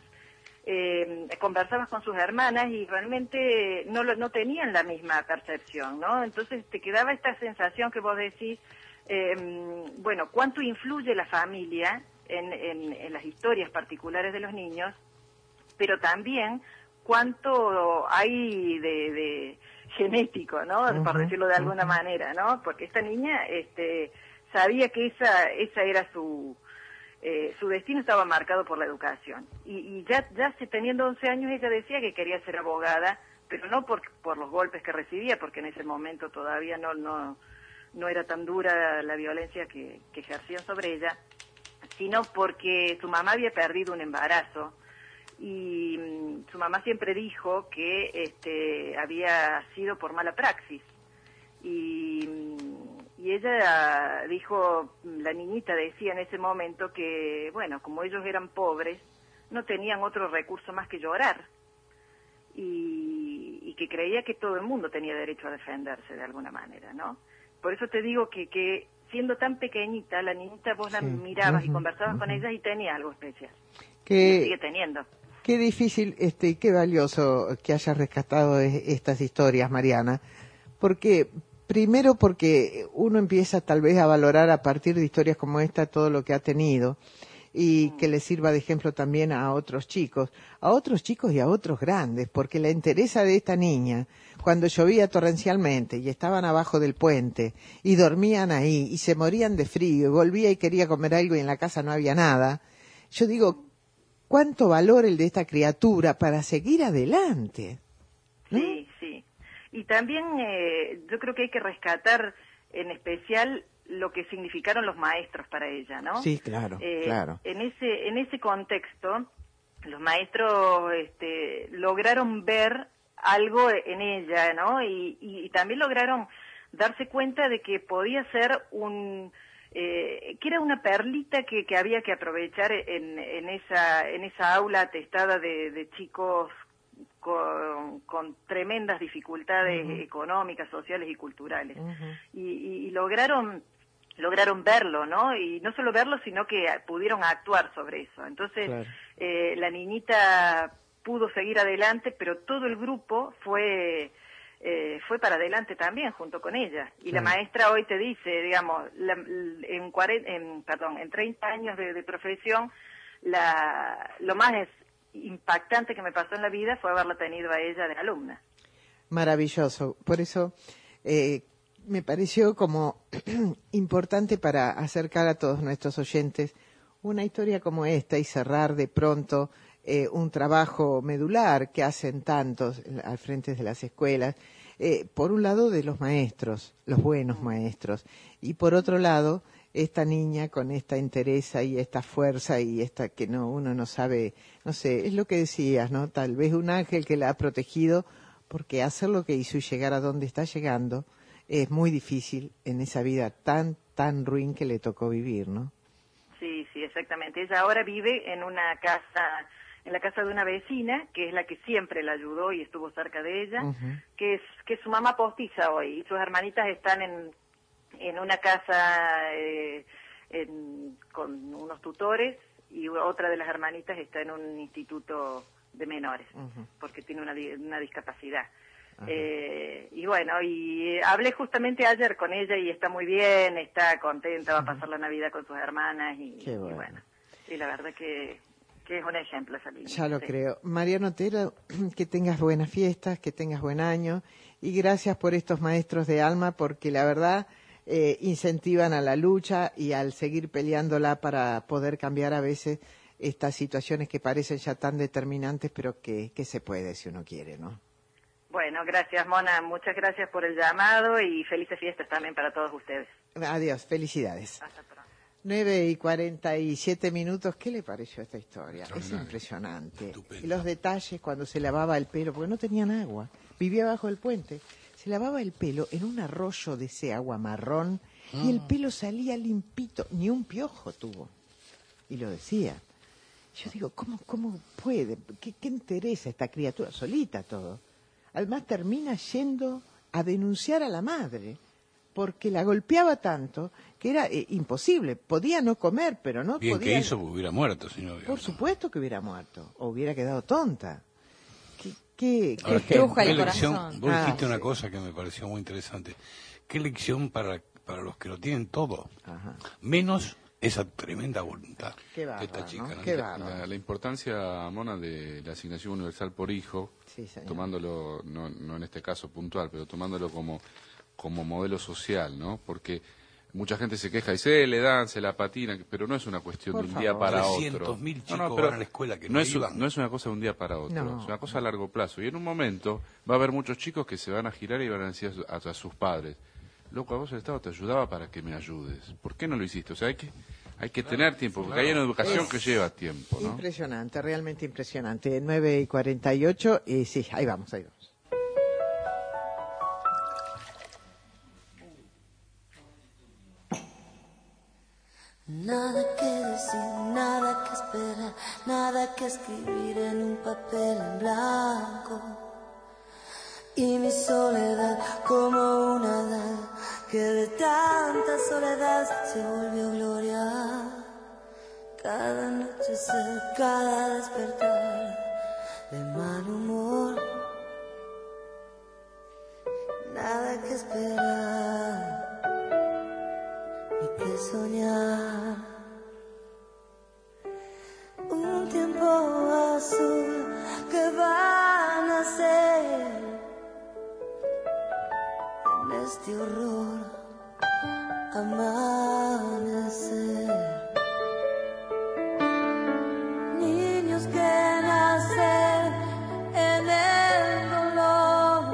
eh, conversabas con sus hermanas y realmente no lo, no tenían la misma percepción, ¿no? Entonces te quedaba esta sensación que vos decís, eh, bueno, ¿cuánto influye la familia en, en, en las historias particulares de los niños? Pero también cuánto hay de, de genético, ¿no? Uh-huh, por decirlo de alguna uh-huh. manera, ¿no? Porque esta niña este, sabía que esa, esa era su... Eh, su destino estaba marcado por la educación. Y, y ya, ya teniendo once años ella decía que quería ser abogada, pero no por, por los golpes que recibía, porque en ese momento todavía no, no, no era tan dura la violencia que, que ejercían sobre ella, sino porque su mamá había perdido un embarazo y mm, su mamá siempre dijo que este, había sido por mala praxis. Y, y ella dijo, la niñita decía en ese momento que, bueno, como ellos eran pobres, no tenían otro recurso más que llorar. Y, y que creía que todo el mundo tenía derecho a defenderse de alguna manera, ¿no? Por eso te digo que, que siendo tan pequeñita, la niñita vos sí. la mirabas uh-huh, y conversabas uh-huh. con ella y tenía algo especial. Que... Y sigue teniendo. Qué difícil, este, qué valioso que hayas rescatado estas historias, Mariana, porque... Primero porque uno empieza tal vez a valorar a partir de historias como esta todo lo que ha tenido y que le sirva de ejemplo también a otros chicos, a otros chicos y a otros grandes, porque la entereza de esta niña, cuando llovía torrencialmente y estaban abajo del puente y dormían ahí y se morían de frío y volvía y quería comer algo y en la casa no había nada, yo digo, ¿cuánto valor el de esta criatura para seguir adelante? ¿No? Sí, sí. Y también eh, yo creo que hay que rescatar en especial lo que significaron los maestros para ella, ¿no? Sí, claro, eh, claro. En ese en ese contexto, los maestros este, lograron ver algo en ella, ¿no? Y, y, y también lograron darse cuenta de que podía ser un eh, que era una perlita que, que había que aprovechar en, en esa en esa aula atestada de, de chicos Con, con tremendas dificultades uh-huh. económicas, sociales y culturales. Uh-huh. Y, y, y lograron lograron verlo, ¿no? Y no solo verlo, sino que pudieron actuar sobre eso. Entonces, claro. eh, la niñita pudo seguir adelante, pero todo el grupo fue eh, fue para adelante también, junto con ella. Y claro. la maestra hoy te dice, digamos, la, en, cuarenta, en, perdón, en treinta años de, de profesión, la, lo más es impactante que me pasó en la vida fue haberla tenido a ella de alumna. Maravilloso. Por eso eh, me pareció como importante para acercar a todos nuestros oyentes una historia como esta y cerrar de pronto eh, un trabajo medular que hacen tantos al frente de las escuelas. Eh, por un lado de los maestros, los buenos maestros, y por otro lado esta niña con esta entereza y esta fuerza y esta que no uno no sabe, no sé, es lo que decías, ¿no? Tal vez un ángel que la ha protegido, porque hacer lo que hizo y llegar a donde está llegando es muy difícil en esa vida tan, tan ruin que le tocó vivir, ¿no? Sí, sí, exactamente. Ella ahora vive en una casa, en la casa de una vecina, que es la que siempre la ayudó y estuvo cerca de ella, uh-huh. que es que es su mamá postiza hoy, y sus hermanitas están en en una casa eh, en, con unos tutores, y otra de las hermanitas está en un instituto de menores, uh-huh. porque tiene una, una discapacidad. Uh-huh. Eh, y bueno, y hablé justamente ayer con ella y está muy bien, está contenta, va a pasar la Navidad con sus hermanas y, Qué bueno. y bueno, sí, la verdad que, que es un ejemplo esa niña. Ya lo sí. creo. Mariano Otero, que tengas buenas fiestas, que tengas buen año, y gracias por estos maestros de alma, porque la verdad Eh, incentivan a la lucha y al seguir peleándola para poder cambiar a veces estas situaciones que parecen ya tan determinantes, pero que, que se puede si uno quiere, ¿no? Bueno, gracias, Mona, muchas gracias por el llamado y felices fiestas también para todos ustedes. Adiós, felicidades. Hasta pronto. nueve y cuarenta y siete minutos, ¿qué le pareció esta historia? Es impresionante. Estupendo. Y los detalles cuando se lavaba el pelo, porque no tenían agua, vivía bajo el puente. Se lavaba el pelo en un arroyo de ese agua marrón y el pelo salía limpito, ni un piojo tuvo. Y lo decía. Yo digo, ¿cómo, cómo puede? ¿Qué, qué interesa esta criatura? Solita todo. Además termina yendo a denunciar a la madre, porque la golpeaba tanto que era eh, imposible. Podía no comer, pero no Bien podía... que hizo, porque hubiera muerto, señor. Por supuesto que hubiera muerto, o hubiera quedado tonta. ¿Qué, Ahora, qué, ¿qué, qué qué lección? Vos ah, dijiste una sí. cosa que me pareció muy interesante. ¿Qué lección para, para los que lo tienen todo? Ajá. Menos esa tremenda voluntad Qué bárbaro, de esta chica. ¿no? ¿no? Qué La- bárbaro. La, la importancia, Mona, de la asignación universal por hijo, Sí, señor. tomándolo, no, no en este caso puntual, pero tomándolo como, como modelo social, ¿no? Porque mucha gente se queja y dice, eh, le dan, se la patinan, pero no es una cuestión Por de un día favor. para otro. trescientos mil chicos No, no, pero van a la escuela que no no es, iban. no es una cosa de un día para otro, No. es una cosa a largo plazo. Y en un momento va a haber muchos chicos que se van a girar y van a decir a, a sus padres, loco, a vos el Estado te ayudaba para que me ayudes. ¿Por qué no lo hiciste? O sea, hay que, hay que tener tiempo, porque hay una educación Es que lleva tiempo, ¿no? Impresionante, realmente impresionante. nueve y cuarenta y ocho, y sí, ahí vamos, ahí vamos. Nada que decir, nada que esperar, nada que escribir en un papel en blanco. Y mi soledad como una edad que de tanta soledad se volvió gloria. Cada anochecer, cada despertar de mal humor. Nada que esperar ni que soñar. Un tiempo azul que va a nacer en este horror amanecer. Niños que nacen en el dolor,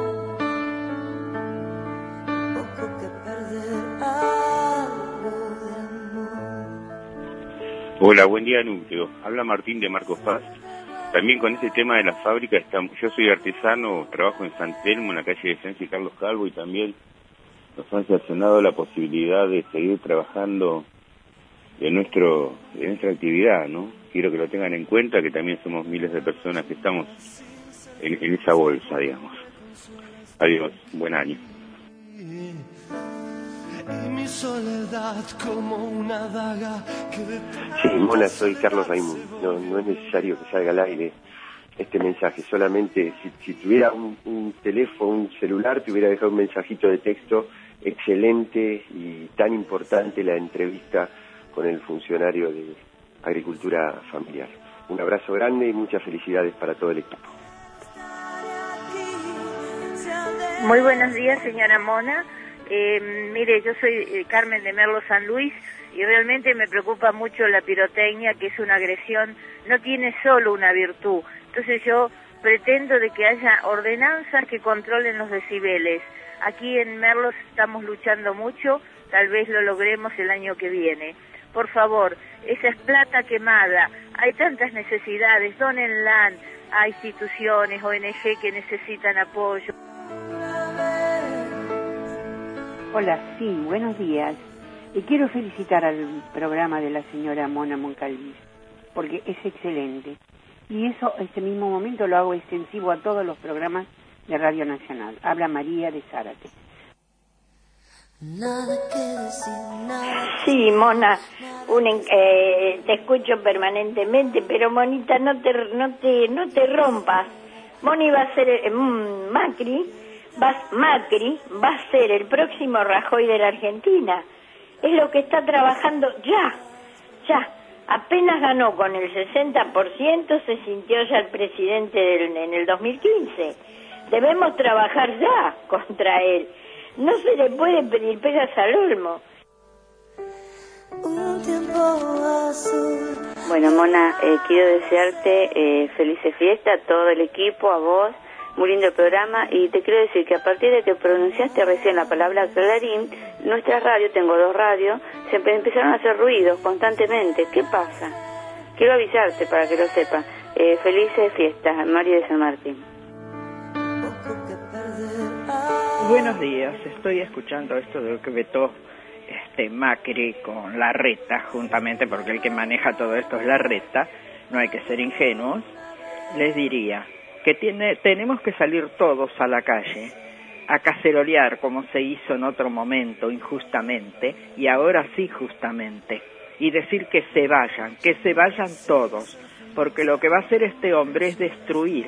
poco que perder, algo de amor. Hola, buen día, Núcleo. Habla Martín de Marcos Paz. También con este tema de la fábrica, estamos, yo soy artesano, trabajo en San Telmo, en la calle de Francia y Carlos Calvo, y también nos han sancionado la posibilidad de seguir trabajando en, nuestro, en nuestra actividad, ¿no? Quiero que lo tengan en cuenta, que también somos miles de personas que estamos en, en esa bolsa, digamos. Adiós, buen año. Y mi soledad como una daga que de Sí, Mona, soy Carlos Raimundo. No, no es necesario que salga al aire este mensaje. Solamente si, si tuviera un, un teléfono, un celular, te hubiera dejado un mensajito de texto excelente y tan importante la entrevista con el funcionario de Agricultura Familiar. Un abrazo grande y muchas felicidades para todo el equipo. Muy buenos días, señora Mona. Eh, mire, yo soy eh, Carmen de Merlo San Luis y realmente me preocupa mucho la pirotecnia, que es una agresión, no tiene solo una virtud. Entonces yo pretendo de que haya ordenanzas que controlen los decibeles. Aquí en Merlos estamos luchando mucho, tal vez lo logremos el año que viene. Por favor, esa es plata quemada, hay tantas necesidades, dónenla a instituciones, O N G que necesitan apoyo. Hola, sí, buenos días. Y quiero felicitar al programa de la señora Mona Moncalvis, porque es excelente. Y eso, este mismo momento, lo hago extensivo a todos los programas de Radio Nacional. Habla María de Zárate. Nada que decir, nada. Sí, Mona, un, eh, te escucho permanentemente, pero Monita, no te, no te, no te rompas. Moni va a ser eh, mm, Macri, va, Macri va a ser el próximo Rajoy de la Argentina. Es lo que está trabajando ya, ya. Apenas ganó con el sesenta por ciento, se sintió ya el presidente del, en el dos mil quince. Debemos trabajar ya contra él. No se le puede pedir pegas al olmo. un tiempo azul. Bueno, Mona, eh, quiero desearte eh, felices fiestas a todo el equipo, a vos, muy lindo programa, y te quiero decir que a partir de que pronunciaste recién la palabra Clarín, nuestra radio, tengo dos radios, se empe- empezaron a hacer ruidos constantemente. ¿Qué pasa? Quiero avisarte para que lo sepas. Eh, felices fiestas, María de San Martín. Buenos días, estoy escuchando esto de lo que vetó este Macri con Larreta, juntamente, porque el que maneja todo esto es Larreta, no hay que ser ingenuos. Les diría que tiene, tenemos que salir todos a la calle a cacerolear como se hizo en otro momento injustamente, y ahora sí justamente, y decir que se vayan, que se vayan todos, porque lo que va a hacer este hombre es destruir.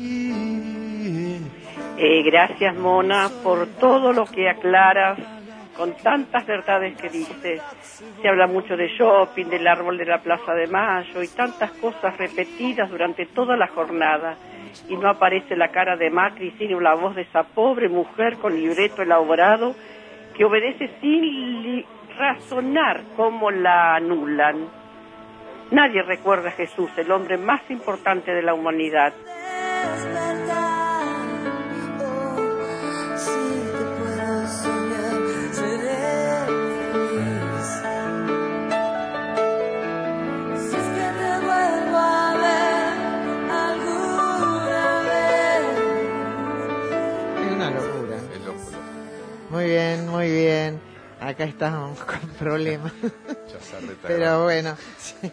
Eh, gracias, Mona, por todo lo que aclaras con tantas verdades que dices. Se habla mucho de shopping, del árbol de la Plaza de Mayo y tantas cosas repetidas durante toda la jornada. Y no aparece la cara de Macri, sino la voz de esa pobre mujer con libreto elaborado que obedece sin li- razonar cómo la anulan. Nadie recuerda a Jesús, el hombre más importante de la humanidad. Es una locura. Muy bien, muy bien. Acá estamos con problemas. Pero bueno. Sí.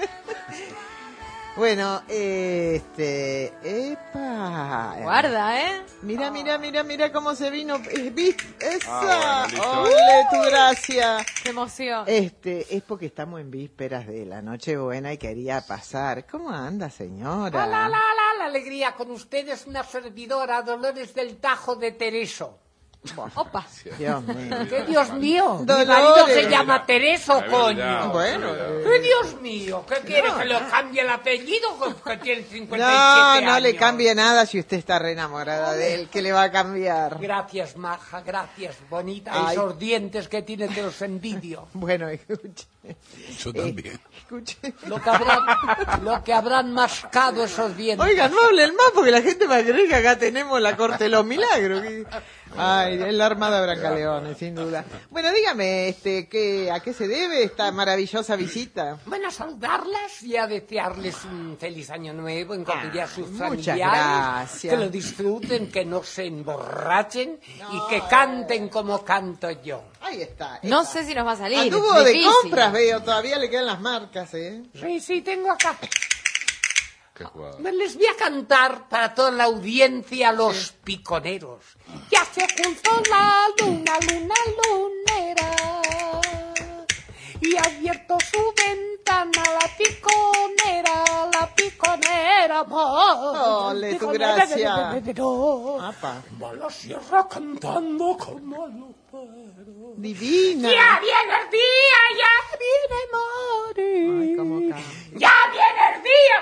Bueno, este... ¡Epa! Guarda, ¿eh? Mira, mira, mira, mira cómo se vino. Eh, ¿Viste? ¡Esa! Ah, bueno, listo. ¡Ole, tu gracia! ¡Qué emoción! Este, es porque estamos en vísperas de la Nochebuena y quería pasar. ¿Cómo anda, señora? La, la, la, la, la alegría con ustedes, una servidora, Dolores del Tajo de Tereso. Opa. Dios mío. ¿Qué Dios mío? Mi Dolores. marido se llama Tereso, coño. Bueno. ¿Qué Dios mío? ¿Qué quiere? ¿Que le cambie el apellido? Que tiene cincuenta y siete No, años. no le cambie nada si usted está re enamorada de él. ¿Qué le va a cambiar? Gracias, maja, gracias, bonita. Ay. Esos dientes que tiene te los envidio. Bueno, escuche. Yo también. Escuche. Lo que habrán, lo que habrán mascado esos dientes. Oigan, no hablen más porque la gente va a creer que acá tenemos la corte de los milagros. Ay, es la Armada Brancaleone, sin duda. Bueno, dígame, este, ¿qué, ¿a qué se debe esta maravillosa visita? Bueno, a saludarlas y a desearles un feliz año nuevo en compañía de sus muchas familiares. gracias. Que lo disfruten, que no se emborrachen y que canten como canto yo. Ahí está. No sé si nos va a salir. Anduvo es de difícil. compras, veo, todavía le quedan las marcas, ¿eh? Sí, sí, tengo acá. Qué jugada. Me les voy a cantar para toda la audiencia los piconeros. Ya se ocultó la luna, luna lunera, y ha abierto su ventana la piconera, la piconera. Ole, tu gracia. Apa. Va la sierra cantando como lucero. Divina. Ya viene el día, ya viene Mari. Ay, cómo canta. Ya viene el día,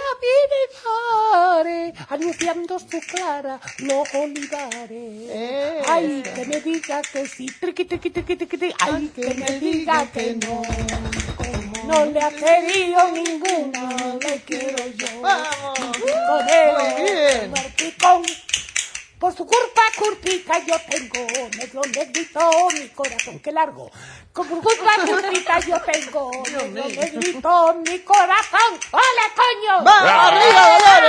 ya viene Mari. Anunciando su clara, lo olvidaré. Ay, que me diga que sí, triqui, triqui, triqui, triqui, triqui. Ay, que me diga que no. No le ha querido ninguno, le quiero yo. Vamos. Piconero, Muy bien. picón. Por su culpa curtita yo tengo medio negrito mi corazón, qué largo. Por su culpa curtita yo tengo medio negrito mi corazón. ¡Hola, coño! ¡Va, arriba,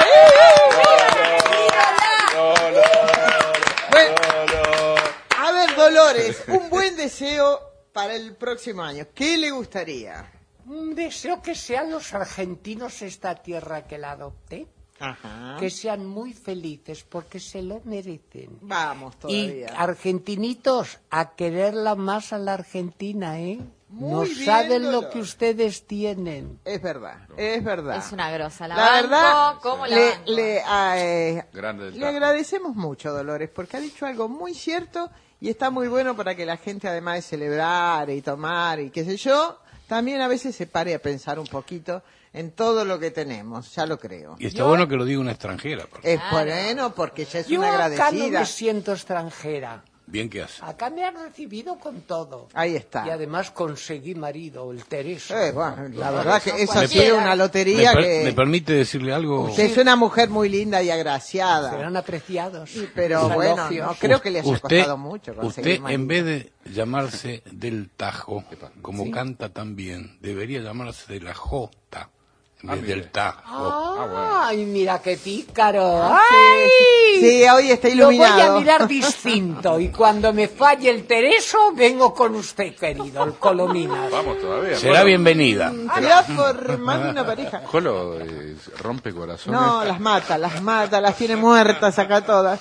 Dolores! Bueno, a ver, Dolores, un buen deseo para el próximo año. ¿Qué le gustaría? Deseo que sean los argentinos esta tierra que la adopté. Ajá. Que sean muy felices porque se lo merecen. Vamos Y todavía. argentinitos, a quererla más a la Argentina, ¿eh? Muy no bien, saben lo Dolores. que ustedes tienen. Es verdad, es verdad. Es una grosa. La, La banco, verdad, ¿cómo la le, banco? le, a, eh, Grande del le Tajo. agradecemos mucho, Dolores, porque ha dicho algo muy cierto y está muy bueno para que la gente, además de celebrar y tomar y qué sé yo, también a veces se pare a pensar un poquito en todo lo que tenemos, ya lo creo. Y está bueno que lo diga una extranjera. porque Es bueno porque ella es Yo una acá no agradecida. me siento extranjera. Bien que hace. Acá me han recibido con todo. Ahí está. Y además conseguí marido, el Tereso. Eh, bueno, la verdad que eso ha Me sido per- una lotería ¿Me, per- que... ¿Me permite decirle algo? Usted es una mujer muy linda y agraciada. Serán apreciados. Pero Los bueno, elogios. no creo que le haya usted, costado mucho conseguir usted, marido. en vez de llamarse del Tajo, como ¿Sí? canta tan bien, debería llamarse de la Jota, en vez mire. del Tajo. Ay, mira qué pícaro. Ah, ¡Ay! Sí, hoy está Lo voy iluminado. a mirar distinto. Y cuando me falle el Tereso, vengo con usted, querido, el Colominas. Vamos todavía. Será bienvenida. Ya formando una pareja. Jolo eh, rompe corazón. No, las mata, las mata, las tiene muertas acá todas.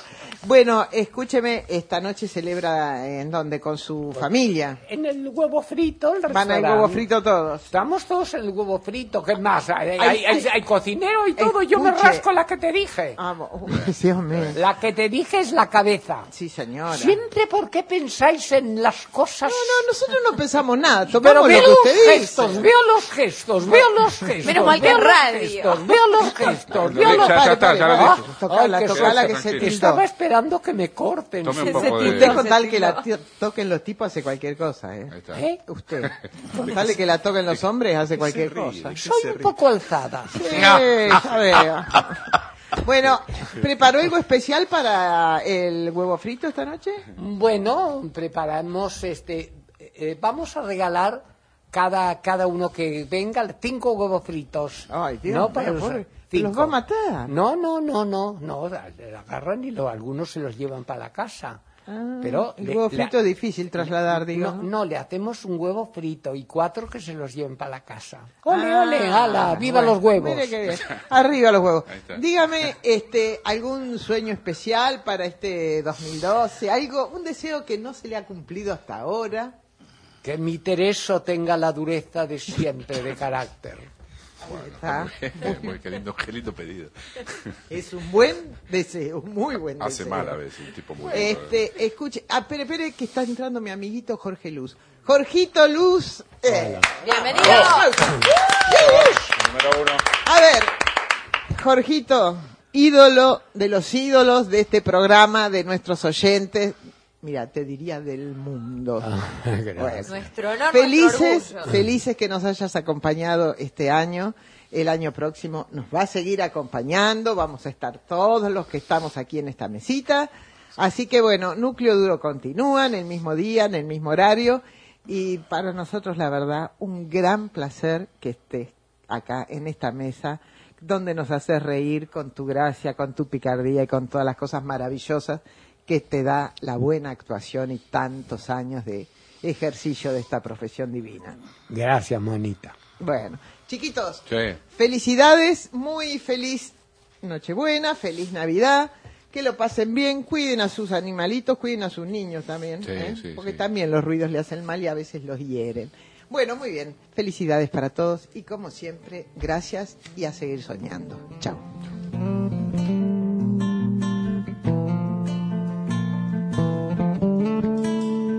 Bueno, escúcheme, esta noche celebra en dónde, con su familia. En el huevo frito, el Van al huevo frito todos. Estamos todos en el huevo frito. ¿Qué más? Hay, hay, Ay, hay- ay. hay cocinero y todo. Yo me Escuche. rasco la que te dije. Sí, hombre. La que te dije es la cabeza. Sí, señora. Siempre, ¿por qué pensáis en las cosas? No, no, nosotros no pensamos nada. Pero Tomamos veo lo que los usted dice. gestos, veo los gestos, veo los gestos. Menos mal que veo es los radio. gestos, Veo los gestos, veo Ya, los ya está, ya lo Ah, dijo. Tocala, ay, qué tocala, suerte. que se Estaba tildó. esperando que me corten. Tome un Se- poco de- Usted con tal que la t- toquen los tipos hace cualquier cosa, ¿eh? Ahí está. ¿Eh? Usted. Con tal de que la toquen los hombres hace cualquier cosa. Soy un poco alzada. Sí, ya veo. Bueno, ¿preparó algo especial para el huevo frito esta noche? Bueno, preparamos este. eh, vamos a regalar cada cada uno que venga cinco huevos fritos. Ay, Dios no mío, para los- pobre. cinco. ¿Los va a matar? No, no, no, no, no. la- la agarran y lo, algunos se los llevan para la casa. Pero el le- huevo le- frito es difícil trasladar, digo. No, no, le hacemos un huevo frito y cuatro que se los lleven para la casa. ¡Ole, Ah, ole! ¡Hala! ¡Viva bueno, los huevos! mire qué bien. Arriba los huevos. Ahí está. Dígame, este, algún sueño especial para este dos mil doce, algo, un deseo que no se le ha cumplido hasta ahora. Que mi Tereso tenga la dureza de siempre de carácter. Está. Muy qué lindo, qué lindo pedido. Es un buen deseo, un muy buen Hace deseo. mal a veces, un tipo muy... Este, escuche, ah, espere, espere, que está entrando mi amiguito Jorge Luz. Jorgito Luz. eh, Bienvenido. Número uno. A ver, Jorgito, ídolo de los ídolos de este programa, de nuestros oyentes. Mira, te diría del mundo. Bueno. Nuestro honor, Felices, nuestro orgullo. felices que nos hayas acompañado este año. El año próximo nos va a seguir acompañando. Vamos a estar todos los que estamos aquí en esta mesita. Así que bueno, Núcleo Duro continúa en el mismo día, en el mismo horario. Y para nosotros, la verdad, un gran placer que estés acá en esta mesa, donde nos haces reír con tu gracia, con tu picardía y con todas las cosas maravillosas que te da la buena actuación y tantos años de ejercicio de esta profesión divina. Gracias, monita. Bueno, chiquitos, Sí. felicidades, muy feliz Nochebuena, feliz Navidad, que lo pasen bien, cuiden a sus animalitos, cuiden a sus niños también, Sí, ¿eh? sí, porque sí. también los ruidos le hacen mal y a veces los hieren. Bueno, muy bien, felicidades para todos y como siempre, gracias y a seguir soñando. Chao.